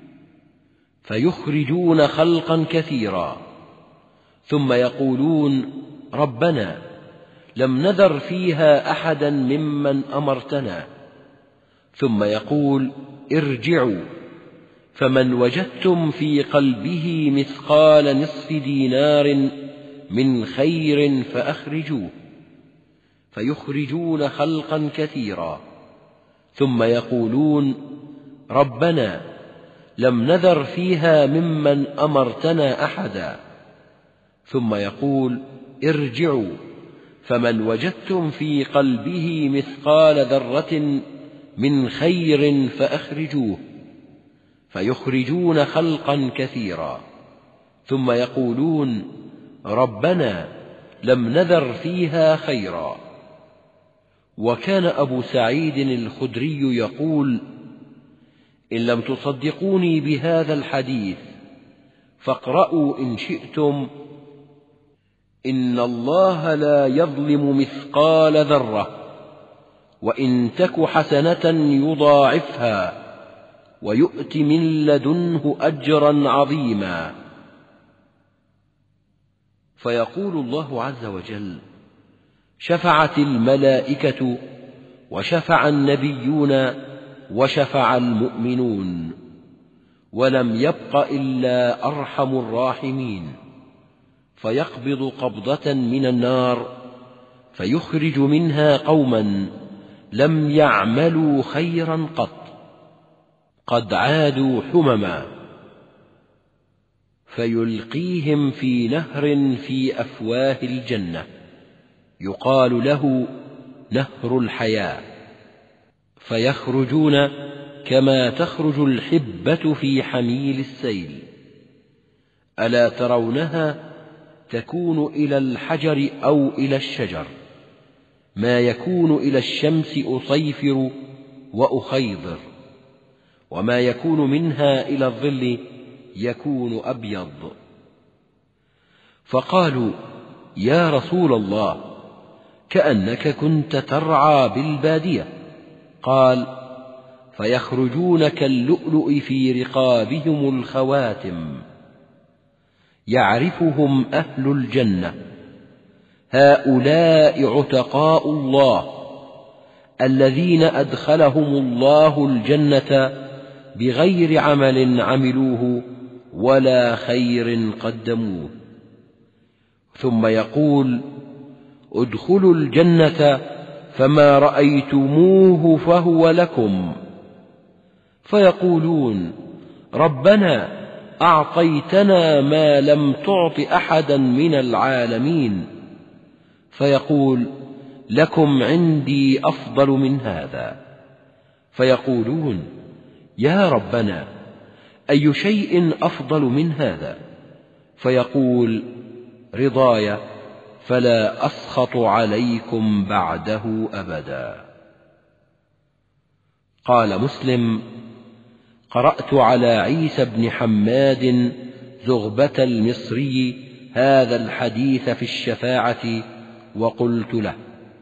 Speaker 1: فيخرجون خلقا كثيرا، ثم يقولون: ربنا، لم نذر فيها أحدا ممن أمرتنا. ثم يقول: ارجعوا، فمن وجدتم في قلبه مثقال نصف دينار من خير فأخرجوه. فيخرجون خلقا كثيرا، ثم يقولون: ربنا، لم نذر فيها ممن أمرتنا أحدا. ثم يقول: ارجعوا، فمن وجدتم في قلبه مثقال ذرة من خير فأخرجوه. فيخرجون خلقا كثيرا، ثم يقولون: ربنا لم نذر فيها خيرا. وكان أبو سعيد الخدري يقول: إن لم تصدقوني بهذا الحديث فاقرأوا إن شئتم: إن الله لا يظلم مثقال ذرة وإن تك حسنة يضاعفها ويؤت من لدنه أجرا عظيما. فيقول الله عز وجل: شفعت الملائكة وشفع النبيون وشفع المؤمنون، ولم يبق إلا أرحم الراحمين، فيقبض قبضة من النار فيخرج منها قوما لم يعملوا خيرا قط، قد عادوا حمما، فيلقيهم في نهر في أفواه الجنة يقال له نهر الحياة، فيخرجون كما تخرج الحبة في حميل السيل. ألا ترونها تكون إلى الحجر أو إلى الشجر ما يكون إلى الشمس أصيفر وأخيضر، وما يكون منها إلى الظل يكون أبيض. فقالوا: يا رسول الله، كأنك كنت ترعى بالبادية. قال: فيخرجون كاللؤلؤ في رقابهم الخواتم، يعرفهم أهل الجنة، هؤلاء عتقاء الله الذين أدخلهم الله الجنة بغير عمل عملوه ولا خير قدموه. ثم يقول: ادخلوا الجنة فما رأيتموه فهو لكم. فيقولون: ربنا أعطيتنا ما لم تعط أحدا من العالمين. فيقول: لكم عندي أفضل من هذا. فيقولون: يا ربنا، أي شيء أفضل من هذا؟ فيقول: رضاي فلا أسخط عليكم بعده أبدا. قال مسلم: قرأت على عيسى بن حماد زغبة المصري هذا الحديث في الشفاعة وقلت له: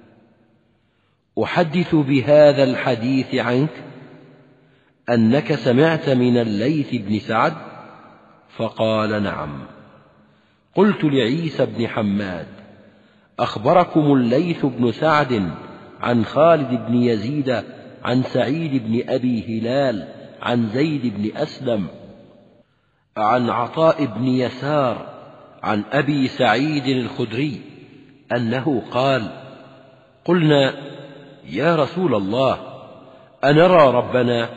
Speaker 1: أحدث بهذا الحديث عنك أنك سمعت من الليث بن سعد؟ فقال: نعم. قلت لعيسى بن حماد: أخبركم الليث بن سعد عن خالد بن يزيد عن سعيد بن أبي هلال عن زيد بن أسلم عن عطاء بن يسار عن أبي سعيد الخدري أنه قال: قلنا: يا رسول الله، أنرى ربنا؟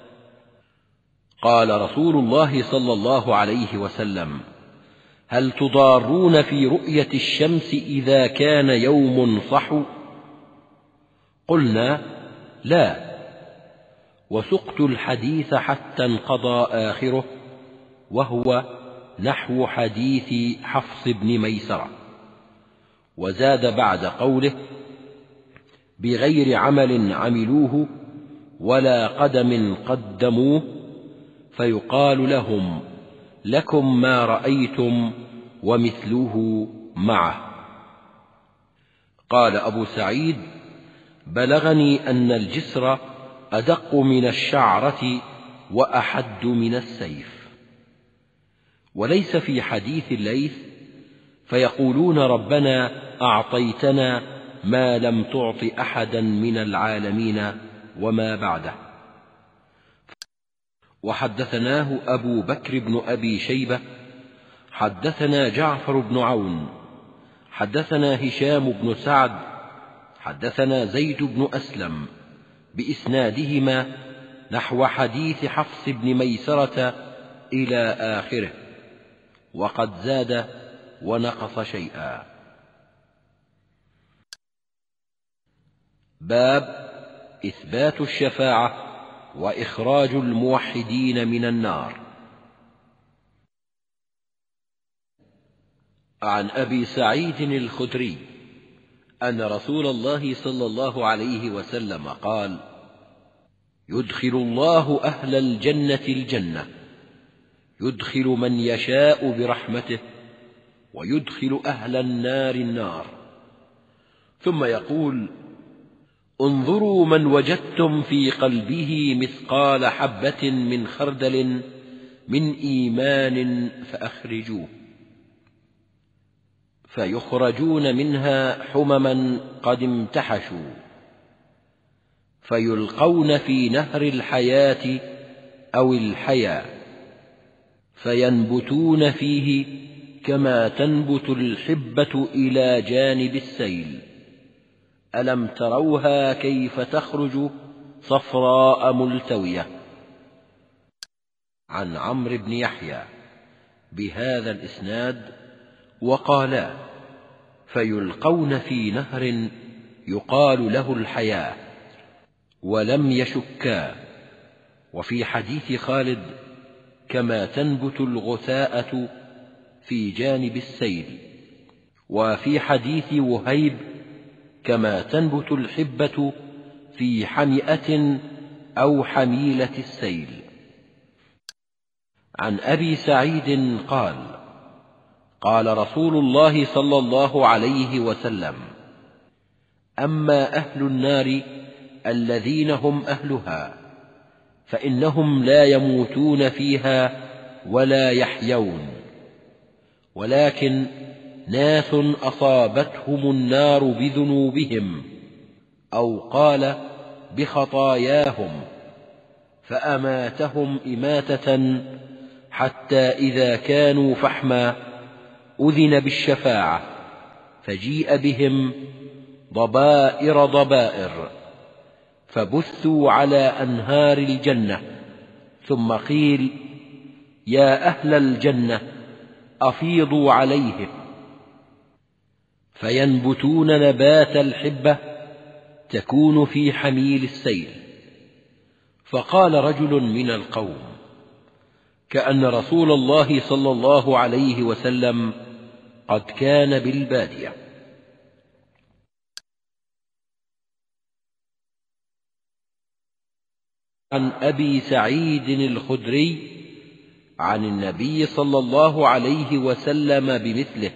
Speaker 1: قال رسول الله صلى الله عليه وسلم: هل تضارون في رؤية الشمس إذا كان يوم صحو؟ قلنا: لا. وسقت الحديث حتى انقضى آخره، وهو نحو حديث حفص بن ميسرة. وزاد بعد قوله: بغير عمل عملوه ولا قدم قدموه، فيقال لهم: لكم ما رأيتم ومثله معه. قال أبو سعيد: بلغني أن الجسر أدق من الشعرة وأحد من السيف. وليس في حديث الليث: فيقولون ربنا أعطيتنا ما لم تعط أحدا من العالمين وما بعده. وحدثناه أبو بكر بن أبي شيبة حدثنا جعفر بن عون حدثنا هشام بن سعد حدثنا زيد بن أسلم بإسنادهما نحو حديث حفص بن ميسرة إلى آخره، وقد زاد ونقص شيئا. باب إثبات الشفاعة وإخراج الموحدين من النار. عن أبي سعيد الخدري أن رسول الله صلى الله عليه وسلم قال: يدخل الله أهل الجنة الجنة، يدخل من يشاء برحمته، ويدخل أهل النار النار، ثم يقول: انظروا من وجدتم في قلبه مثقال حبة من خردل من إيمان فأخرجوه، فيخرجون منها حمما قد امتحشوا، فيلقون في نهر الحياة أو الحياة، فينبتون فيه كما تنبت الحبة إلى جانب السيل. ألم تروها كيف تخرج صفراء ملتوية؟ عن عمرو بن يحيى بهذا الإسناد وقالا: فيلقون في نهر يقال له الحياة، ولم يشكا. وفي حديث خالد: كما تنبت الغثاءة في جانب السيل. وفي حديث وهيب: كما تنبت الحبة في حمئة أو حميلة السيل. عن أبي سعيد قال: قال رسول الله صلى الله عليه وسلم: أما أهل النار الذين هم أهلها فإنهم لا يموتون فيها ولا يحيون، ولكن ناس أصابتهم النار بذنوبهم، أو قال بخطاياهم، فأماتهم إماتة حتى إذا كانوا فحما أذن بالشفاعة، فجيء بهم ضبائر ضبائر، فبثوا على أنهار الجنة، ثم قيل: يا أهل الجنة أفيضوا عليهم، فينبتون نبات الحبة تكون في حميل السيل. فقال رجل من القوم: كأن رسول الله صلى الله عليه وسلم قد كان بالبادية. عن أبي سعيد الخدري عن النبي صلى الله عليه وسلم بمثله،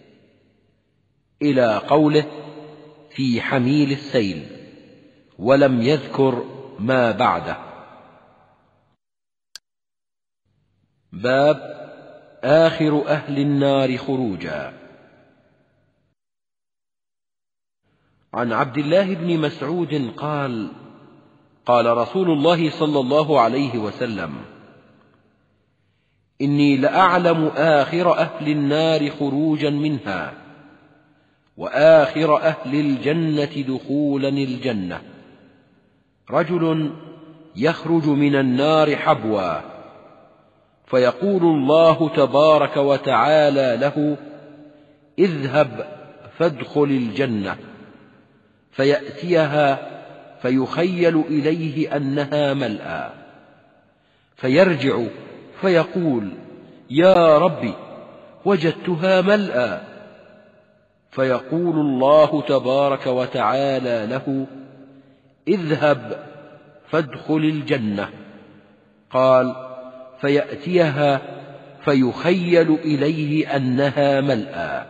Speaker 1: إلى قوله: في حميل السيل، ولم يذكر ما بعده. باب آخر أهل النار خروجا. عن عبد الله بن مسعود قال: قال رسول الله صلى الله عليه وسلم: إني لأعلم آخر أهل النار خروجا منها، وآخر أهل الجنة دخولا الجنة، رجل يخرج من النار حبوا، فيقول الله تبارك وتعالى له: اذهب فادخل الجنة، فيأتيها فيخيل إليه أنها ملأى، فيرجع فيقول: يا ربي وجدتها ملأى، فيقول الله تبارك وتعالى له: اذهب فادخل الجنة. قال: فيأتيها فيخيل إليه أنها ملأى،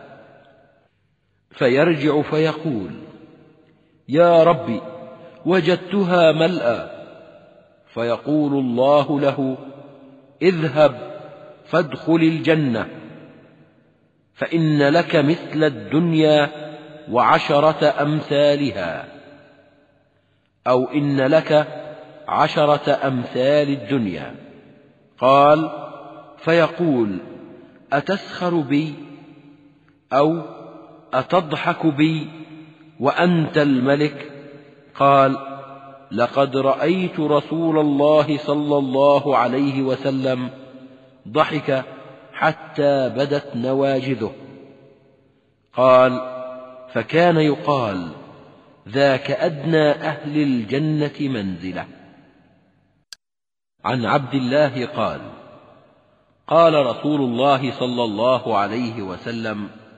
Speaker 1: فيرجع فيقول: يا ربي وجدتها ملأى، فيقول الله له: اذهب فادخل الجنة، فإن لك مثل الدنيا وعشرة أمثالها، أو إن لك 10 أمثال الدنيا. قال: فيقول: أتسخر بي؟ أو أتضحك بي وأنت الملك؟ قال: لقد رأيت رسول الله صلى الله عليه وسلم ضحك حتى بدت نواجذه. قال: فكان يقال: ذاك أدنى أهل الجنة منزلة. عن عبد الله قال: قال رسول الله صلى الله عليه وسلم: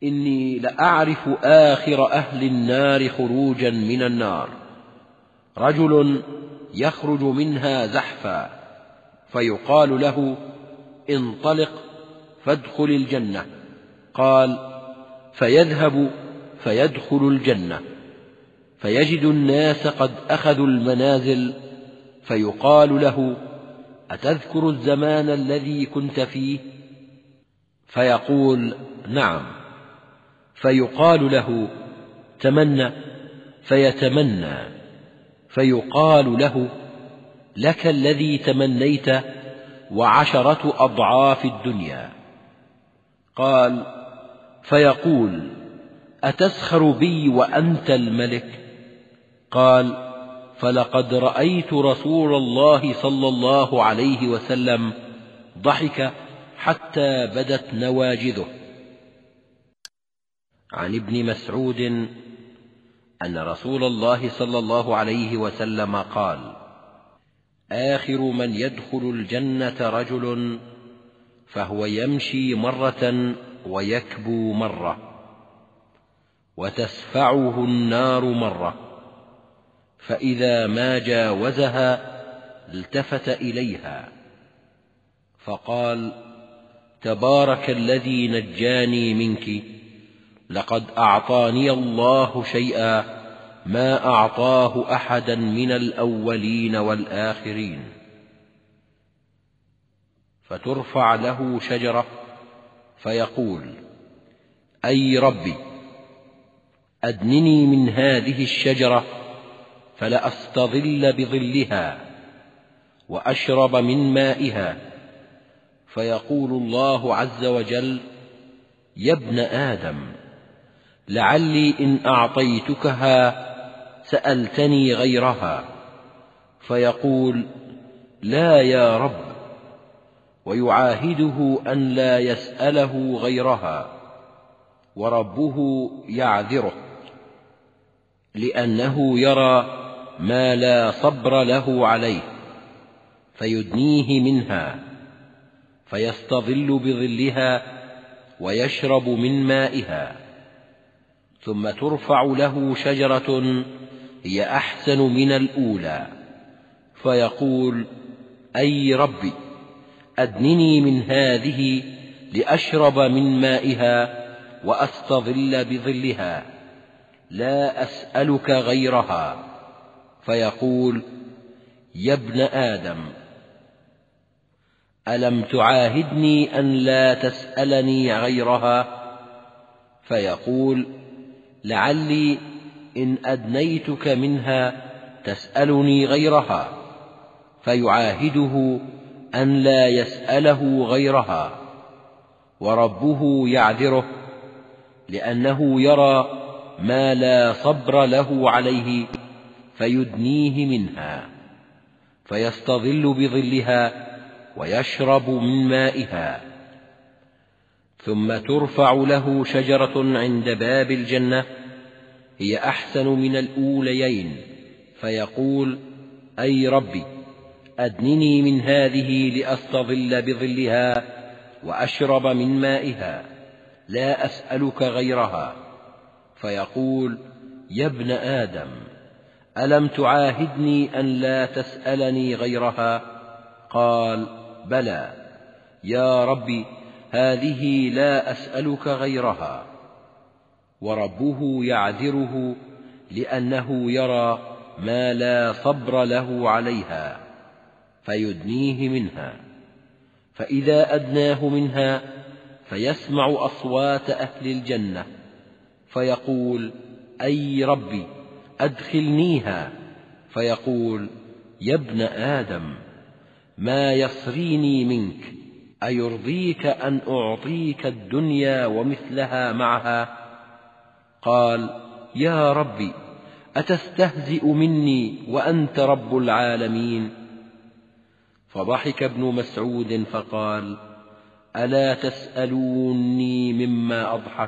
Speaker 1: إني لأعرف آخر أهل النار خروجا من النار، رجل يخرج منها زحفا، فيقال له: انطلق فادخل الجنة. قال: فيذهب فيدخل الجنة، فيجد الناس قد أخذوا المنازل، فيقال له: أتذكر الزمان الذي كنت فيه؟ فيقول: نعم. فيقال له: تمنى، فيتمنى، فيقال له: لك الذي تمنيت و10 أضعاف الدنيا. قال: فيقول: أتسخر بي وأنت الملك؟ قال: فلقد رأيت رسول الله صلى الله عليه وسلم ضحك حتى بدت نواجذه. عن ابن مسعود أن رسول الله صلى الله عليه وسلم قال: آخر من يدخل الجنة رجل فهو يمشي مرة ويكبو مرة، وتسفعه النار مرة، فإذا ما جاوزها التفت إليها فقال: تبارك الذي نجاني منك، لقد أعطاني الله شيئا ما أعطاه أحدا من الأولين والآخرين. فترفع له شجرة فيقول: أي ربي، أدنني من هذه الشجرة فلأستظل بظلها وأشرب من مائها. فيقول الله عز وجل: يا ابن آدم، لعلي إن أعطيتكها سألتني غيرها. فيقول: لا يا رب، ويعاهده أن لا يسأله غيرها، وربه يعذره، لأنه يرى ما لا صبر له عليه، فيدنيه منها، فيستظل بظلها ويشرب من مائها. ثم ترفع له شجرة هي أحسن من الأولى، فيقول: أي ربي، أدنني من هذه لأشرب من مائها وأستظل بظلها، لا أسألك غيرها. فيقول: يا ابن آدم، ألم تعاهدني أن لا تسألني غيرها؟ فيقول: لعلي إن أدنيتك منها تسألني غيرها. فيعاهده أن لا يسأله غيرها، وربه يعذره، لأنه يرى ما لا صبر له عليه، فيدنيه منها، فيستظل بظلها ويشرب من مائها. ثم ترفع له شجرة عند باب الجنة هي أحسن من الأوليين، فيقول: أي ربي، أدنني من هذه لأستظل بظلها وأشرب من مائها، لا أسألك غيرها. فيقول: يا ابن آدم، ألم تعاهدني أن لا تسألني غيرها؟ قال: بلى يا ربي، هذه لا أسألك غيرها. وربه يعذره، لأنه يرى ما لا صبر له عليها، فيدنيه منها. فإذا أدناه منها فيسمع أصوات أهل الجنة، فيقول: أي ربي، أدخلنيها. فيقول: يا ابن آدم، ما يصريني منك، أيرضيك أن أعطيك الدنيا ومثلها معها؟ قال: يا ربي، أتستهزئ مني وأنت رب العالمين؟ فضحك ابن مسعود فقال: ألا تسألوني مما أضحك؟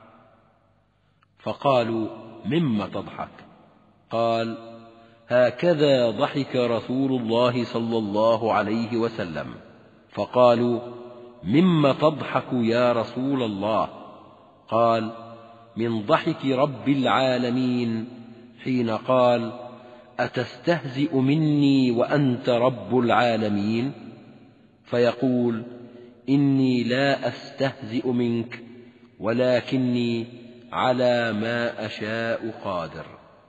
Speaker 1: فقالوا: مما تضحك؟ قال: هكذا ضحك رسول الله صلى الله عليه وسلم. فقالوا: مما تضحك يا رسول الله؟ قال: من ضحك رب العالمين حين قال: أتستهزئ مني وأنت رب العالمين؟ فيقول: إني لا أستهزئ منك ولكني على ما أشاء قادر.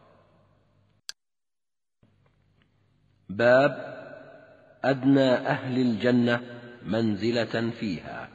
Speaker 1: باب أدنى أهل الجنة منزلة فيها.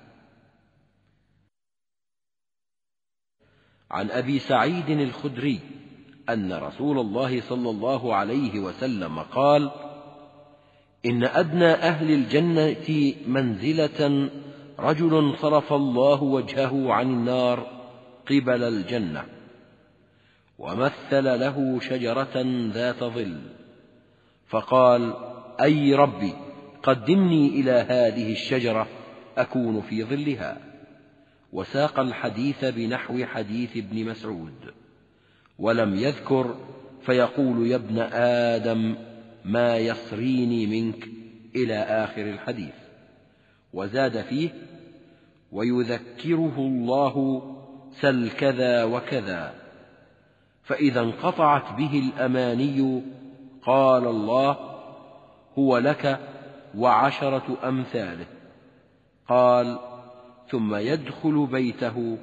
Speaker 1: عن أبي سعيد الخدري أن رسول الله صلى الله عليه وسلم قال: إن أدنى أهل الجنة منزلة رجل صرف الله وجهه عن النار قبل الجنة، ومثل له شجرة ذات ظل، فقال: أي ربي، قدمني إلى هذه الشجرة أكون في ظلها. وساق الحديث بنحو حديث ابن مسعود، ولم يذكر فيقول: يا ابن آدم ما يصريني منك إلى آخر الحديث. وزاد فيه: ويذكره الله سل كذا وكذا، فإذا انقطعت به الأماني قال الله: هو لك وعشرة أمثاله. قال: ثم يدخل بيته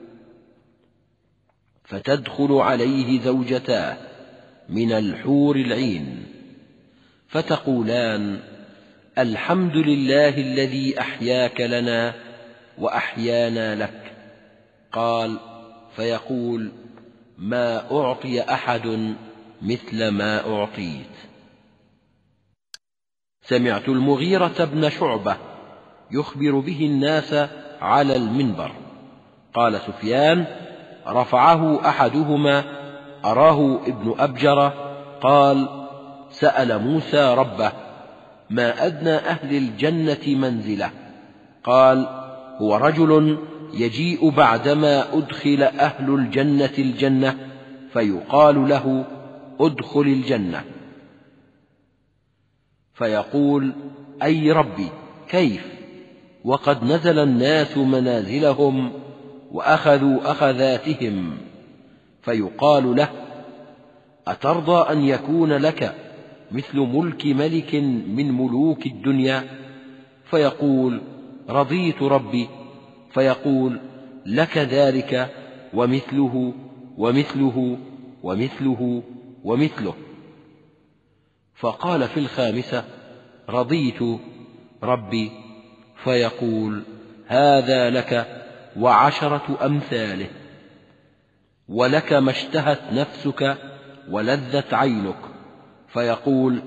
Speaker 1: فتدخل عليه زوجتاه من الحور العين، فتقولان: الحمد لله الذي أحياك لنا وأحيانا لك. قال: فيقول: ما أعطي أحد مثل ما أعطيت. سمعت المغيرة بن شعبة يخبر به الناس على المنبر. قال سفيان: رفعه أحدهما أراه ابن أبجر قال: سأل موسى ربه: ما أدنى أهل الجنة منزلة؟ قال: هو رجل يجيء بعدما أدخل أهل الجنة الجنة فيقال له: ادخل الجنة، فيقول: أي ربي، كيف؟ وقد نزل الناس منازلهم وأخذوا أخذاتهم. فيقال له: أترضى أن يكون لك مثل ملك ملك من ملوك الدنيا؟ فيقول: رضيت ربي. فيقول: لك ذلك ومثله ومثله ومثله ومثله. فقال في الخامسة: رضيت ربي. فيقول: هذا لك وعشرة أمثاله، ولك ما اشتهت نفسك ولذت عينك. فيقول: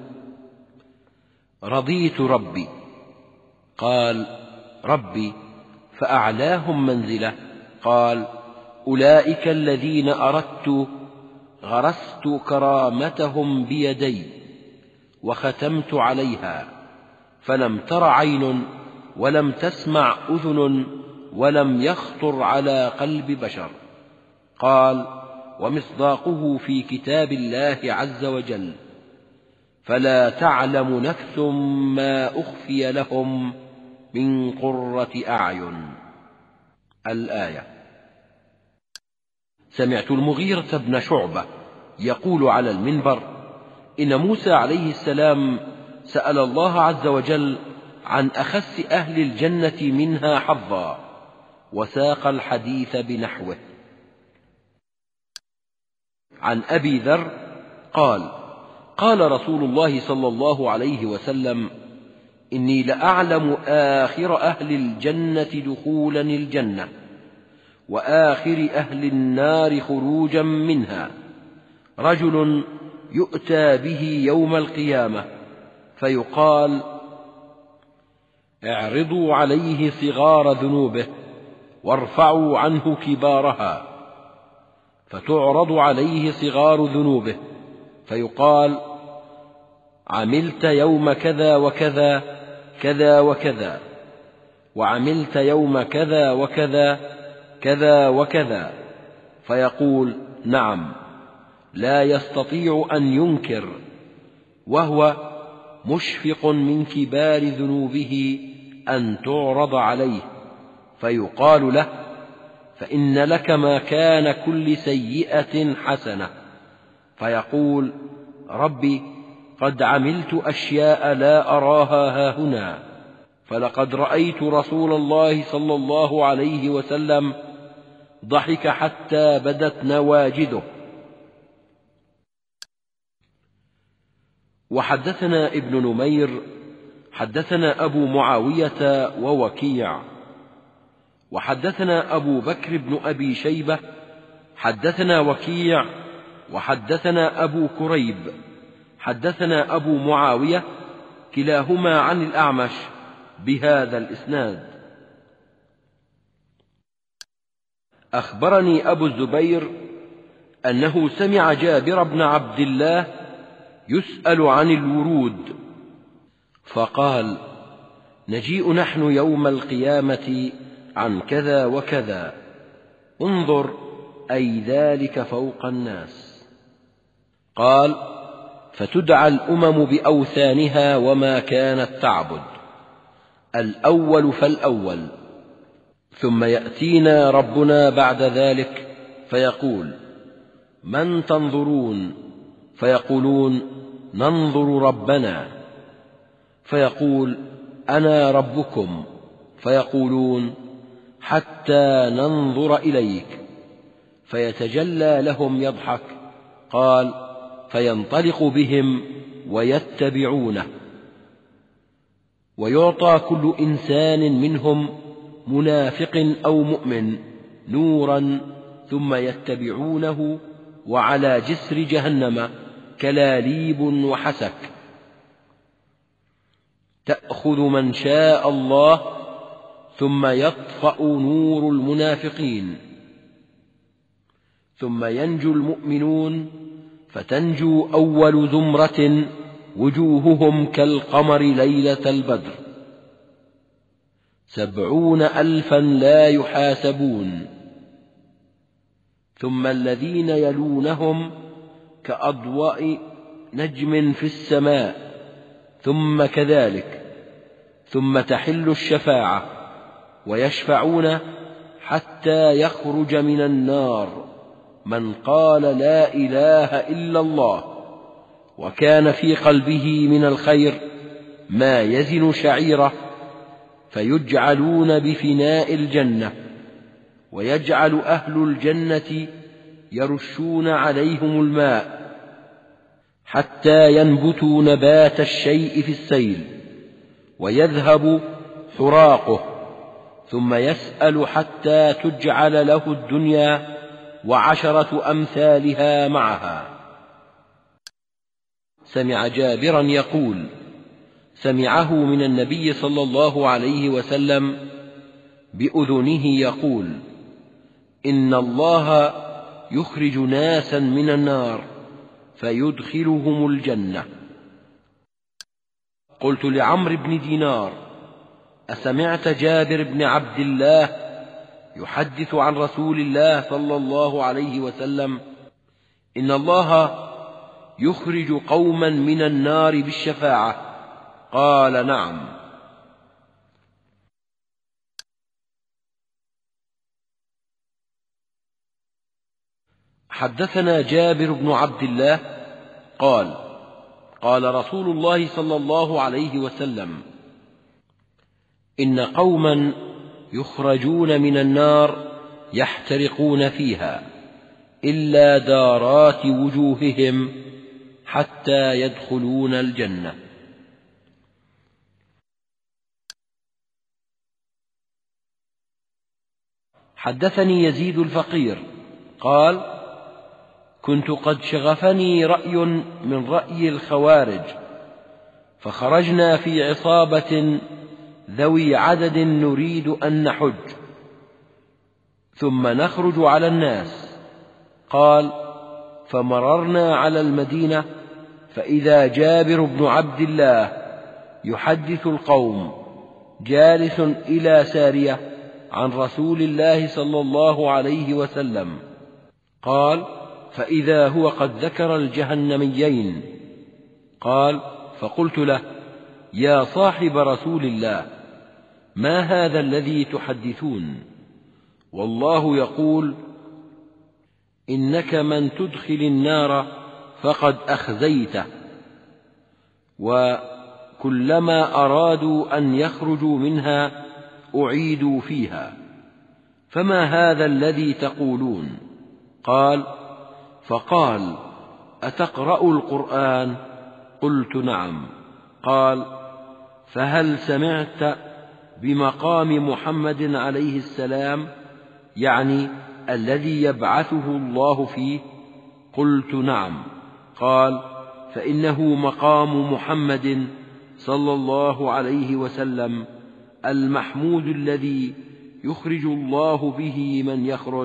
Speaker 1: رضيت ربي. قال: ربي. فأعلاهم منزلة قال: أولئك الذين أردت غرست كرامتهم بيدي وختمت عليها، فلم تر عين ولم تسمع أذن ولم يخطر على قلب بشر. قال: ومصداقه في كتاب الله عز وجل: فلا تعلم نفس ما أخفي لهم من قرة أعين. الآية. سمعت المغيرة بن شعبة يقول على المنبر: إن موسى عليه السلام سأل الله عز وجل عن أخس أهل الجنة منها حظا، وساق الحديث بنحوه. عن أبي ذر قال: قال رسول الله صلى الله عليه وسلم: إني لأعلم آخر أهل الجنة دخولا الجنة وآخر أهل النار خروجا منها، رجل يؤتى به يوم القيامة فيقال: اعرضوا عليه صغار ذنوبه وارفعوا عنه كبارها، فتعرض عليه صغار ذنوبه فيقال: عملت يوم كذا وكذا كذا وكذا، وعملت يوم كذا وكذا كذا وكذا، فيقول: نعم، لا يستطيع أن ينكر، وهو مشفق من كبار ذنوبه أن تعرض عليه، فيقال له: فإن لك مكان كل سيئة حسنة. فيقول: ربي، قد عملت أشياء لا أراها هاهنا، فلقد رأيت رسول الله صلى الله عليه وسلم ضحك حتى بدت نواجذه. وحدثنا ابن نمير حدثنا أبو معاوية ووكيع وحدثنا أبو بكر بن أبي شيبة حدثنا وكيع وحدثنا أبو كريب حدثنا أبو معاوية كلاهما عن الأعمش بهذا الإسناد. أخبرني أبو الزبير أنه سمع جابر بن عبد الله يسأل عن الورود، فقال: نجيء نحن يوم القيامة عن كذا وكذا، انظر أي ذلك فوق الناس. قال: فتدعى الأمم بأوثانها وما كانت تعبد، الأول فالأول، ثم يأتينا ربنا بعد ذلك فيقول: من تنظرون؟ فيقولون: ننظر ربنا. فيقول: أنا ربكم. فيقولون: حتى ننظر إليك. فيتجلى لهم يضحك. قال: فينطلق بهم ويتبعونه، ويعطى كل إنسان منهم منافق أو مؤمن نورا، ثم يتبعونه، وعلى جسر جهنم كلاليب وحسك، تأخذ من شاء الله، ثم يطفأ نور المنافقين، ثم ينجو المؤمنون، فتنجو أول زمرة وجوههم كالقمر ليلة البدر، 70,000 لا يحاسبون، ثم الذين يلونهم كأضواء نجم في السماء، ثم كذلك، ثم تحل الشفاعة ويشفعون حتى يخرج من النار من قال لا إله إلا الله وكان في قلبه من الخير ما يزن شعيرة، فيجعلون بفناء الجنة، ويجعل أهل الجنة يرشون عليهم الماء حتى ينبتوا نبات الشيء في السيل ويذهب حراقه، ثم يسأل حتى تجعل له الدنيا وعشرة أمثالها معها. سمع جابرا يقول: سمعه من النبي صلى الله عليه وسلم بأذنه يقول: إن الله يخرج ناسا من النار فيدخلهم الجنة. قلت لعمرو بن دينار: أسمعت جابر بن عبد الله يحدث عن رسول الله صلى الله عليه وسلم إن الله يخرج قوما من النار بالشفاعة؟ قال: نعم. حدثنا جابر بن عبد الله قال: قال رسول الله صلى الله عليه وسلم: إن قوما يخرجون من النار يحترقون فيها إلا دارات وجوههم حتى يدخلون الجنة. حدثني يزيد الفقير قال: كنت قد شغفني رأي من رأي الخوارج، فخرجنا في عصابة ذوي عدد نريد أن نحج، ثم نخرج على الناس. قال: فمررنا على المدينة، فإذا جابر بن عبد الله يحدث القوم جالس إلى سارية عن رسول الله صلى الله عليه وسلم. قال: فإذا هو قد ذكر الجهنميين. قال: فقلت له: يا صاحب رسول الله، ما هذا الذي تحدثون؟ والله يقول: إنك من تدخل النار فقد أخزيته. وكلما أرادوا أن يخرجوا منها أعيدوا فيها. فما هذا الذي تقولون؟ قال: فقال: أتقرأ القرآن؟ قلت: نعم. قال: فهل سمعت بمقام محمد عليه السلام، يعني الذي يبعثه الله فيه؟ قلت: نعم. قال: فإنه مقام محمد صلى الله عليه وسلم المحمود الذي يخرج الله به من يخرج.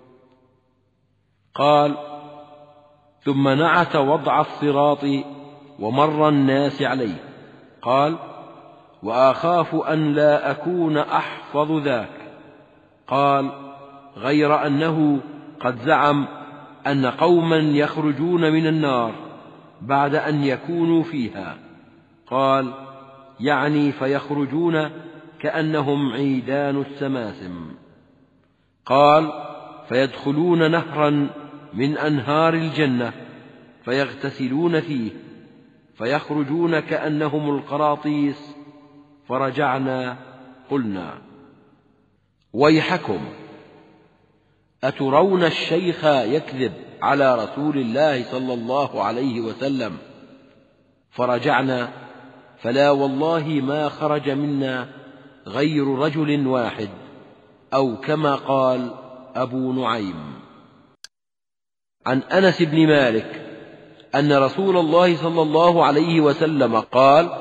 Speaker 1: قال: ثم نعت وضع الصراط ومر الناس عليه. قال: وأخاف أن لا أكون أحفظ ذاك. قال: غير أنه قد زعم أن قوما يخرجون من النار بعد أن يكونوا فيها. قال: يعني فيخرجون كأنهم عيدان السماسم. قال: فيدخلون نهرا من أنهار الجنة فيغتسلون فيه فيخرجون كأنهم القراطيس. فرجعنا قلنا: ويحكم، أترون الشيخ يكذب على رسول الله صلى الله عليه وسلم؟ فرجعنا فلا والله ما خرج منا غير رجل واحد، أو كما قال أبو نعيم. عن أنس بن مالك أن رسول الله صلى الله عليه وسلم قال: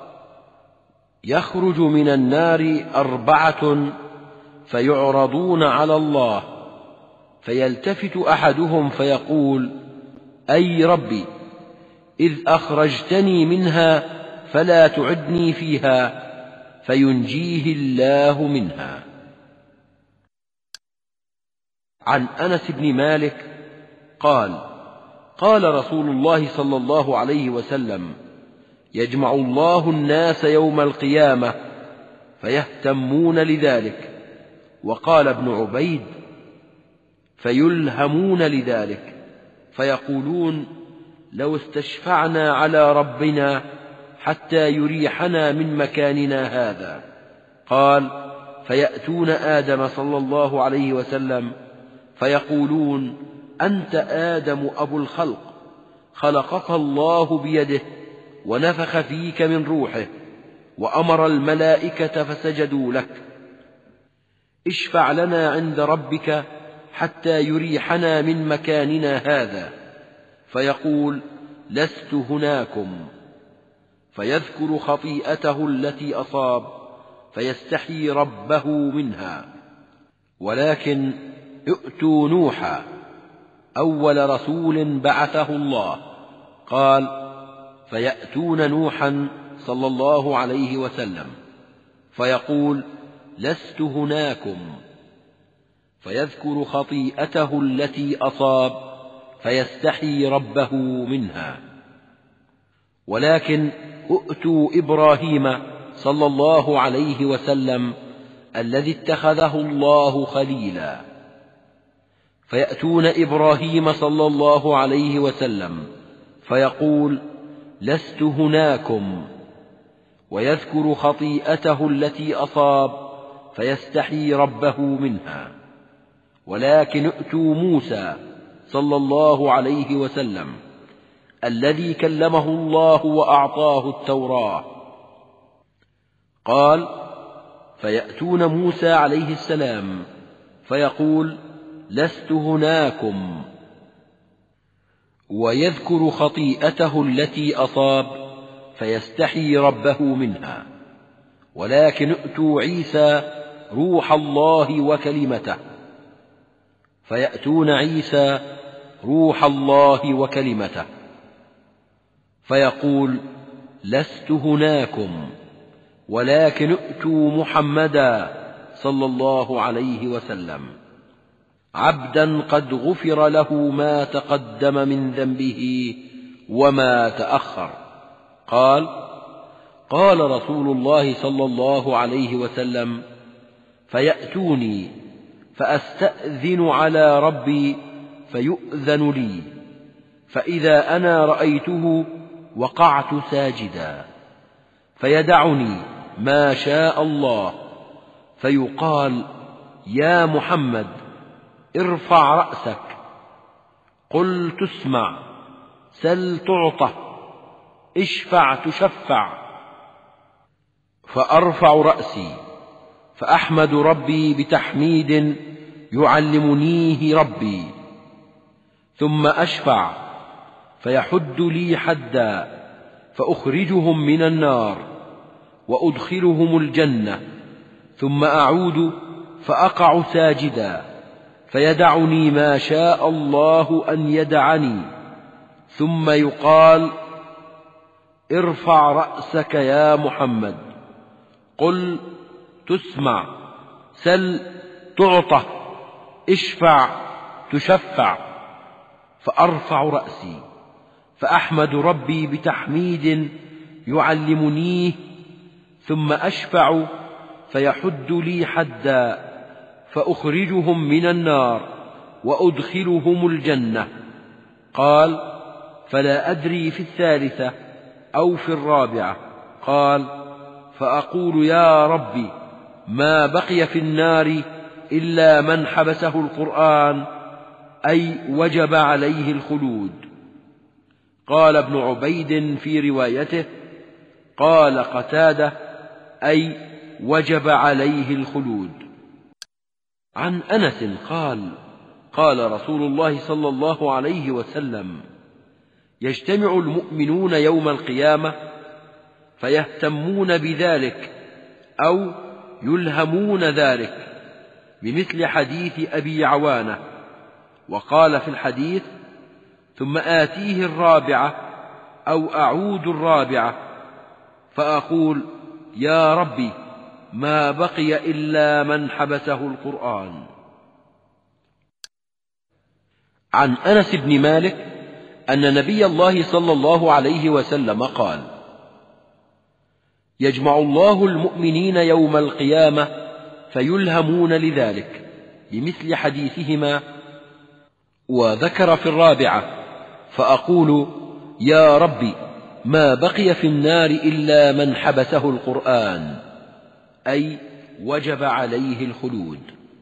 Speaker 1: يخرج من النار 4 فيعرضون على الله، فيلتفت أحدهم فيقول: أي ربي، إذ أخرجتني منها فلا تعدني فيها، فينجيه الله منها. عن أنس بن مالك قال: قال رسول الله صلى الله عليه وسلم: يجمع الله الناس يوم القيامة فيهتمون لذلك. وقال ابن عبيد: فيلهمون لذلك، فيقولون: لو استشفعنا على ربنا حتى يريحنا من مكاننا هذا. قال: فيأتون آدم صلى الله عليه وسلم فيقولون: أنت آدم أبو الخلق، خلقك الله بيده ونفخ فيك من روحه وأمر الملائكة فسجدوا لك، اشفع لنا عند ربك حتى يريحنا من مكاننا هذا. فيقول: لست هناكم. فيذكر خطيئته التي أصاب فيستحيي ربه منها. ولكن ائتوا نوحا أول رسول بعثه الله. قال: فيأتون نوحا صلى الله عليه وسلم فيقول: لست هناكم. فيذكر خطيئته التي أصاب فيستحيي ربه منها. ولكن ائتوا إبراهيم صلى الله عليه وسلم الذي اتخذه الله خليلا. فيأتون إبراهيم صلى الله عليه وسلم فيقول: لست هناكم. ويذكر خطيئته التي أصاب فيستحيي ربه منها. ولكن ائتوا موسى صلى الله عليه وسلم الذي كلمه الله وأعطاه التوراة. قال: فيأتون موسى عليه السلام فيقول: لست هناكم. ويذكر خطيئته التي أصاب فيستحيي ربه منها. ولكن ائتوا عيسى روح الله وكلمته. فيأتون عيسى روح الله وكلمته فيقول: لست هناكم. ولكن ائتوا محمدا صلى الله عليه وسلم عبدا قد غفر له ما تقدم من ذنبه وما تأخر. قال: قال رسول الله صلى الله عليه وسلم: فيأتوني فأستأذن على ربي فيؤذن لي، فإذا أنا رأيته وقعت ساجدا، فيدعني ما شاء الله، فيقال: يا محمد ارفع رأسك، قل تسمع، سل تعطى، اشفع تشفع. فأرفع رأسي فأحمد ربي بتحميد يعلمنيه ربي، ثم أشفع فيحد لي حدا، فأخرجهم من النار وأدخلهم الجنة، ثم أعود فأقع ساجدا، فيدعني ما شاء الله أن يدعني، ثم يقال: ارفع رأسك يا محمد، قل تسمع، سل تعطى، اشفع تشفع. فأرفع رأسي فأحمد ربي بتحميد يعلمنيه، ثم أشفع فيحد لي حدا، فأخرجهم من النار وأدخلهم الجنة. قال: فلا أدري في الثالثة أو في الرابعة. قال: فأقول: يا ربي، ما بقي في النار إلا من حبسه القرآن، أي وجب عليه الخلود. قال ابن عبيد في روايته: قال قتادة: أي وجب عليه الخلود. عن أنس قال: قال رسول الله صلى الله عليه وسلم: يجتمع المؤمنون يوم القيامة فيهتمون بذلك أو يلهمون ذلك، بمثل حديث أبي عوانة. وقال في الحديث: ثم آتيه الرابعة أو أعود الرابعة، فأقول: يا ربي، ما بقي إلا من حبسه القرآن. عن أنس بن مالك أن نبي الله صلى الله عليه وسلم قال: يجمع الله المؤمنين يوم القيامة فيلهمون لذلك، بمثل حديثهما. وذكر في الرابعة: فأقول: يا ربي، ما بقي في النار إلا من حبسه القرآن، أي وجب عليه الخلود.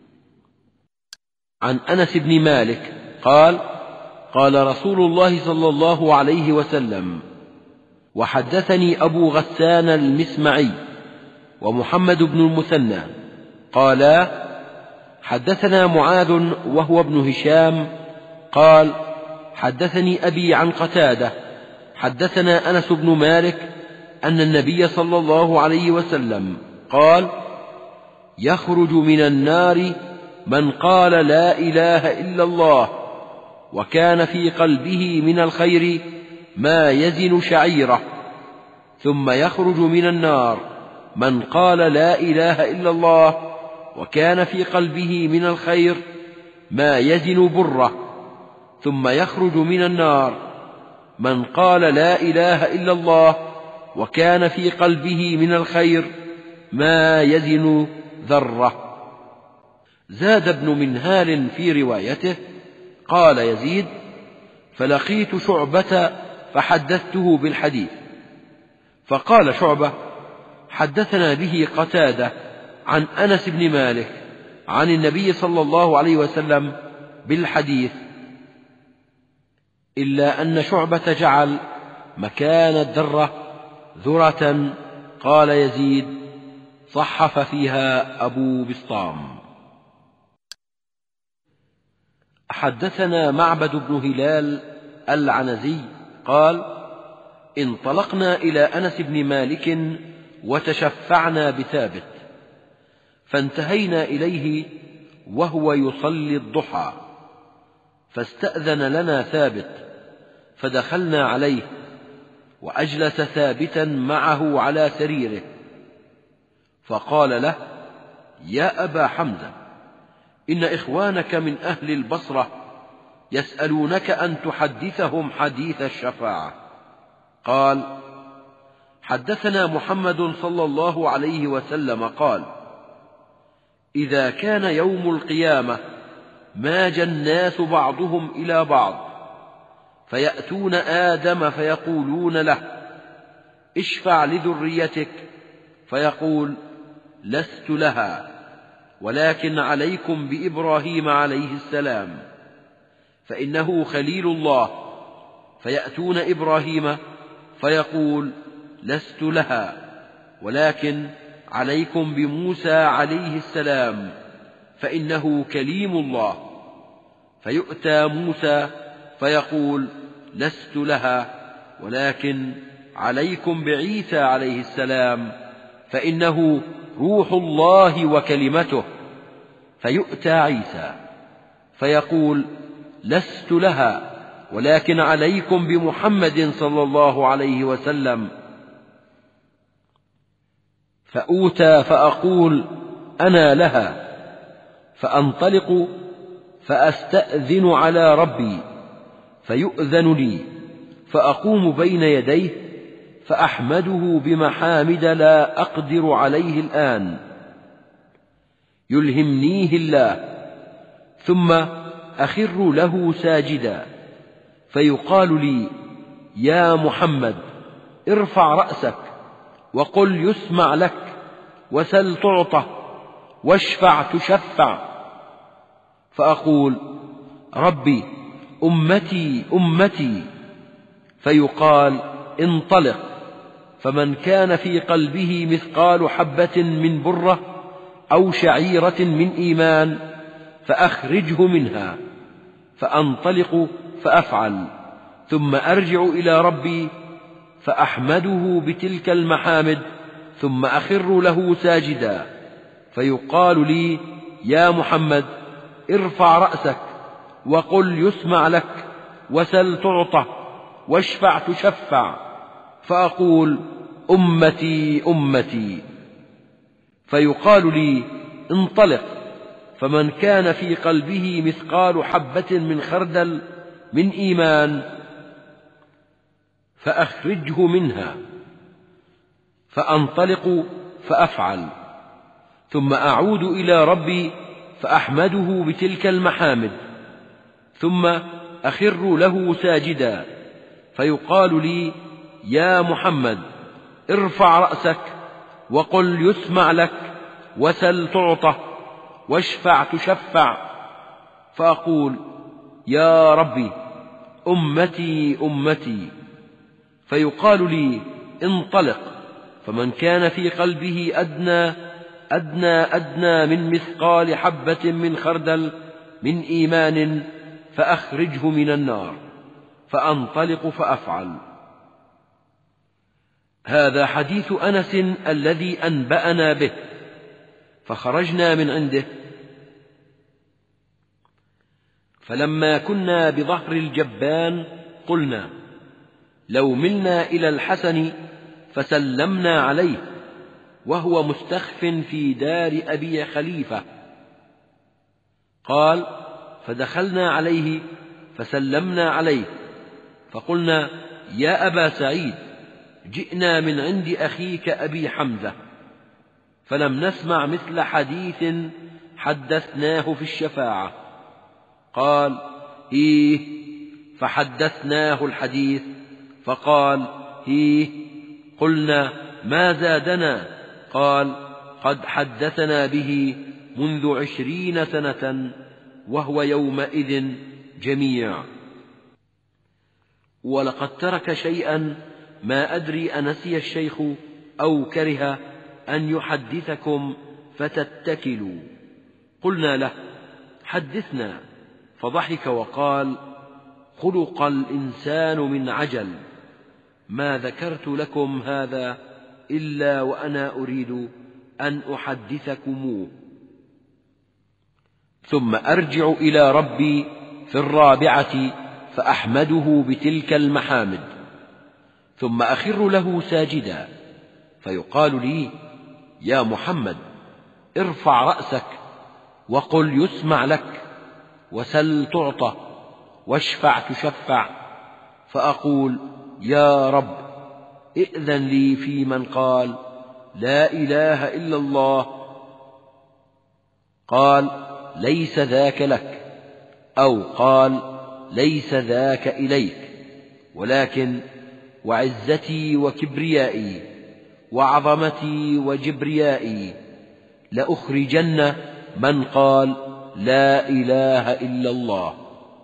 Speaker 1: عن أنس بن مالك قال: قال رسول الله صلى الله عليه وسلم: وحدثني أبو غسان المسمعي ومحمد بن المثنى قالا: حدثنا معاذ وهو ابن هشام قال: حدثني أبي عن قتادة حدثنا أنس بن مالك أن النبي صلى الله عليه وسلم قال: يخرج من النار من قال لا إله إلا الله وكان في قلبه من الخير ما يزن شعيرة، ثم يخرج من النار من قال لا إله إلا الله وكان في قلبه من الخير ما يزن برة، ثم يخرج من النار من قال لا إله إلا الله وكان في قلبه من الخير ما يزن ذرة. زاد ابن منهال في روايته: قال يزيد: فلقيت شعبة فحدثته بالحديث، فقال شعبة: حدثنا به قتادة عن أنس بن مالك عن النبي صلى الله عليه وسلم بالحديث، إلا أن شعبة جعل مكان الذرة ذرة. قال يزيد: صحف فيها أبو بسطام. حدثنا معبد بن هلال العنزي قال: انطلقنا إلى أنس بن مالك وتشفعنا بثابت، فانتهينا إليه وهو يصلي الضحى، فاستأذن لنا ثابت، فدخلنا عليه وأجلس ثابتا معه على سريره، فقال له: يا أبا حمزة، إن إخوانك من أهل البصرة يسألونك أن تحدثهم حديث الشفاعة. قال: حدثنا محمد صلى الله عليه وسلم قال: إذا كان يوم القيامة ماج الناس بعضهم إلى بعض، فيأتون آدم فيقولون له: اشفع لذريتك، فيقول: لست لها، ولكن عليكم بإبراهيم عليه السلام، فإنه خليل الله. فيأتون إبراهيم فيقول: لست لها، ولكن عليكم بموسى عليه السلام، فإنه كليم الله. فيؤتى موسى فيقول: لست لها، ولكن عليكم بعيسى عليه السلام، فإنه روح الله وكلمته. فيؤتى عيسى فيقول: لست لها، ولكن عليكم بمحمد صلى الله عليه وسلم. فأوتى فأقول: أنا لها، فأنطلق فأستأذن على ربي، فيؤذن لي، فأقوم بين يديه فأحمده بمحامد لا أقدر عليه الآن، يلهمنيه الله، ثم أخر له ساجدا، فيقال لي: يا محمد، ارفع رأسك وقل يسمع لك، وسل تعطى، واشفع تشفع. فأقول: ربي، أمتي أمتي. فيقال: انطلق، فمن كان في قلبه مثقال حبة من برة أو شعيرة من إيمان فأخرجه منها. فأنطلق فأفعل، ثم أرجع إلى ربي فأحمده بتلك المحامد، ثم أخر له ساجدا، فيقال لي: يا محمد، ارفع رأسك وقل يسمع لك، وسل تعطى، واشفع تشفع. فأقول: أمتي أمتي. فيقال لي: انطلق، فمن كان في قلبه مثقال حبة من خردل من إيمان فأخرجه منها. فأنطلق فأفعل، ثم أعود إلى ربي فأحمده بتلك المحامد، ثم أخر له ساجدا، فيقال لي: يا محمد، ارفع رأسك وقل يسمع لك، وسل تعطى، واشفع تشفع. فأقول: يا ربي، أمتي أمتي. فيقال لي: انطلق، فمن كان في قلبه أدنى من مثقال حبة من خردل من إيمان فأخرجه من النار. فأنطلق فأفعل. هذا حديث أنس الذي أنبأنا به. فخرجنا من عنده، فلما كنا بظهر الجبان قلنا: لو ملنا إلى الحسن فسلمنا عليه وهو مستخف في دار أبي خليفة. قال: فدخلنا عليه فسلمنا عليه، فقلنا: يا أبا سعيد، جئنا من عند أخيك أبي حمزة. فلم نسمع مثل حديث حدثناه في الشفاعة. قال: إيه. فحدثناه الحديث، فقال: إيه. قلنا: ما زادنا؟ قال: قد حدثنا به منذ 20 سنة، وهو يومئذ جميع. ولقد ترك شيئا ما أدري أنسي الشيخ أو كره أن يحدثكم فتتكلوا. قلنا له: حدثنا. فضحك وقال: خلق الإنسان من عجل، ما ذكرت لكم هذا إلا وأنا أريد أن أحدثكموه. ثم أرجع إلى ربي في الرابعة فأحمده بتلك المحامد، ثم أخر له ساجدا، فيقال لي: يا محمد، ارفع رأسك وقل يسمع لك، وسل تعطى، واشفع تشفع. فأقول: يا رب، ائذن لي في من قال: لا إله إلا الله قال: ليس ذاك لك، أو قال: ليس ذاك إليك، ولكن وعزتي وكبريائي وعظمتي وجبريائي لأخرجن من قال: لا إله إلا الله.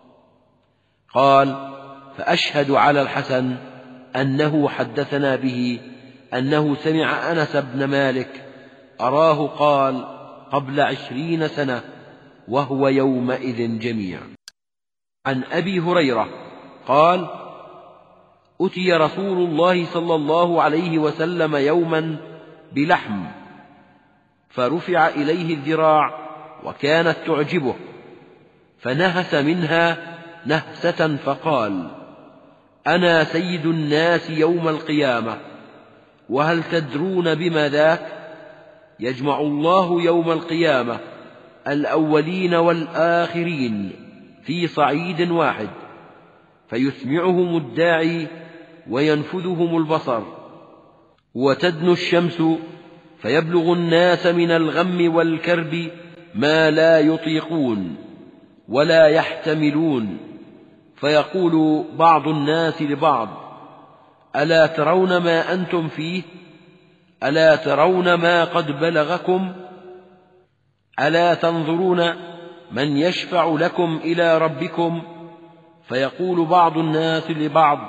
Speaker 1: قال: فأشهد على الحسن أنه حدثنا به أنه سمع أنس بن مالك أراه قال قبل 20 سنة وهو يومئذ جميع. عن أبي هريرة قال: أتي رسول الله صلى الله عليه وسلم يوما بلحم، فرفع إليه الذراع وكانت تعجبه، فنهس منها نهسة فقال: أنا سيد الناس يوم القيامة، وهل تدرون بما ذاك؟ يجمع الله يوم القيامة الأولين والآخرين في صعيد واحد، فيسمعهم الداعي وينفذهم البصر، وتدنو الشمس فيبلغ الناس من الغم والكرب ما لا يطيقون ولا يحتملون، فيقول بعض الناس لبعض: ألا ترون ما أنتم فيه؟ ألا ترون ما قد بلغكم؟ ألا تنظرون من يشفع لكم إلى ربكم؟ فيقول بعض الناس لبعض: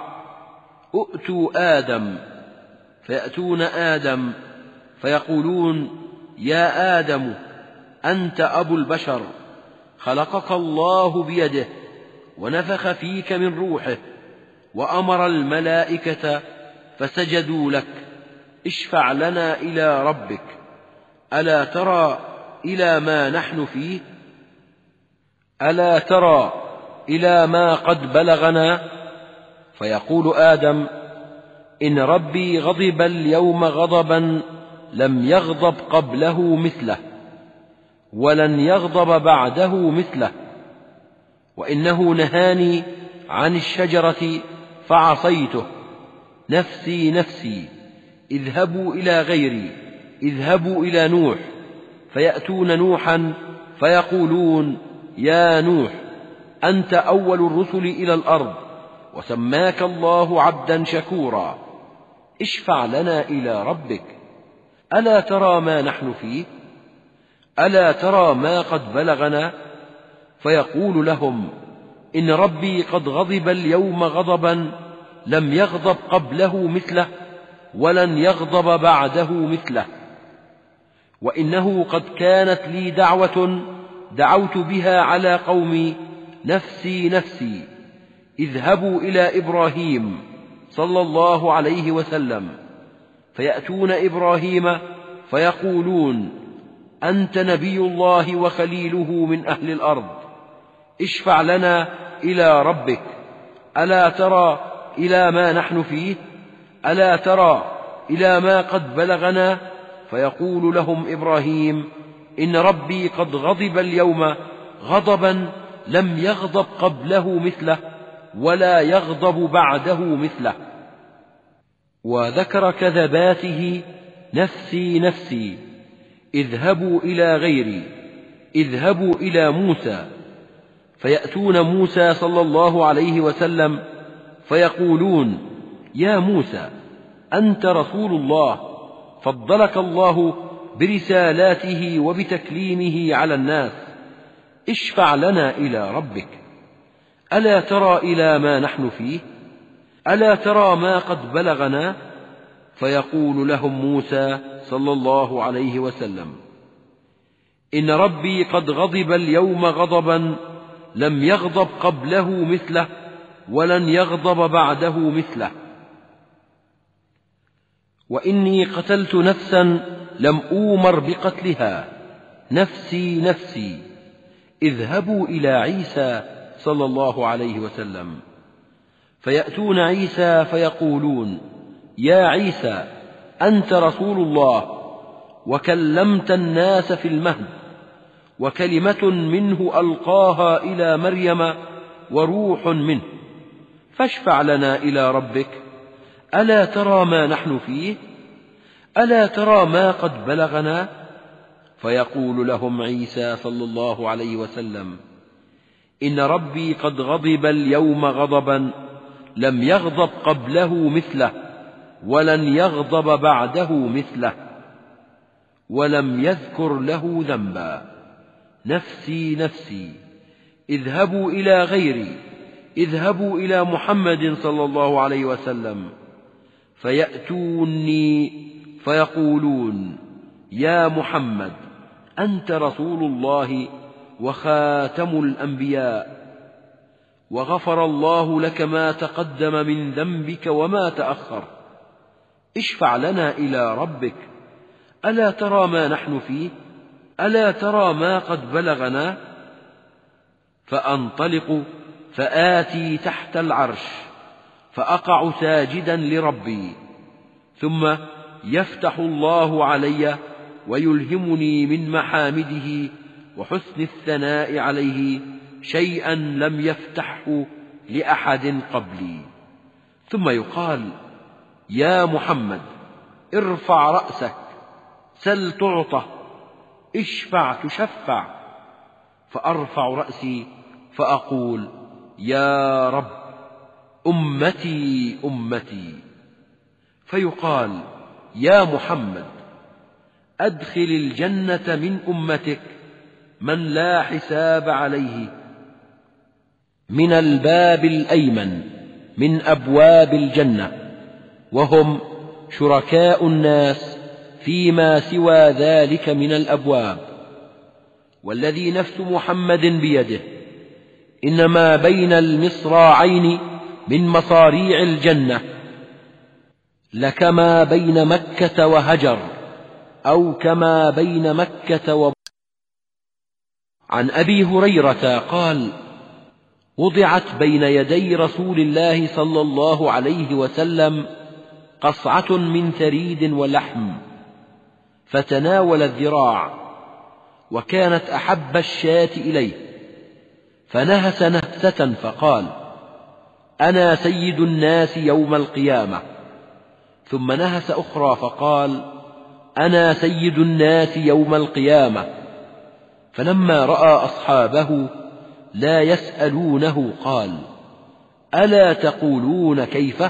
Speaker 1: ائتوا آدم، فيأتون آدم فيقولون: يا آدم، أنت أبو البشر، خلقك الله بيده ونفخ فيك من روحه وأمر الملائكة فسجدوا لك، اشفع لنا إلى ربك، ألا ترى إلى ما نحن فيه؟ ألا ترى إلى ما قد بلغنا؟ فيقول آدم: إن ربي غضب اليوم غضبا لم يغضب قبله مثله ولن يغضب بعده مثله، وإنه نهاني عن الشجرة فعصيته، نفسي نفسي، اذهبوا إلى غيري، اذهبوا إلى نوح. فيأتون نوحا فيقولون: يا نوح، أنت أول الرسل إلى الأرض، وسماك الله عبدا شكورا، اشفع لنا إلى ربك، ألا ترى ما نحن فيه؟ ألا ترى ما قد بلغنا؟ فيقول لهم: إن ربي قد غضب اليوم غضبا لم يغضب قبله مثله ولن يغضب بعده مثله، وإنه قد كانت لي دعوة دعوت بها على قومي، نفسي نفسي، اذهبوا إلى إبراهيم صلى الله عليه وسلم. فيأتون إبراهيم فيقولون: أنت نبي الله وخليله من أهل الأرض، اشفع لنا إلى ربك، ألا ترى إلى ما نحن فيه؟ ألا ترى إلى ما قد بلغنا؟ فيقول لهم إبراهيم: إن ربي قد غضب اليوم غضبا لم يغضب قبله مثله ولا يغضب بعده مثله. وذكر كذباته: نفسي نفسي، اذهبوا إلى غيري، اذهبوا إلى موسى. فيأتون موسى صلى الله عليه وسلم فيقولون: يا موسى، أنت رسول الله، فضلك الله برسالاته وبتكليمه على الناس، اشفع لنا إلى ربك، ألا ترى إلى ما نحن فيه؟ ألا ترى ما قد بلغنا؟ فيقول لهم موسى صلى الله عليه وسلم: إن ربي قد غضب اليوم غضبا لم يغضب قبله مثله ولن يغضب بعده مثله، وإني قتلت نفسا لم أومر بقتلها، نفسي نفسي، اذهبوا إلى عيسى صلى الله عليه وسلم. فيأتون عيسى فيقولون: يا عيسى، أنت رسول الله، وكلمت الناس في المهد، وكلمة منه ألقاها إلى مريم وروح منه، فاشفع لنا إلى ربك، ألا ترى ما نحن فيه؟ ألا ترى ما قد بلغنا؟ فيقول لهم عيسى صلى الله عليه وسلم: إن ربي قد غضب اليوم غضبا لم يغضب قبله مثله ولن يغضب بعده مثله، ولم يذكر له ذنبا. نفسي نفسي، اذهبوا إلى غيري، اذهبوا إلى محمد صلى الله عليه وسلم. فيأتوني فيقولون: يا محمد، أنت رسول الله وخاتم الأنبياء، وغفر الله لك ما تقدم من ذنبك وما تأخر، اشفع لنا إلى ربك، ألا ترى ما نحن فيه؟ ألا ترى ما قد بلغنا؟ فأنطلق فآتي تحت العرش فأقع ساجدا لربي، ثم يفتح الله علي ويلهمني من محامده وحسن الثناء عليه شيئا لم يفتحه لأحد قبلي، ثم يقال: يا محمد، ارفع رأسك، سل تعطى، اشفع تشفع. فأرفع رأسي فأقول: يا رب، أمتي أمتي. فيقال: يا محمد، أدخل الجنة من أمتك من لا حساب عليه من الباب الأيمن من أبواب الجنة، وهم شركاء الناس فيما سوى ذلك من الأبواب. والذي نفس محمد بيده إنما بين المصراعين من مصاريع الجنة لكما بين مكة وهجر، أو كما بين مكة عن أبي هريرة قال: وضعت بين يدي رسول الله صلى الله عليه وسلم قصعة من ثريد ولحم، فتناول الذراع، وكانت أحب الشاة إليه، فنهس نهسة فقال: أنا سيد الناس يوم القيامة. ثم نهس أخرى فقال: أنا سيد الناس يوم القيامة. فلما رأى أصحابه لا يسألونه قال: ألا تقولون كيف؟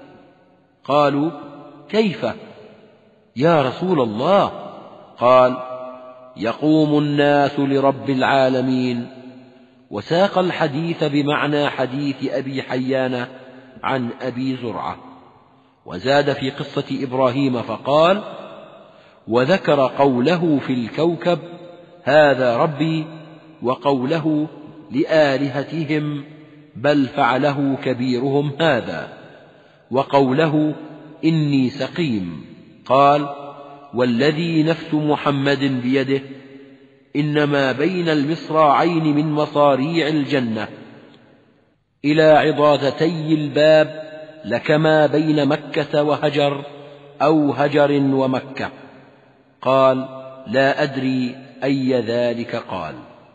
Speaker 1: قالوا: كيف يا رسول الله؟ قال: يقوم الناس لرب العالمين. وساق الحديث بمعنى حديث أبي حيان عن أبي زرعة، وزاد في قصة إبراهيم فقال: وذكر قوله في الكوكب: هذا ربي، وقوله لآلهتهم: بل فعله كبيرهم هذا، وقوله: إني سقيم. قال: والذي نفس محمد بيده إنما بين المصراعين من مصاريع الجنة إلى عضادتي الباب لكما بين مكة وهجر، أو هجر ومكة. قال: لا أدري أي ذلك قال.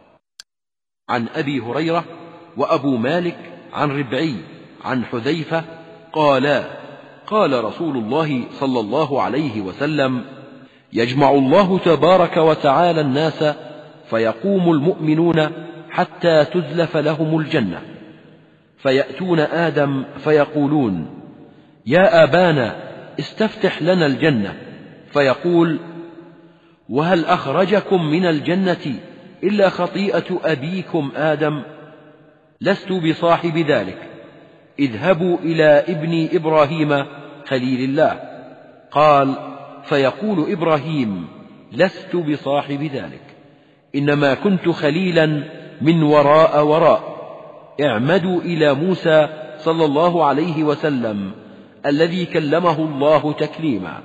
Speaker 1: عن أبي هريرة وأبو مالك عن ربعي عن حذيفة قالا: قال رسول الله صلى الله عليه وسلم: يجمع الله تبارك وتعالى الناس فيقوم المؤمنون حتى تزلف لهم الجنة، فيأتون آدم فيقولون: يا أبانا، استفتح لنا الجنة. فيقول: وهل أخرجكم من الجنة إلا خطيئة أبيكم آدم؟ لست بصاحب ذلك، اذهبوا إلى ابن إبراهيم خليل الله. قال: فيقول إبراهيم: لست بصاحب ذلك، إنما كنت خليلا من وراء. اعمدوا إلى موسى صلى الله عليه وسلم الذي كلمه الله تكليما.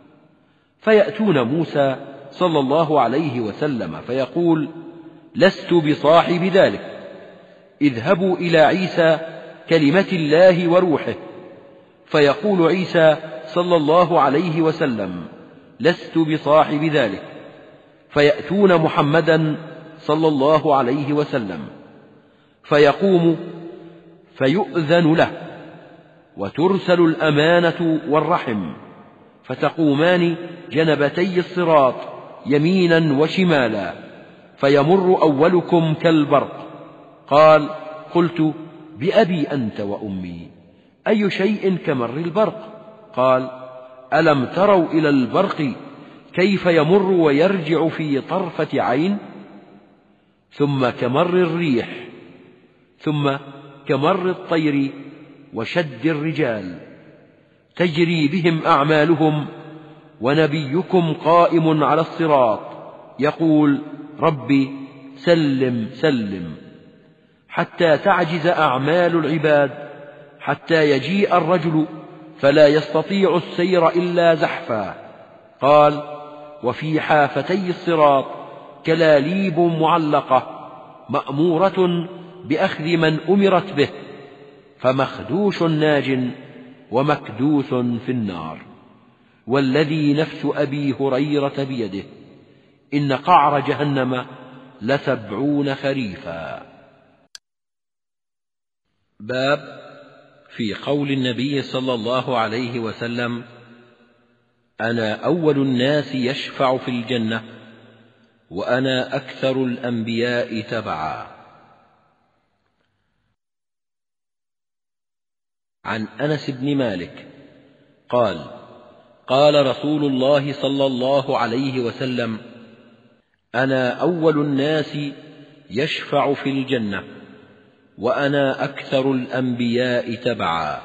Speaker 1: فيأتون موسى صلى الله عليه وسلم فيقول: لست بصاحب ذلك، اذهبوا إلى عيسى كلمة الله وروحه. فيقول عيسى صلى الله عليه وسلم: لست بصاحب ذلك. فيأتون محمدا صلى الله عليه وسلم فيقوم فيؤذن له، وترسل الأمانة والرحم، فتقومان جنبتي الصراط يمينا وشمالا، فيمر أولكم كالبرق. قال: قلت: بأبي أنت وأمي، أي شيء كمر البرق؟ قال: ألم تروا إلى البرق كيف يمر ويرجع في طرفة عين؟ ثم كمر الريح، ثم كمر الطير وشد الرجال، تجري بهم أعمالهم، ونبيكم قائم على الصراط يقول: ربي سلم سلم، حتى تعجز أعمال العباد، حتى يجيء الرجل فلا يستطيع السير إلا زحفا. قال: وفي حافتي الصراط كلاليب معلقة مأمورة بأخذ من أمرت به، فمخدوش ناج ومكدوس في النار. والذي نفس أبي هريرة بيده إن قعر جهنم ل70 خريفا.
Speaker 2: باب في قول النبي صلى الله عليه وسلم: أنا أول الناس يشفع في الجنة، وأنا أكثر الأنبياء تبعا. عن أنس بن مالك قال: قال رسول الله صلى الله عليه وسلم: أنا أول الناس يشفع في الجنة، وأنا أكثر الأنبياء تبعا.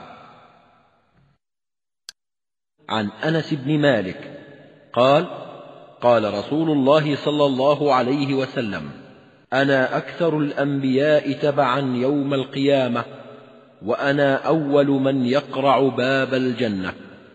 Speaker 2: عن أنس بن مالك قال: قال رسول الله صلى الله عليه وسلم: أنا أكثر الأنبياء تبعا يوم القيامة، وأنا أول من يقرع باب الجنة.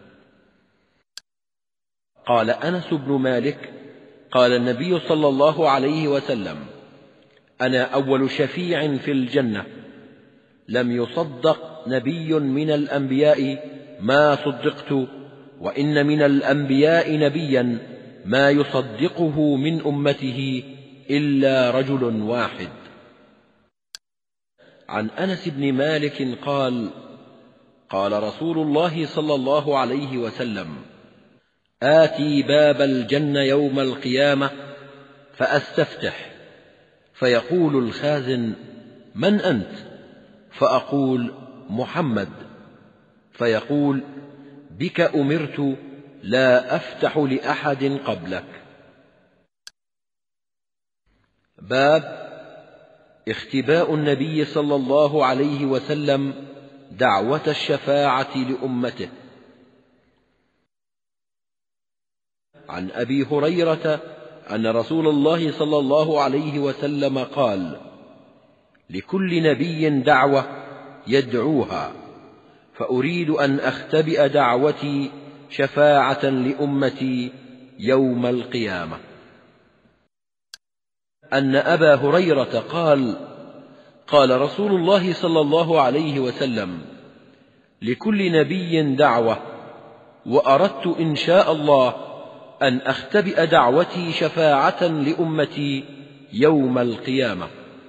Speaker 2: قال أنس بن مالك: قال النبي صلى الله عليه وسلم: أنا أول شفيع في الجنة، لم يصدق نبي من الأنبياء ما صدقت، وإن من الأنبياء نبيا ما يصدقه من أمته إلا رجل واحد. عن أنس بن مالك قال: قال رسول الله صلى الله عليه وسلم: آتي باب الجنة يوم القيامة فأستفتح، فيقول الخازن: من أنت؟ فأقول: محمد. فيقول: بك أمرت، لا أفتح لأحد قبلك. باب اختباء النبي صلى الله عليه وسلم دعوة الشفاعة لأمته. عن أبي هريرة أن رسول الله صلى الله عليه وسلم قال: لكل نبي دعوة يدعوها، فأريد أن أختبئ دعوتي شفاعة لأمتي يوم القيامة. أن أبا هريرة قال: قال رسول الله صلى الله عليه وسلم: لكل نبي دعوة، وأردت إن شاء الله أن أختبئ دعوتي شفاعة لأمتي يوم القيامة.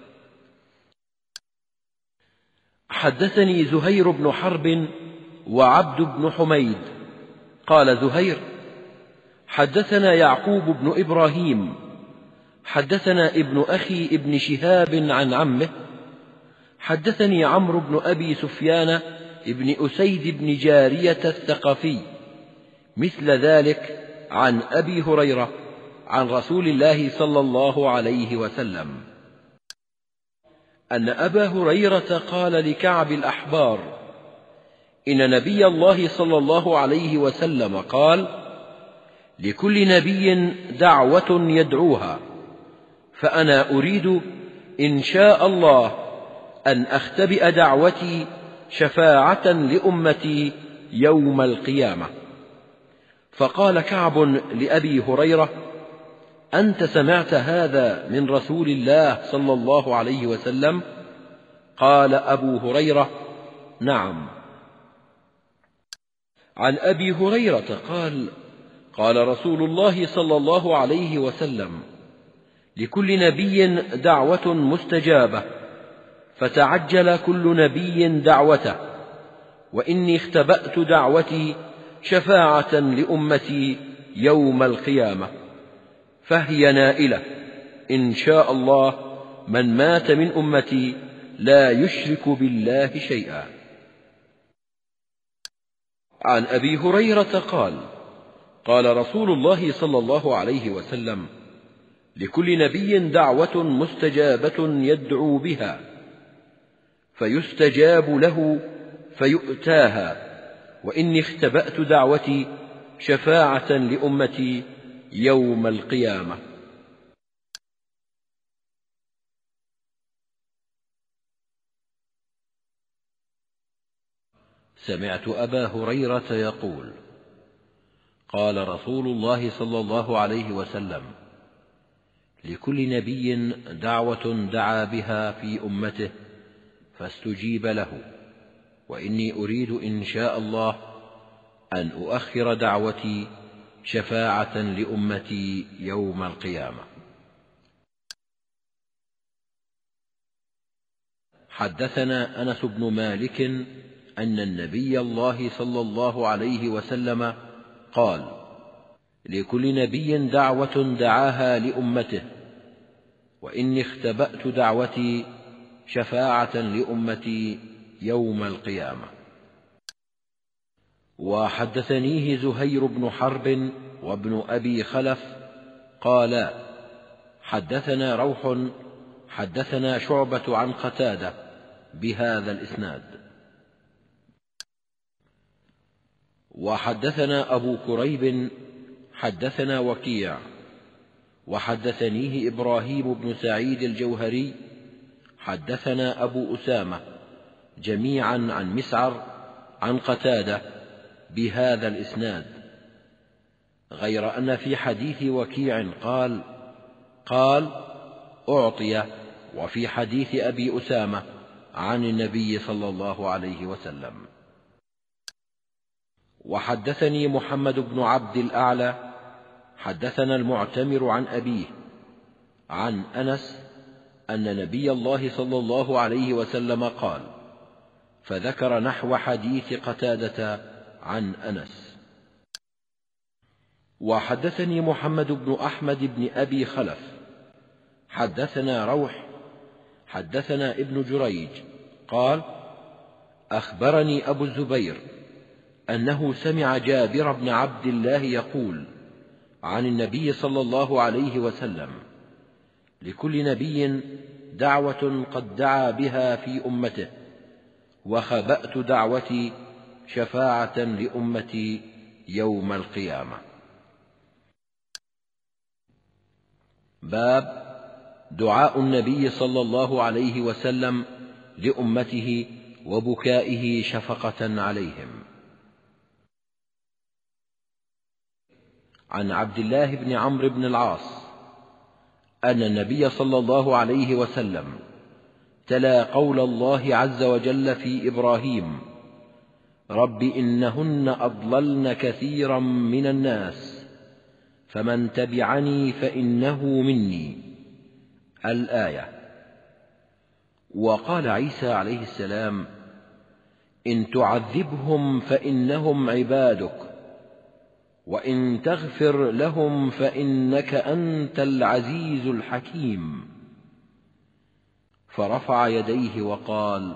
Speaker 2: حدثني زهير بن حرب وعبد بن حميد قال زهير: حدثنا يعقوب بن إبراهيم حدثنا ابن أخي ابن شهاب عن عمه حدثني عمرو بن أبي سفيان ابن أسيد بن جارية الثقفي مثل ذلك عن أبي هريرة عن رسول الله صلى الله عليه وسلم أن أبا هريرة قال لكعب الأحبار: إن نبي الله صلى الله عليه وسلم قال: لكل نبي دعوة يدعوها، فأنا أريد إن شاء الله أن أختبئ دعوتي شفاعة لأمتي يوم القيامة. فقال كعب لأبي هريرة: أنت سمعت هذا من رسول الله صلى الله عليه وسلم؟ قال أبو هريرة: نعم. عن أبي هريرة قال: قال رسول الله صلى الله عليه وسلم: لكل نبي دعوة مستجابة، فتعجل كل نبي دعوته، وإني اختبأت دعوتي شفاعة لأمتي يوم القيامة.
Speaker 1: فهي نائلة إن شاء الله من مات من أمتي لا يشرك بالله شيئا. عن أبي هريرة قال: قال رسول الله صلى الله عليه وسلم: لكل نبي دعوة مستجابة يدعو بها، فيستجاب له فيؤتاها، وإني اختبأت دعوتي شفاعة لأمتي يوم القيامة. سمعت أبا هريرة يقول: قال رسول الله صلى الله عليه وسلم: لكل نبي دعوة دعا بها في أمته فاستجيب له، وإني أريد إن شاء الله أن أؤخر دعوتي شفاعة لأمتي يوم القيامة. حدثنا أنس بن مالك أن النبي الله صلى الله عليه وسلم قال: لكل نبي دعوة دعاها لأمته، وإني اختبأت دعوتي شفاعة لأمتي يوم القيامة. وحدثنيه زهير بن حرب وابن أبي خلف قالا: حدثنا روح حدثنا شعبة عن قتادة بهذا الإسناد. وحدثنا أبو كريب حدثنا وكيع وحدثنيه إبراهيم بن سعيد الجوهري حدثنا أبو أسامة جميعا عن مسعر عن قتادة بهذا الإسناد، غير أن في حديث وكيع قال أعطي، وفي حديث أبي أسامة عن النبي صلى الله عليه وسلم. وحدثني محمد بن عبد الأعلى حدثنا المعتمر عن أبيه عن أنس أن نبي الله صلى الله عليه وسلم قال، فذكر نحو حديث قتادة عن أنس. وحدثني محمد بن أحمد بن أبي خلف حدثنا روح حدثنا ابن جريج قال: أخبرني أبو الزبير أنه سمع جابر بن عبد الله يقول عن النبي صلى الله عليه وسلم: لكل نبي دعوة قد دعا بها في أمته، وخبأت دعوتي شفاعة لأمتي يوم القيامة. باب دعاء النبي صلى الله عليه وسلم لأمته وبكائه شفقة عليهم. عن عبد الله بن عمرو بن العاص أن النبي صلى الله عليه وسلم تلا قول الله عز وجل في إبراهيم: رب إنهن أضللن كثيرا من الناس فمن تبعني فإنه مني، الآية. وقال عيسى عليه السلام: إن تعذبهم فإنهم عبادك، وإن تغفر لهم فإنك أنت العزيز الحكيم. فرفع يديه وقال: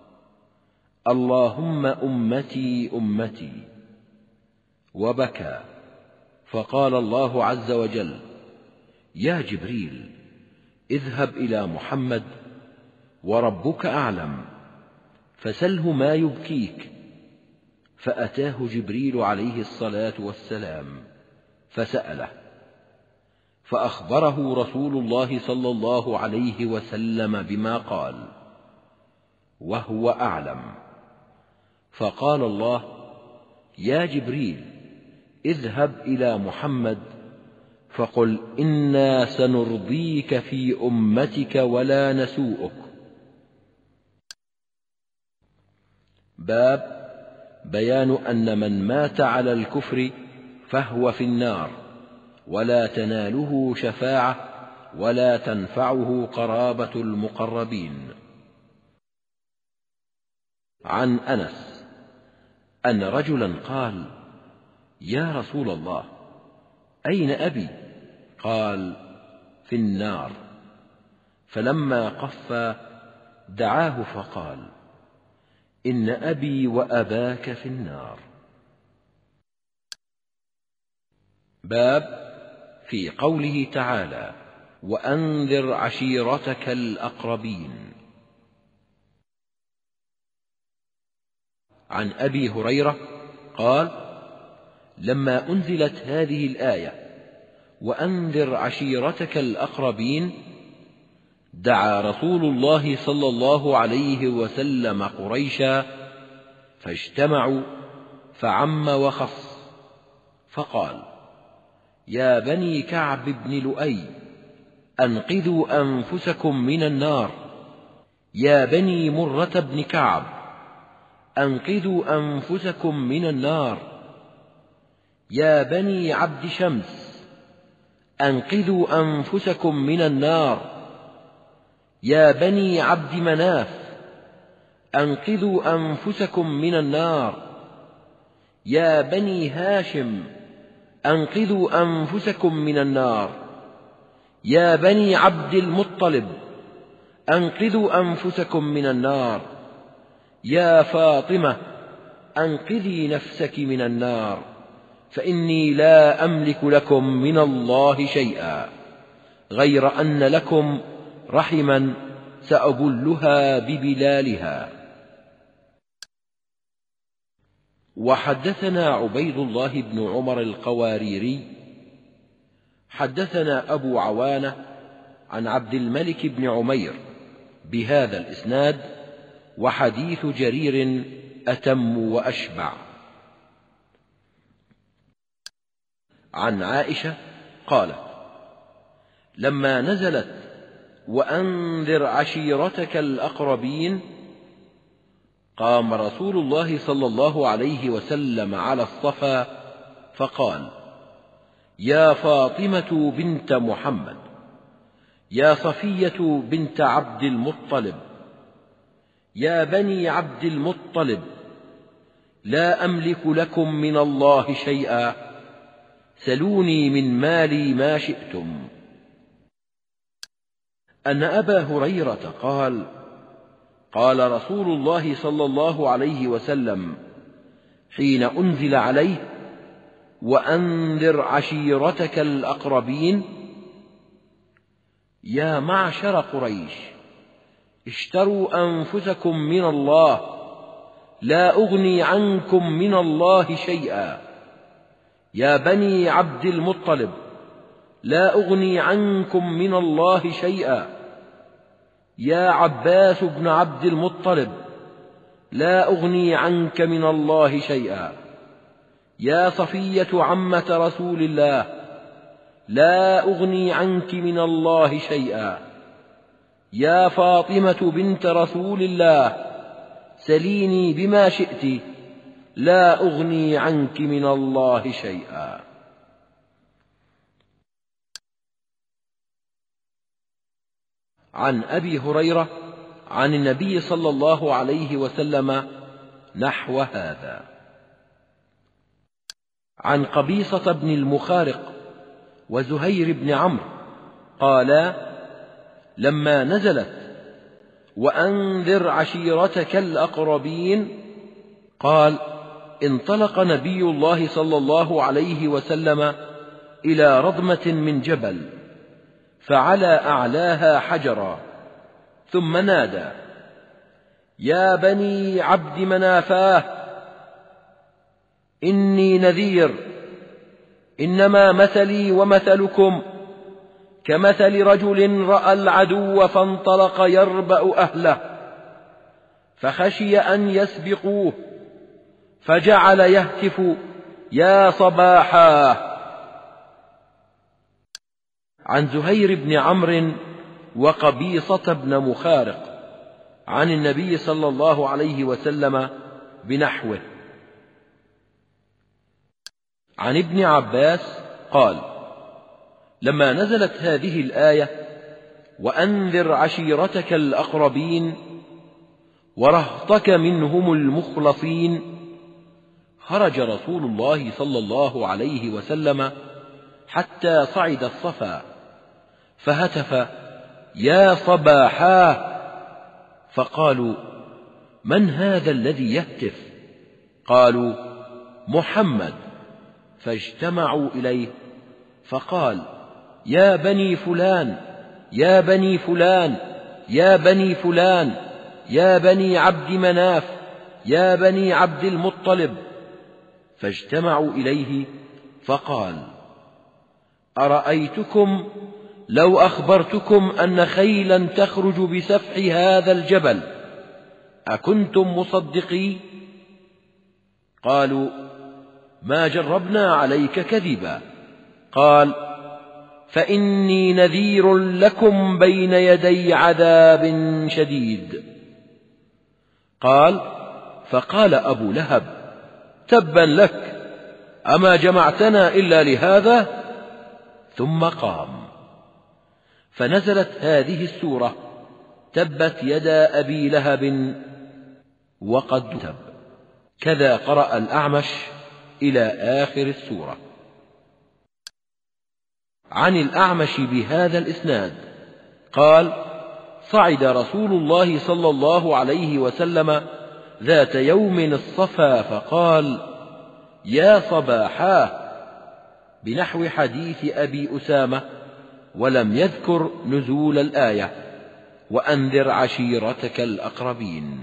Speaker 1: اللهم أمتي أمتي، وبكى. فقال الله عز وجل: يا جبريل اذهب إلى محمد وربك أعلم فسله ما يبكيك. فأتاه جبريل عليه الصلاة والسلام فسأله، فأخبره رسول الله صلى الله عليه وسلم بما قال، وهو أعلم. فقال الله: يا جبريل اذهب إلى محمد فقل إنا سنرضيك في أمتك ولا نسوءك. باب بيان أن من مات على الكفر فهو في النار، ولا تناله شفاعة ولا تنفعه قرابة المقربين. عن أنس أن رجلا قال: يا رسول الله، أين أبي؟ قال: في النار. فلما قف دعاه فقال: إن أبي وأباك في النار. باب في قوله تعالى: وأنذر عشيرتك الأقربين. عن أبي هريرة قال: لما أنزلت هذه الآية وأنذر عشيرتك الأقربين دعا رسول الله صلى الله عليه وسلم قريشا فاجتمعوا فعم وخص، فقال: يا بني كعب بن لؤي أنقذوا أنفسكم من النار، يا بني مرة بن كعب أنقذوا أنفسكم من النار، يا بني عبد شمس أنقذوا أنفسكم من النار، يا بني عبد مناف أنقذوا أنفسكم من النار، يا بني هاشم أنقذوا أنفسكم من النار، يا بني عبد المطلب أنقذوا أنفسكم من النار، يا فاطمة أنقذي نفسك من النار، فإني لا أملك لكم من الله شيئا غير أن لكم رحما سأبلها ببلالها. وحدثنا عبيد الله بن عمر القواريري حدثنا أبو عوانة عن عبد الملك بن عمير بهذا الإسناد، وحديث جرير أتم وأشبع. عن عائشة قالت: لما نزلت وأنذر عشيرتك الأقربين قام رسول الله صلى الله عليه وسلم على الصفا فقال: يا فاطمة بنت محمد، يا صفية بنت عبد المطلب، يا بني عبد المطلب، لا أملك لكم من الله شيئا، سلوني من مالي ما شئتم. أن أبا هريرة قال: قال رسول الله صلى الله عليه وسلم حين أنزل عليه: وأنذر عشيرتك الأقربين: يا معشر قريش، اشتروا أنفسكم من الله، لا أغني عنكم من الله شيئا، يا بني عبد المطلب، لا أغني عنكم من الله شيئا، يا عباس بن عبد المطلب، لا أغني عنك من الله شيئا، يا صفية عمة رسول الله، لا أغني عنك من الله شيئا، يا فاطمة بنت رسول الله، سليني بما شئت، لا أغني عنك من الله شيئا. عن أبي هريرة عن النبي صلى الله عليه وسلم نحو هذا. عن قبيصة بن المخارق وزهير بن عمرو قالا: لما نزلت وأنذر عشيرتك الأقربين قال: انطلق نبي الله صلى الله عليه وسلم إلى رضمة من جبل فعلى أعلاها حجرا، ثم نادى: يا بني عبد منافاه، إني نذير، إنما مثلي ومثلكم كمثل رجل رأى العدو فانطلق يربأ أهله، فخشي أن يسبقوه فجعل يهتف: يا صباحا. عن زهير بن عمرو وقبيصة بن مخارق عن النبي صلى الله عليه وسلم بنحوه. عن ابن عباس قال: لما نزلت هذه الآية وأنذر عشيرتك الأقربين ورهطك منهم المخلصين، خرج رسول الله صلى الله عليه وسلم حتى صعد الصفا فهتف: يا صباحاه! فقالوا: من هذا الذي يهتف؟ قالوا: محمد. فاجتمعوا إليه فقال: يا بني فلان، يا بني فلان، يا بني فلان، يا بني عبد مناف، يا بني عبد المطلب. فاجتمعوا إليه فقال: أرأيتكم لو أخبرتكم أن خيلا تخرج بسفح هذا الجبل أكنتم مصدقي؟ قالوا: ما جربنا عليك كذبا. قال: فإني نذير لكم بين يدي عذاب شديد. قال: فقال أبو لهب: تبا لك، أما جمعتنا إلا لهذا؟ ثم قام. فنزلت هذه السورة: تبت يدا أبي لهب وقد تب. كذا قرأ الأعمش إلى آخر السورة. عن الأعمش بهذا الإسناد قال: صعد رسول الله صلى الله عليه وسلم ذات يوم الصفا فقال: يا صباحاه، بنحو حديث أبي أسامة، ولم يذكر نزول الآية: وأنذر عشيرتك الأقربين.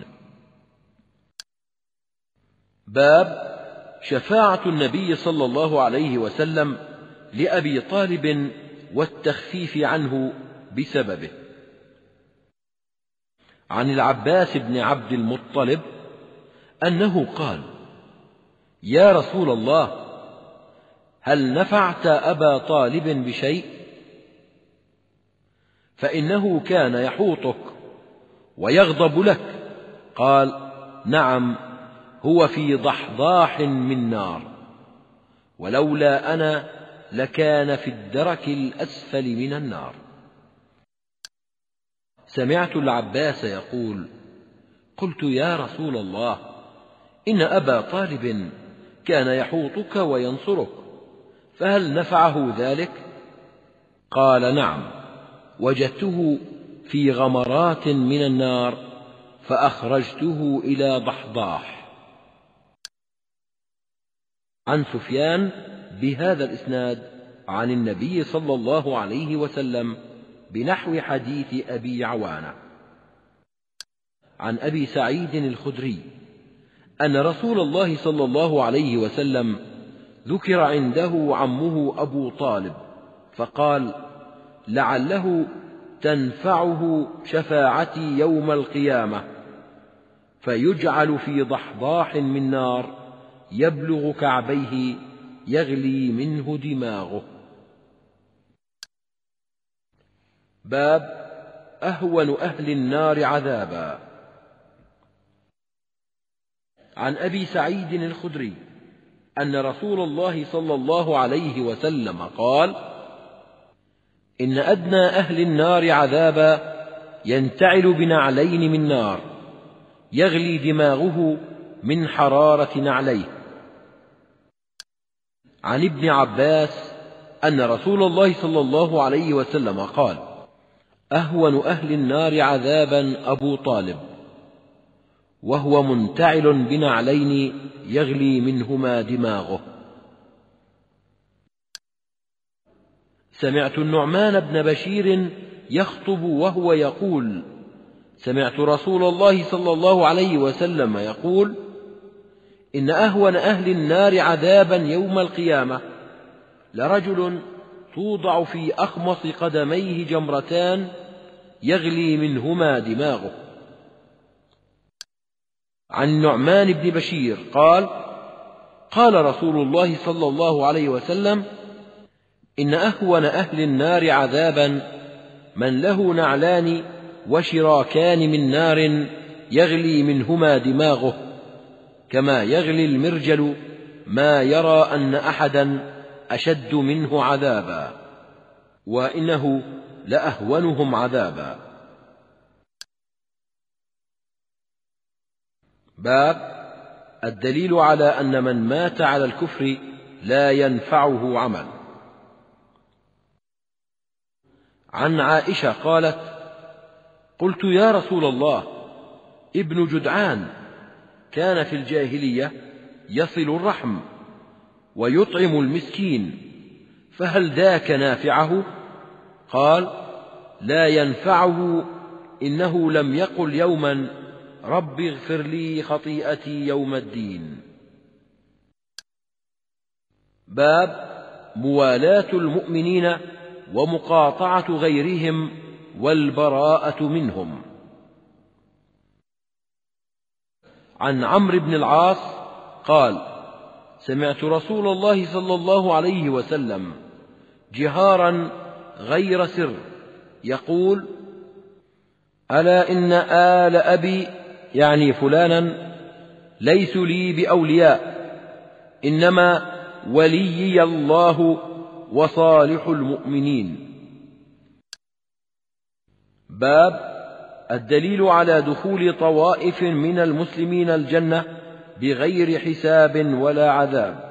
Speaker 1: باب شفاعة النبي صلى الله عليه وسلم لأبي طالب والتخفيف عنه بسببه. عن العباس بن عبد المطلب أنه قال: يا رسول الله، هل نفعت أبا طالب بشيء؟ فإنه كان يحوطك ويغضب لك. قال: نعم، هو في ضحضاح من نار، ولولا أنا لكان في الدرك الأسفل من النار. سمعت العباس يقول: قلت يا رسول الله، إن أبا طالب كان يحوطك وينصرك، فهل نفعه ذلك؟ قال: نعم، وجدته في غمرات من النار فأخرجته إلى ضحضاح. عن سفيان بهذا الإسناد عن النبي صلى الله عليه وسلم بنحو حديث أبي عوانة. عن أبي سعيد الخدري أن رسول الله صلى الله عليه وسلم ذكر عنده عمه أبو طالب فقال: لعله تنفعه شفاعتي يوم القيامة، فيجعل في ضحضاح من نار يبلغ كعبيه يغلي منه دماغه. باب أهون أهل النار عذابا. عن أبي سعيد الخدري أن رسول الله صلى الله عليه وسلم قال: إن أدنى أهل النار عذابا ينتعل بنعلين من نار يغلي دماغه من حرارة نعليه. عن ابن عباس أن رسول الله صلى الله عليه وسلم قال: أهون أهل النار عذابا أبو طالب، وهو منتعل بنعلين يغلي منهما دماغه. سمعت النعمان بن بشير يخطب وهو يقول: سمعت رسول الله صلى الله عليه وسلم يقول: إن أهون أهل النار عذابا يوم القيامة لرجل توضع في أخمص قدميه جمرتان يغلي منهما دماغه. عن النعمان بن بشير قال: قال رسول الله صلى الله عليه وسلم: إن أهون أهل النار عذابا من له نعلان وشراكان من نار يغلي منهما دماغه، كما يغلي المرجل ما يرى أن أحدا أشد منه عذابا، وإنه لأهونهم عذابا. باب الدليل على أن من مات على الكفر لا ينفعه عمل. عن عائشة قالت: قلت يا رسول الله، ابن جدعان كان في الجاهلية يصل الرحم ويطعم المسكين، فهل ذاك نافعه؟ قال: لا ينفعه، إنه لم يقل يوما رب اغفر لي خطيئتي يوم الدين. باب موالاة المؤمنين ومقاطعة غيرهم والبراءة منهم. عن عمرو بن العاص قال: سمعت رسول الله صلى الله عليه وسلم جهارا غير سر يقول: ألا إن آل أبي، يعني فلانا، ليسوا لي بأولياء، إنما وليي الله وصالح المؤمنين. باب الدليل على دخول طوائف من المسلمين الجنة بغير حساب ولا عذاب.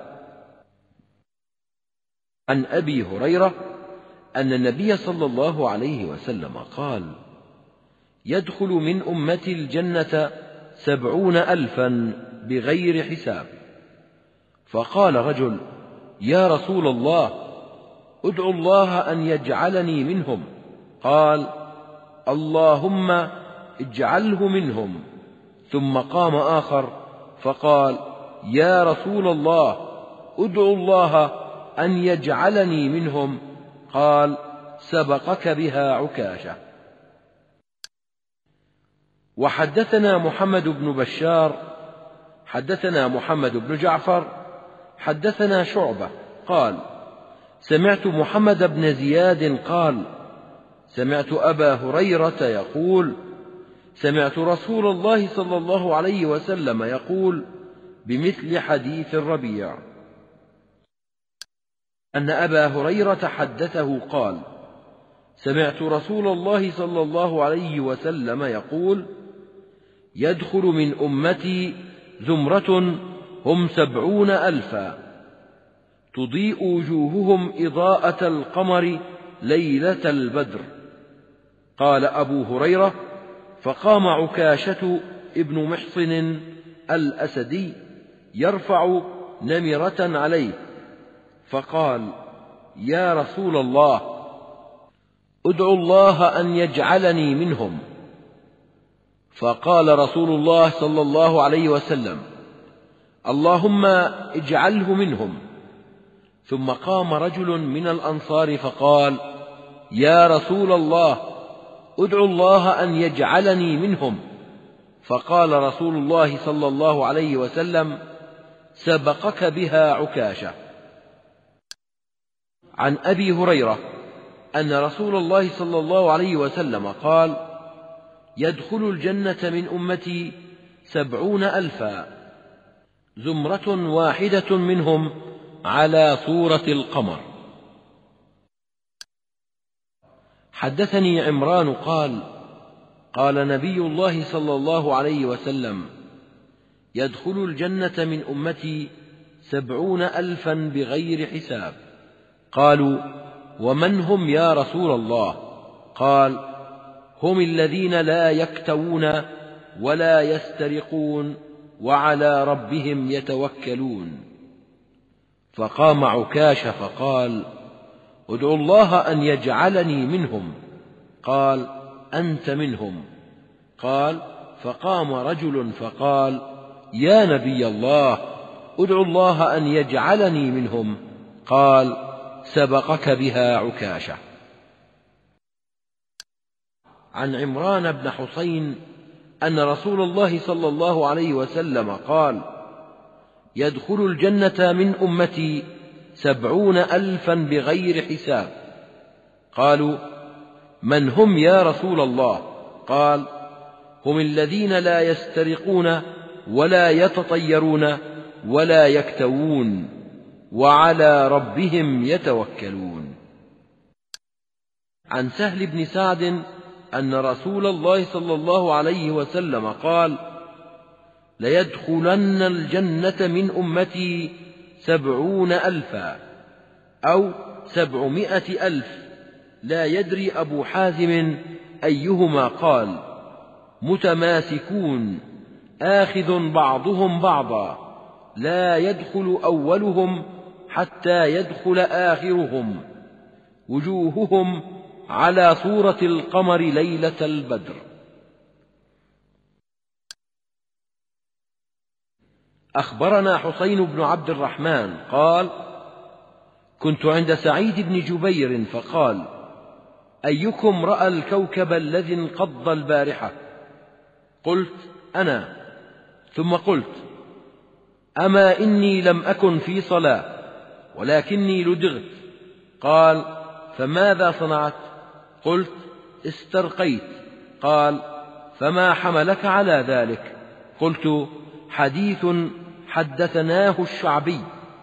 Speaker 1: عن أبي هريرة أن النبي صلى الله عليه وسلم قال: يدخل من أمتي الجنة 70,000 بغير حساب. فقال رجل: يا رسول الله، ادعو الله أن يجعلني منهم. قال: اللهم اجعله منهم. ثم قام آخر فقال: يا رسول الله، ادعو الله أن يجعلني منهم. قال: سبقك بها عكاشة. وحدثنا محمد بن بشار حدثنا محمد بن جعفر حدثنا شعبة قال: سمعت محمد بن زياد قال: سمعت أبا هريرة يقول: سمعت رسول الله صلى الله عليه وسلم يقول بمثل حديث الربيع. أن أبا هريرة حدثه قال: سمعت رسول الله صلى الله عليه وسلم يقول: يدخل من أمتي زمرة هم 70,000 تضيء وجوههم إضاءة القمر ليلة البدر. قال أبو هريرة: فقام عكاشة ابن محصن الأسدي يرفع نمرة عليه، فقال: يا رسول الله، ادعو الله أن يجعلني منهم. فقال رسول الله صلى الله عليه وسلم: اللهم اجعله منهم. ثم قام رجل من الأنصار فقال: يا رسول الله، ادعو الله أن يجعلني منهم. فقال رسول الله صلى الله عليه وسلم: سبقك بها عكاشة. عن أبي هريرة أن رسول الله صلى الله عليه وسلم قال: يدخل الجنة من أمتي 70,000 زمرة واحدة منهم على صورة القمر. حدثني عمران قال: قال نبي الله صلى الله عليه وسلم: يدخل الجنة من أمتي 70,000 بغير حساب. قالوا: ومن هم يا رسول الله؟ قال: هم الذين لا يكتوون ولا يسترقون وعلى ربهم يتوكلون. فقام عكاشة فقال: ادعوا الله أن يجعلني منهم. قال: أنت منهم. قال: فقام رجل فقال: يا نبي الله، ادعوا الله أن يجعلني منهم. قال: سبقك بها عكاشة. عن عمران بن حسين أن رسول الله صلى الله عليه وسلم قال: يدخل الجنة من أمتي 70,000 بغير حساب. قالوا: من هم يا رسول الله؟ قال: هم الذين لا يسترقون ولا يتطيرون ولا يكتوون وعلى ربهم يتوكلون. عن سهل بن سعد أن رسول الله صلى الله عليه وسلم قال: ليدخلن الجنة من أمتي 70,000 أو 700,000 لا يدري أبو حازم أيهما قال: متماسكون آخذ بعضهم بعضا، لا يدخل أولهم حتى يدخل آخرهم، وجوههم على صورة القمر ليلة البدر. أخبرنا حسين بن عبد الرحمن قال: كنت عند سعيد بن جبير فقال: أيكم رأى الكوكب الذي انقض البارحة؟ قلت: أنا. ثم قلت: أما إني لم أكن في صلاة ولكني لدغت. قال: فماذا صنعت؟ قلت: استرقيت. قال: فما حملك على ذلك؟ قلت: حديث حدثناه الشعبي.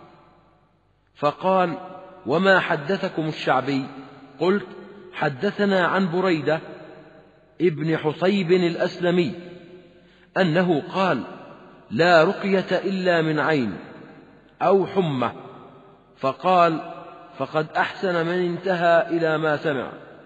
Speaker 1: فقال: وما حدثكم الشعبي؟ قلت: حدثنا عن بريدة ابن حصيب الأسلمي أنه قال: لا رقية إلا من عين أو حمى. فقال: فقد أحسن من انتهى إلى ما سمع.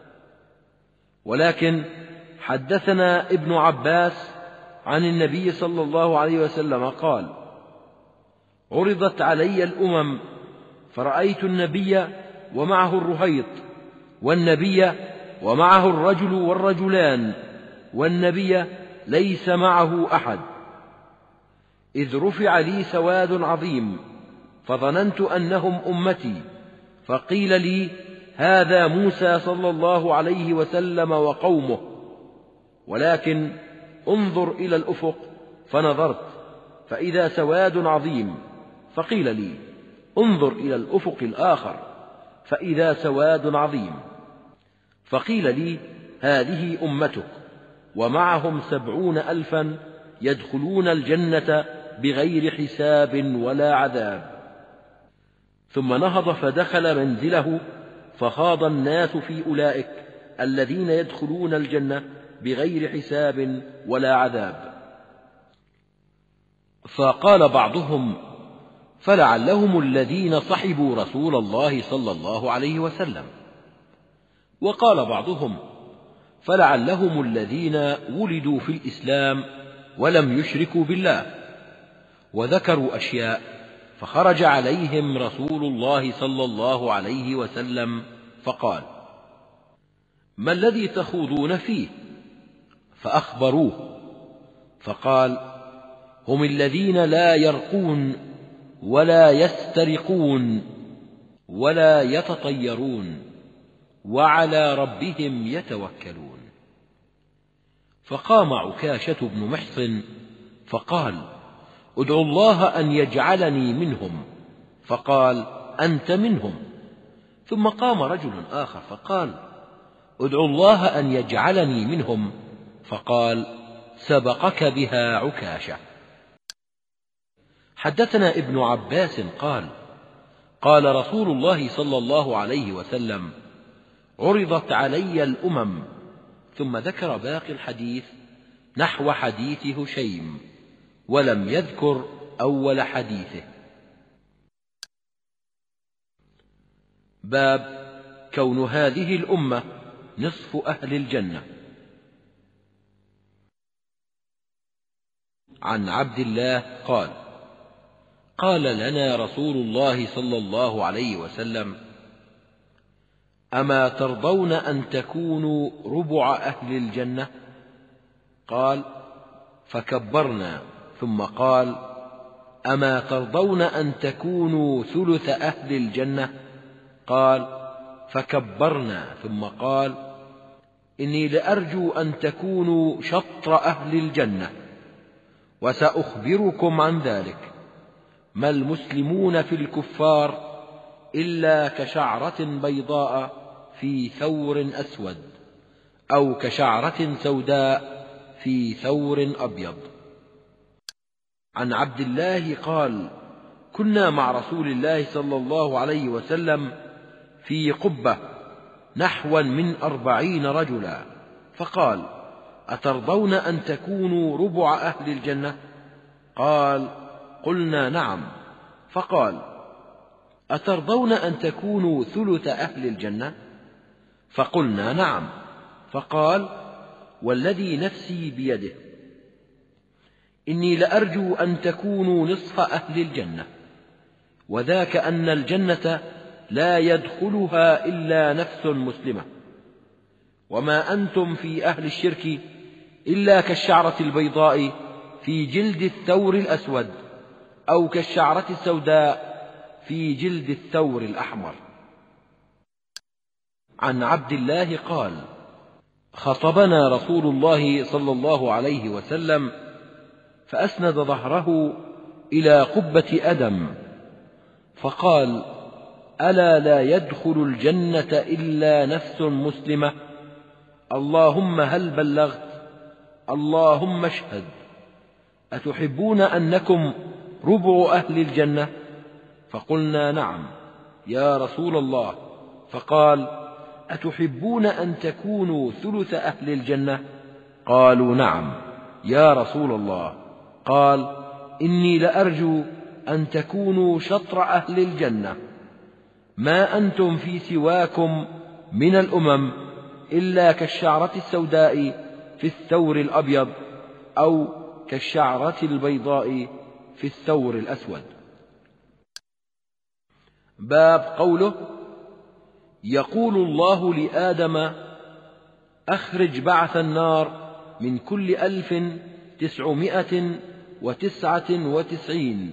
Speaker 1: ولكن حدثنا ابن عباس عن النبي صلى الله عليه وسلم قال: عرضت علي الأمم فرأيت النبي ومعه الرهيط، والنبي ومعه الرجل والرجلان، والنبي ليس معه أحد، إذ رفع لي سواد عظيم فظننت أنهم أمتي، فقيل لي: هذا موسى صلى الله عليه وسلم وقومه. ولكن انظر إلى الأفق، فنظرت فإذا سواد عظيم، فقيل لي: انظر إلى الأفق الآخر، فإذا سواد عظيم، فقيل لي: هذه أمتك ومعهم 70,000 يدخلون الجنة بغير حساب ولا عذاب. ثم نهض فدخل منزله، فخاض الناس في أولئك الذين يدخلون الجنة بغير حساب ولا عذاب. فقال بعضهم: فلعلهم الذين صحبوا رسول الله صلى الله عليه وسلم. وقال بعضهم: فلعلهم الذين ولدوا في الإسلام ولم يشركوا بالله. وذكروا أشياء، فخرج عليهم رسول الله صلى الله عليه وسلم فقال: ما الذي تخوضون فيه؟ فأخبروه، فقال: هم الذين لا يرقون ولا يسترقون ولا يتطيرون وعلى ربهم يتوكلون. فقام عكاشة بن محصن فقال: ادعوا الله أن يجعلني منهم. فقال: أنت منهم. ثم قام رجل آخر فقال: ادعوا الله أن يجعلني منهم. فقال: سبقك بها عكاشة. حدثنا ابن عباس قال: قال رسول الله صلى الله عليه وسلم: عرضت علي الأمم. ثم ذكر باقي الحديث نحو حديث هشيم، ولم يذكر أول حديثه. باب كون هذه الأمة نصف أهل الجنة. عن عبد الله قال: قال لنا رسول الله صلى الله عليه وسلم: أما ترضون أن تكونوا ربع أهل الجنة؟ قال: فكبرنا. ثم قال: أما ترضون أن تكونوا ثلث أهل الجنة؟ قال: فكبرنا. ثم قال: إني لأرجو أن تكونوا شطر أهل الجنة، وسأخبركم عن ذلك. ما المسلمون في الكفار إلا كشعرة بيضاء في ثور أسود، أو كشعرة سوداء في ثور أبيض. عن عبد الله قال: كنا مع رسول الله صلى الله عليه وسلم في قبة نحوا من 40 رجلا، فقال: أترضون أن تكونوا ربع أهل الجنة؟ قال: قلنا نعم. فقال: أترضون أن تكونوا ثلث أهل الجنة؟ فقلنا نعم. فقال: والذي نفسي بيده إني لأرجو أن تكونوا نصف أهل الجنة، وذاك أن الجنة لا يدخلها إلا نفس مسلمة، وما أنتم في أهل الشرك إلا كالشعرة البيضاء في جلد الثور الأسود، أو كالشعرة السوداء في جلد الثور الأحمر. عن عبد الله قال: خطبنا رسول الله صلى الله عليه وسلم فأسند ظهره إلى قبة أدم فقال: ألا لا يدخل الجنة إلا نفس مسلمة، اللهم هل بلغت، اللهم اشهد، أتحبون أنكم ربع أهل الجنة؟ فقلنا نعم يا رسول الله. فقال: أتحبون أن تكونوا ثلث أهل الجنة؟ قالوا نعم يا رسول الله. قال: إني لأرجو أن تكونوا شطر أهل الجنة، ما أنتم في سواكم من الأمم إلا كالشعرة السوداء في الثور الأبيض، أو كالشعرة البيضاء في الثور الأسود. باب قوله: يقول الله لآدم: أخرج بعث النار من كل 1999.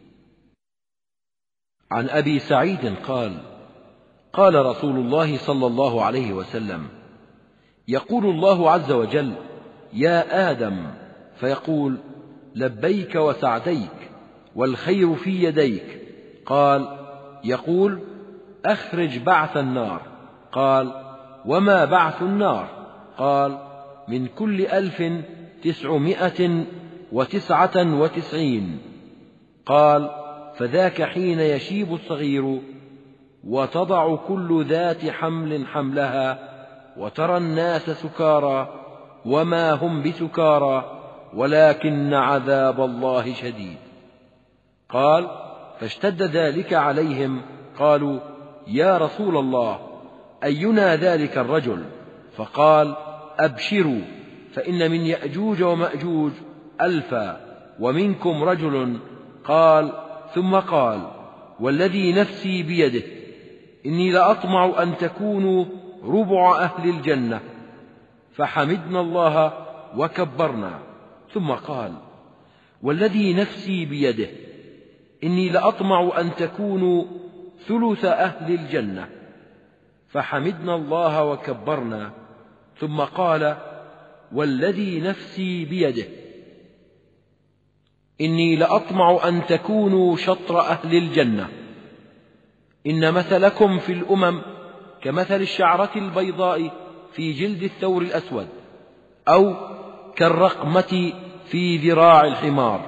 Speaker 1: عن أبي سعيد قال: قال رسول الله صلى الله عليه وسلم: يقول الله عز وجل: يا آدم، فيقول: لبيك وسعديك والخير في يديك. قال: يقول: أخرج بعث النار. قال: وما بعث النار؟ قال: من كل 1999. قال: فذاك حين يشيب الصغير وتضع كل ذات حمل حملها، وترى الناس سكارى وما هم بسكارى ولكن عذاب الله شديد. قال: فاشتد ذلك عليهم، قالوا: يا رسول الله، أينا ذلك الرجل؟ فقال: أبشروا، فإن من يأجوج ومأجوج 1000 ومنكم رجل. قال: ثم قال: والذي نفسي بيده إني لأطمع أن تكونوا ربع أهل الجنة. فحمدنا الله وكبرنا. ثم قال: والذي نفسي بيده إني لأطمع أن تكونوا ثلث أهل الجنة. فحمدنا الله وكبرنا. ثم قال: والذي نفسي بيده إني لأطمع أن تكونوا شطر أهل الجنة. إن مثلكم في الأمم كمثل الشعرة البيضاء في جلد الثور الأسود، أو كالرقمة في ذراع الحمار.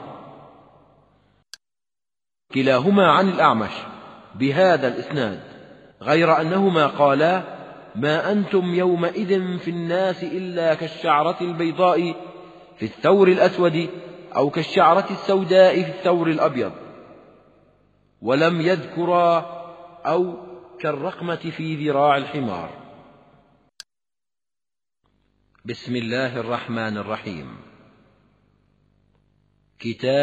Speaker 1: كلاهما عن الأعمش بهذا الإسناد، غير أنهما قالا: ما أنتم يومئذ في الناس إلا كالشعرة البيضاء في الثور الأسود، أو كالشعرة السوداء في الثور الأبيض، ولم يذكرا أو كالرقمة في ذراع الحمار. بسم الله الرحمن الرحيم. كتاب